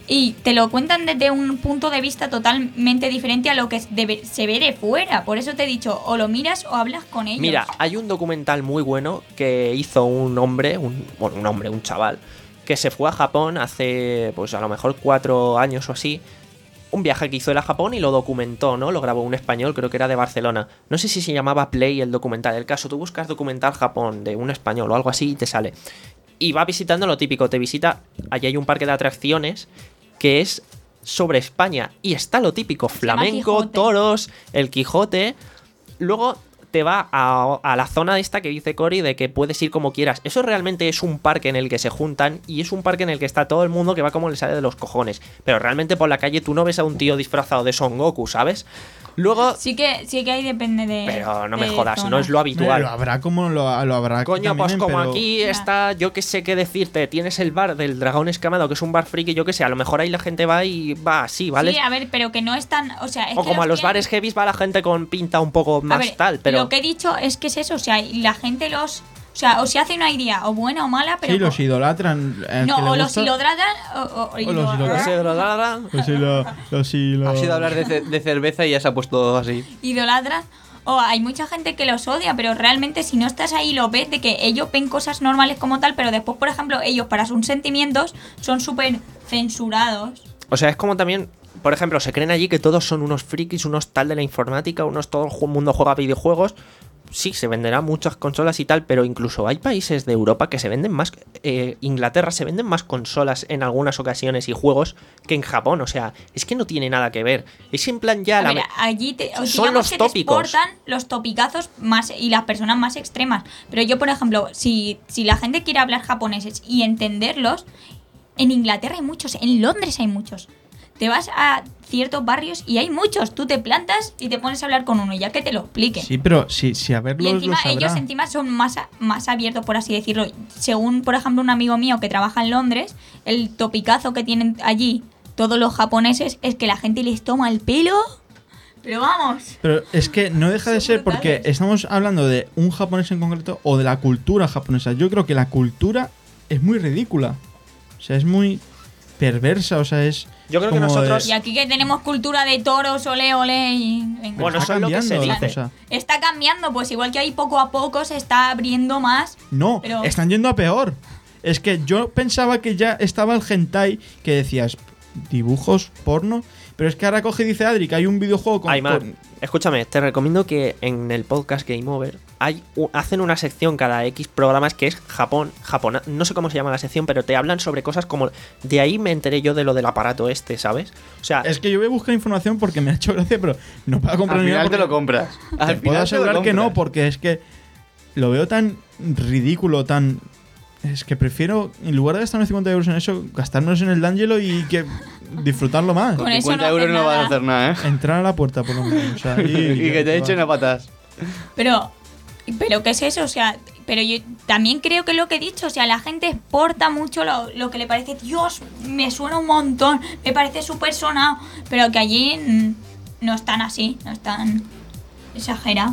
y te lo cuentan desde un punto de vista totalmente diferente a lo que debe, se ve de fuera. Por eso te he dicho, o lo miras o hablas con ellos. Mira, hay un documental muy bueno que hizo un hombre, un, bueno, un hombre, un chaval, que se fue a Japón hace, pues a lo mejor cuatro años o así. Un viaje que hizo él a Japón y lo documentó, ¿no? Lo grabó un español, creo que era de Barcelona. No sé si se llamaba Play el documental. El caso, tú buscas documental Japón de un español o algo así y te sale. Y va visitando lo típico, te visita, allí hay un parque de atracciones que es sobre España. Y está lo típico, flamenco, Quijote. toros, el Quijote. Luego te va a, a la zona esta que dice Cory de que puedes ir como quieras. Eso realmente es un parque en el que se juntan y es un parque en el que está todo el mundo que va como le sale de los cojones. Pero realmente por la calle tú no ves a un tío disfrazado de Son Goku, ¿sabes? Luego... Sí que, sí que ahí depende de. Pero no me de jodas, zona. no es lo habitual. Lo habrá como lo, lo habrá. Coño, también pues en- como pero- aquí está, yo que sé qué decirte, tienes el bar del dragón escamado, que es un bar friki, yo que sé, a lo mejor ahí la gente va y va así, ¿vale? Sí, a ver, pero que no es tan. O sea, es o que como a los los tienen- bares heavies va la gente con pinta un poco A más ver, tal, pero... Lo que he dicho es que es eso, o sea, y la gente los. O sea, o se hace una idea, o buena o mala, pero. Sí, los idolatran. el No, que le o los gusta- idolatran o, o- O los idol- idolatran. Los hilo- los hilo- Ha sido hablar de, ce- de cerveza y ya se ha puesto así. idolatran. O hay mucha gente que los odia, pero realmente si no estás ahí lo ves de que ellos ven cosas normales como tal, pero después, por ejemplo, ellos para sus sentimientos son súper censurados. O sea, es como también, por ejemplo, se creen allí que todos son unos frikis, unos tal de la informática, unos todo el mundo juega videojuegos. Sí, se venderán muchas consolas y tal, pero incluso hay países de Europa que se venden más, eh, Inglaterra se venden más consolas en algunas ocasiones y juegos que en Japón, o sea, es que no tiene nada que ver. Es en plan ya A la... ver, allí te, Son digamos los que tópicos. te exportan los topicazos más y las personas más extremas. Pero yo, por ejemplo, si, si la gente quiere hablar japoneses y entenderlos, en Inglaterra hay muchos, en Londres hay muchos. Te vas a ciertos barrios y hay muchos. Tú te plantas y te pones a hablar con uno, ya que te lo explique. Sí, pero si, si a Y verlos encima lo sabrá. ellos encima son más, a- más abiertos, por así decirlo. Según, por ejemplo, un amigo mío que trabaja en Londres, el topicazo que tienen allí todos los japoneses es que la gente les toma el pelo. Pero vamos. Pero es que no deja de Son ser porque brutales. estamos hablando de un japonés en concreto o de la cultura japonesa. Yo creo que la cultura es muy ridícula. O sea, es muy perversa. O sea, es. Yo creo que como de- nosotros- Y aquí que tenemos cultura de toros, ole, ole y... venga. Bueno, está eso es lo que se cambiando la dice. cosa. Está cambiando, pues igual que ahí poco a poco se está abriendo más. No, Pero- están yendo a peor. Es que yo pensaba que ya estaba el hentai que decías dibujos porno, pero es que ahora coge y dice Adri que hay un videojuego con, Aymar, con- escúchame, te recomiendo que en el podcast Game Over hay, u- hacen una sección cada X programas que es Japón, Japón, no sé cómo se llama la sección, pero te hablan sobre cosas como... De ahí me enteré yo de lo del aparato este, ¿sabes? O sea, Es que yo voy a buscar información porque me ha hecho gracia, pero no puedo comprar Al ni nada final te porque- lo compras. Al Te final puedo te lo asegurar que no, compras. porque es que lo veo tan ridículo, tan... Es que prefiero, en lugar de gastarme cincuenta euros en eso, gastármelos en el D'Angelo y que disfrutarlo más. Con Con eso cincuenta no euros haces no vas a nada. hacer nada, ¿eh? Entrar a la puerta, por lo menos. O sea, y, Y que te echen a patas. Pero, pero ¿qué es eso? O sea, pero yo también creo que lo que he dicho, o sea, la gente exporta mucho lo, lo que le parece, Dios, me suena un montón, me parece súper sonado, pero que allí mm, no están así, no están exagerados.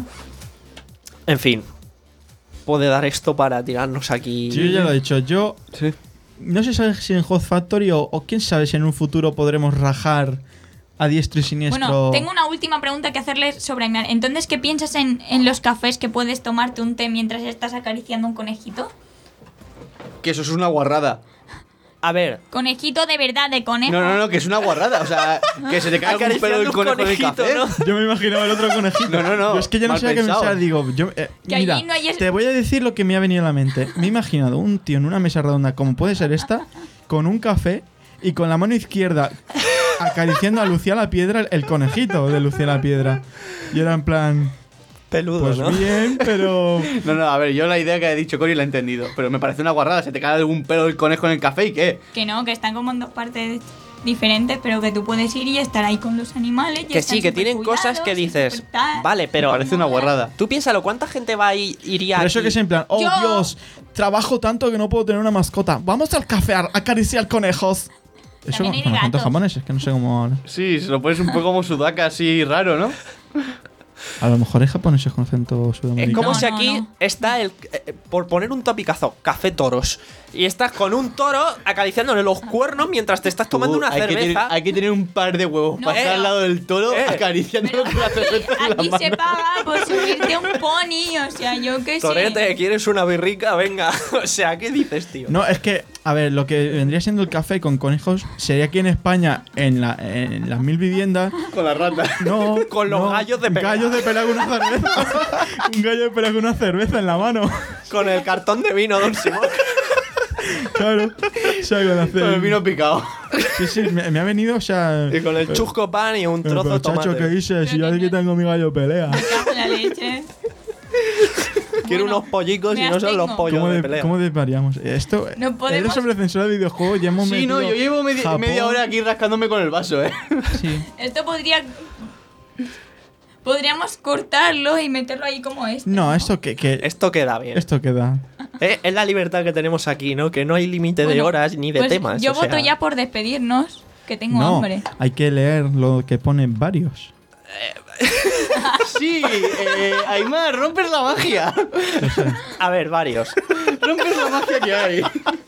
en fin, puede dar esto para tirarnos aquí... Sí, yo ya lo he dicho. Yo Sí. no sé sabe si en Hot Factory o, o quién sabe si en un futuro podremos rajar a diestro y siniestro. Bueno, tengo una última pregunta que hacerles sobre Aymar. Entonces, ¿qué piensas en, en los cafés que puedes tomarte un té mientras estás acariciando un conejito? Que eso es una guarrada. A ver, Conejito de verdad, de conejo. No, no, no, que es una guarrada. O sea, que se te cae algún pelo del Acariciando un conejo en el conejito, café. ¿no? Yo me imaginaba el otro conejito. No, no, no. Yo es que ya no Mal sé a qué pensado. pensar. Digo, yo, eh, Que mira, allí no hay es- te voy a decir lo que me ha venido a la mente. Me he imaginado un tío en una mesa redonda, como puede ser esta, con un café y con la mano izquierda acariciando a Lucía la Piedra, el conejito de Lucía la Piedra. Y era en plan, peludo, pues ¿no? bien, pero... No, no, a ver, yo la idea que ha dicho Cory la he entendido. Pero me parece una guarrada. Se te cae algún pelo del conejo en el café y qué. Que no, que están como en dos partes diferentes, pero que tú puedes ir y estar ahí con los animales. y Que están sí, que súper tienen cosas cuidados que y dices, súper tal. vale, pero... Me parece una guarrada. Tú piénsalo, ¿cuánta gente va y iría Pero eso aquí? que es en plan, oh Yo- Dios, trabajo tanto que no puedo tener una mascota. Vamos al café a acariciar conejos. Eso También con, hay con acentos gatos. japoneses, que no sé cómo... Sí, se lo pones un poco como sudaca así raro, ¿no? A lo mejor es japoneses con acento Es sudamericano. como No, si no, aquí no. está el. eh, por poner un topicazo, café toros. Y estás con un toro acariciándole los cuernos mientras te estás tomando Uh, una hay que, tener, cerveza. hay que tener un par de huevos No, para estar eh, al lado del toro eh. acariciándolo con la cerveza en la Aquí mano. se paga por subirte a un pony, o sea, yo qué sé. Torete, ¿quieres una birrica? Venga. O sea, ¿qué dices, tío? No, es que, a ver, lo que vendría siendo el café con conejos sería aquí en España, en, la, en las mil viviendas. Con la rata. No, Con los no, gallos de pelea. Gallos de pelea con una cerveza. Un gallo de pelea con una cerveza en la mano. Con el cartón de vino, don Simón. Claro. O sea, con hacer- Con el vino picado. Sí, sí, me, me ha venido, o sea. Y con el chusco pan y un Pero, trozo de pero, chacho, ¿qué tomate. dices? Si yo aquí tengo mi gallo de pelea. Me cago en la leche. Quiero Bueno, unos pollicos y me no son los abstengo. pollos ¿Cómo, de de, pelea. ¿Cómo desvariamos? Esto. No podemos- Eres sobre censura de videojuegos, ya hemos Sí, no, metido yo llevo media, Japón. media hora aquí rascándome con el vaso, ¿eh? Sí. Esto podría. Podríamos cortarlo y meterlo ahí como este. No, esto que. que Esto queda bien. esto queda. Eh, es la libertad que tenemos aquí, ¿no? Que no hay límite de Bueno, horas ni de pues temas. Yo o sea, voto ya por despedirnos, que tengo No, hambre. hay que leer lo que pone varios. Sí, eh, Aymar, rompes la magia. A ver, varios. Rompes la magia que hay.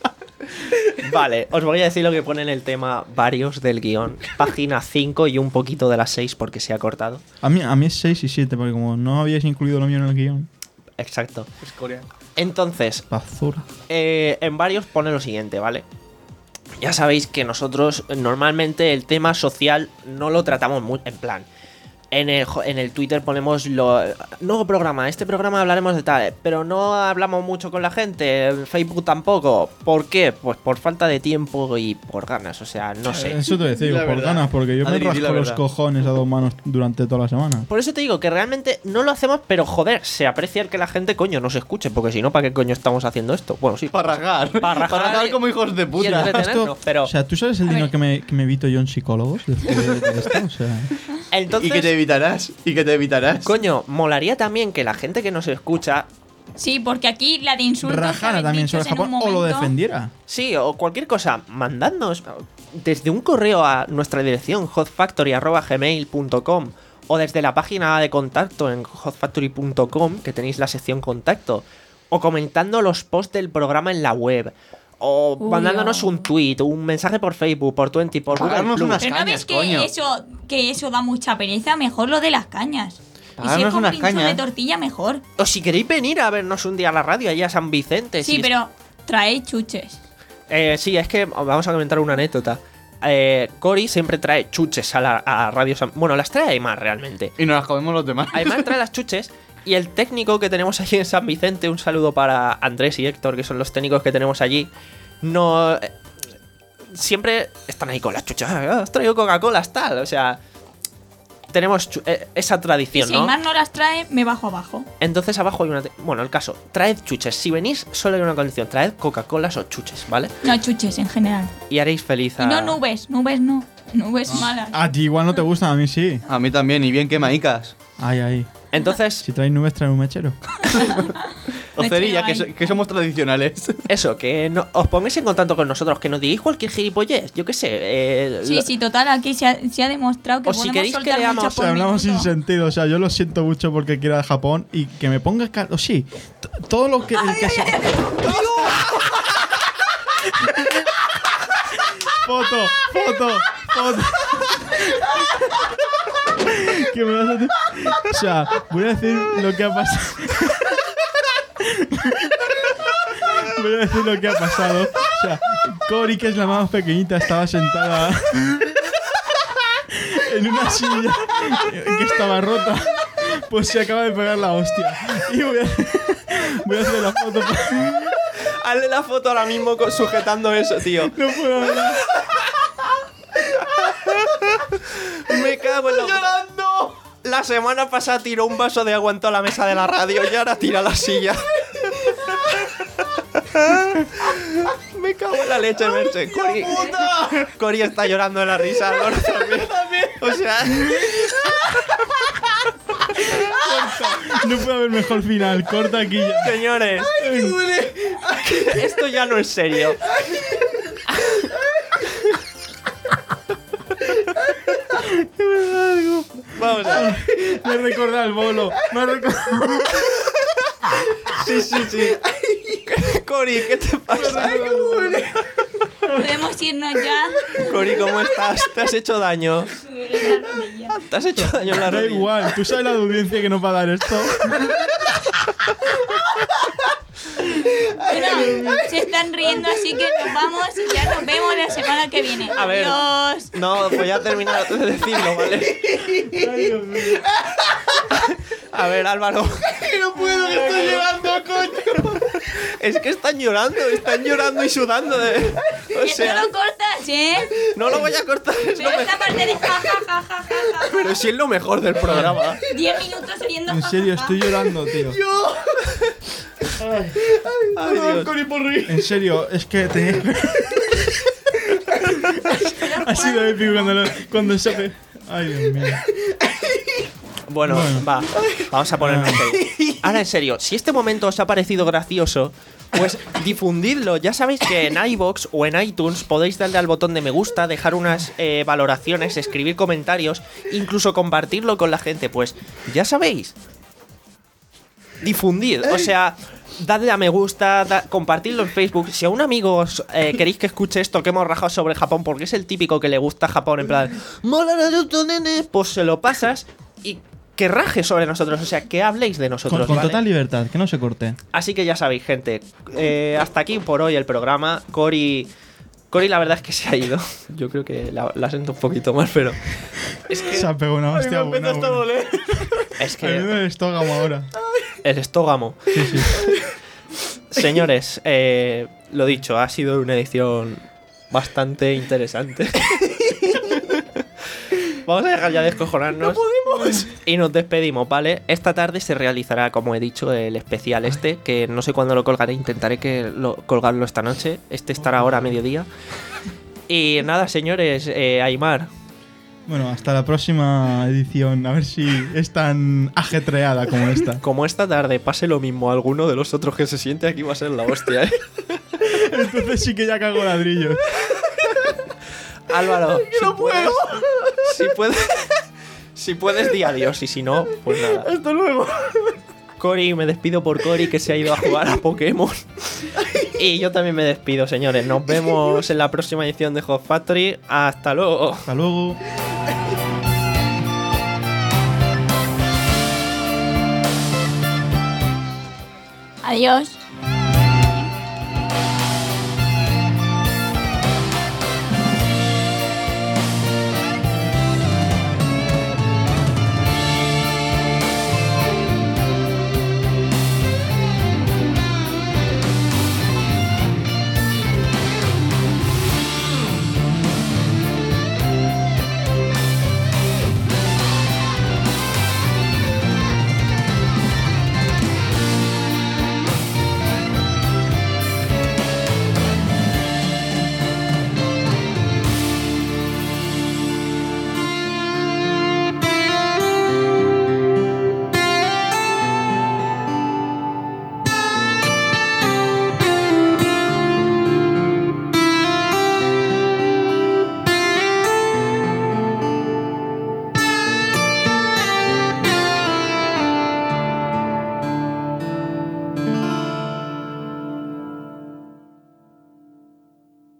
Vale, os voy a decir lo que pone en el tema varios del guión. Página cinco y un poquito de las seis porque se ha cortado. A mí, a mí es seis y siete, porque como no habíais incluido lo mío en el guión. Exacto. Entonces, Basura. eh, en varios pone lo siguiente, ¿vale? Ya sabéis que nosotros normalmente el tema social no lo tratamos muy en plan. En el, jo- en el Twitter ponemos lo nuevo programa, este programa hablaremos de tal, pero no hablamos mucho con la gente, en Facebook tampoco. ¿Por qué? Pues por falta de tiempo y por ganas, o sea, no sé. Eso te decía, La por verdad. ganas, porque yo Adri, me di la rasco los verdad. cojones a dos manos durante toda la semana. Por eso te digo que realmente no lo hacemos, pero joder, se aprecia el que la gente, coño, nos escuche, porque si no, ¿para qué coño estamos haciendo esto? Bueno, sí. Para rajar. Para rajar y- como hijos de y puta. entretenernos, pero O sea, ¿tú sabes el A dinero ver. que me, que me evito yo en psicólogos después de, de esto? O sea, entonces, Y que te evitarás. Y que te evitarás. coño, molaría también que la gente que nos escucha, Sí, porque aquí la de insultos. que rajara habéis también dicho sobre en un Japón o lo momento- defendiera. sí, o cualquier cosa, mandadnos desde un correo a nuestra dirección hotfactory arroba gmail punto com o desde la página de contacto en hotfactory punto com, que tenéis la sección contacto, o comentando los posts del programa en la web, o Uy, mandándonos oh. un tweet, un mensaje por Facebook, por Twenty, por Google Pagarnos Plus. unas Pero no cañas, ves que coño. eso, que eso da mucha pereza, mejor lo de las cañas. Y si Pagarnos es con unas pincho cañas. de tortilla, mejor. O si queréis venir a vernos un día a la radio, allá a San Vicente. Sí, si es- pero trae chuches. Eh, sí, es que vamos a comentar una anécdota. Eh, Cory siempre trae chuches a la a Radio San... Bueno, las trae Aymar realmente. Y nos las comemos los demás. Aymar trae las chuches y el técnico que tenemos aquí en San Vicente, un saludo para Andrés y Héctor, que son los técnicos que tenemos allí, no... eh, siempre están ahí con las chuches. Ah, os traigo Coca-Colas, tal. O sea, tenemos chu- eh, esa Y tradición, si ¿no? Aymar no las trae, me bajo abajo. Entonces abajo hay una... te- Bueno, el caso, traed chuches. Si venís, solo hay una condición. Traed Coca-Colas o chuches, ¿vale? No chuches en general. Y haréis feliz a... Y no nubes, nubes no. Nubes Ah. malas. A ti igual no te gustan, a mí sí. A mí también, y bien quemaicas. Ay, ay. Entonces, Si traes nubes, trae un mechero. O Me cerilla, quedo que, ahí. so- que somos tradicionales. eso, que no- os pongáis en contacto con nosotros, que nos digáis cualquier gilipollez, yo qué sé. eh, Sí, lo- sí, total, aquí se ha, se ha demostrado que O si podemos queréis que soltar leamos- mucho O sea, por hablamos sin minuto. sentido. O sea, yo lo siento mucho porque quiero ir a Japón y que me pongas... cal- O sí, t- todo lo que... el que se- Foto, foto, foto. Que me vas a decir... O sea, voy a decir lo que ha pasado. Voy a decir lo que ha pasado. O sea, Cory, que es la más pequeñita, estaba sentada en una silla que estaba rota. Pues se acaba de pegar la hostia. Y voy a, voy a hacer la foto. Hazle la foto ahora mismo con- sujetando eso, tío. No puedo hablar. Me cago en la... ¡Llorando! La semana pasada tiró un vaso de agua en toda la mesa de la radio y ahora tira la silla. Me cago en la leche, Merche. Cory, Cory está llorando de la risa. Ahora también. O sea, No puede haber mejor final. Corta aquí ya. señores, esto ya no es serio. Vamos a ver. Me recuerda el bolo. Me recuerda... Sí, sí, sí. Cori, ¿qué te pasa? Podemos irnos ya. Cori, ¿cómo estás? ¿Te has hecho daño? ¿Te has hecho daño en la Da rodilla? igual, ¿tú sabes la audiencia que nos va a dar esto? Bueno, se están riendo, así que nos vamos y ya nos vemos la semana que viene. A ver. Adiós. No, pues ya he terminado de decirlo, ¿vale? A ver, Álvaro. No puedo, que estoy llorando, coño. Es que están llorando, están llorando y sudando de... O Que sea, no lo cortas, ¿eh? no lo voy a cortar, es lo Pero mejor. esta parte de ja, ja, ja, ja, ja, ja. Pero sí es lo mejor del programa. Diez minutos saliendo En ja, serio, ja, ja. estoy llorando, tío. Ay, Dios. Cori por reír. En serio, es que tenía que... Ha sido épico cuando, lo- cuando se... Ay, Dios mío. Bueno, Bueno. va, vamos a ponernos Ah. serio. Ahora, en serio, si este momento os ha parecido gracioso, pues difundidlo. Ya sabéis que en iVoox o en iTunes podéis darle al botón de me gusta, dejar unas eh, valoraciones, escribir comentarios, incluso compartirlo con la gente. Pues ya sabéis. Difundid, o sea, dadle a me gusta, da- compartidlo en Facebook. Si a un amigo os, eh, queréis que escuche esto que hemos rajado sobre Japón, porque es el típico que le gusta Japón, en plan, mola Naruto, nene, pues se lo pasas y que raje sobre nosotros, o sea, que habléis de nosotros. Con, con ¿vale? total libertad, que no se corte. Así que ya sabéis, gente, eh, hasta aquí por hoy el programa. Cori, Cori la verdad es que se ha ido. Yo creo que la, la siento un poquito mal, pero es que Se ha pegado una hostia buena. buena. es A mí me que duele el estómago ahora. el estógamo. Sí, sí. Señores, eh, lo dicho, ha sido una edición bastante interesante. Vamos a dejar ya de descojonarnos. ¡No podemos! Y nos despedimos, ¿vale? Esta tarde se realizará, como he dicho, el especial este, que no sé cuándo lo colgaré, intentaré que lo, colgarlo esta noche. Este estará ahora a mediodía. Y nada, señores, eh, Aymar, Bueno, hasta la próxima edición. A ver si es tan ajetreada como esta. como esta tarde pase lo mismo a alguno de los otros que se siente aquí, va a ser la hostia, ¿eh? Entonces sí que ya cago ladrillos. Álvaro, si puedes, si puedes, si puedes, di adiós, y si no, pues nada. Hasta luego. Cori, me despido por Cori, que se ha ido a jugar a Pokémon. Y yo también me despido, señores. Nos vemos en la próxima edición de Hot Factory. Hasta luego. Hasta luego. Adiós.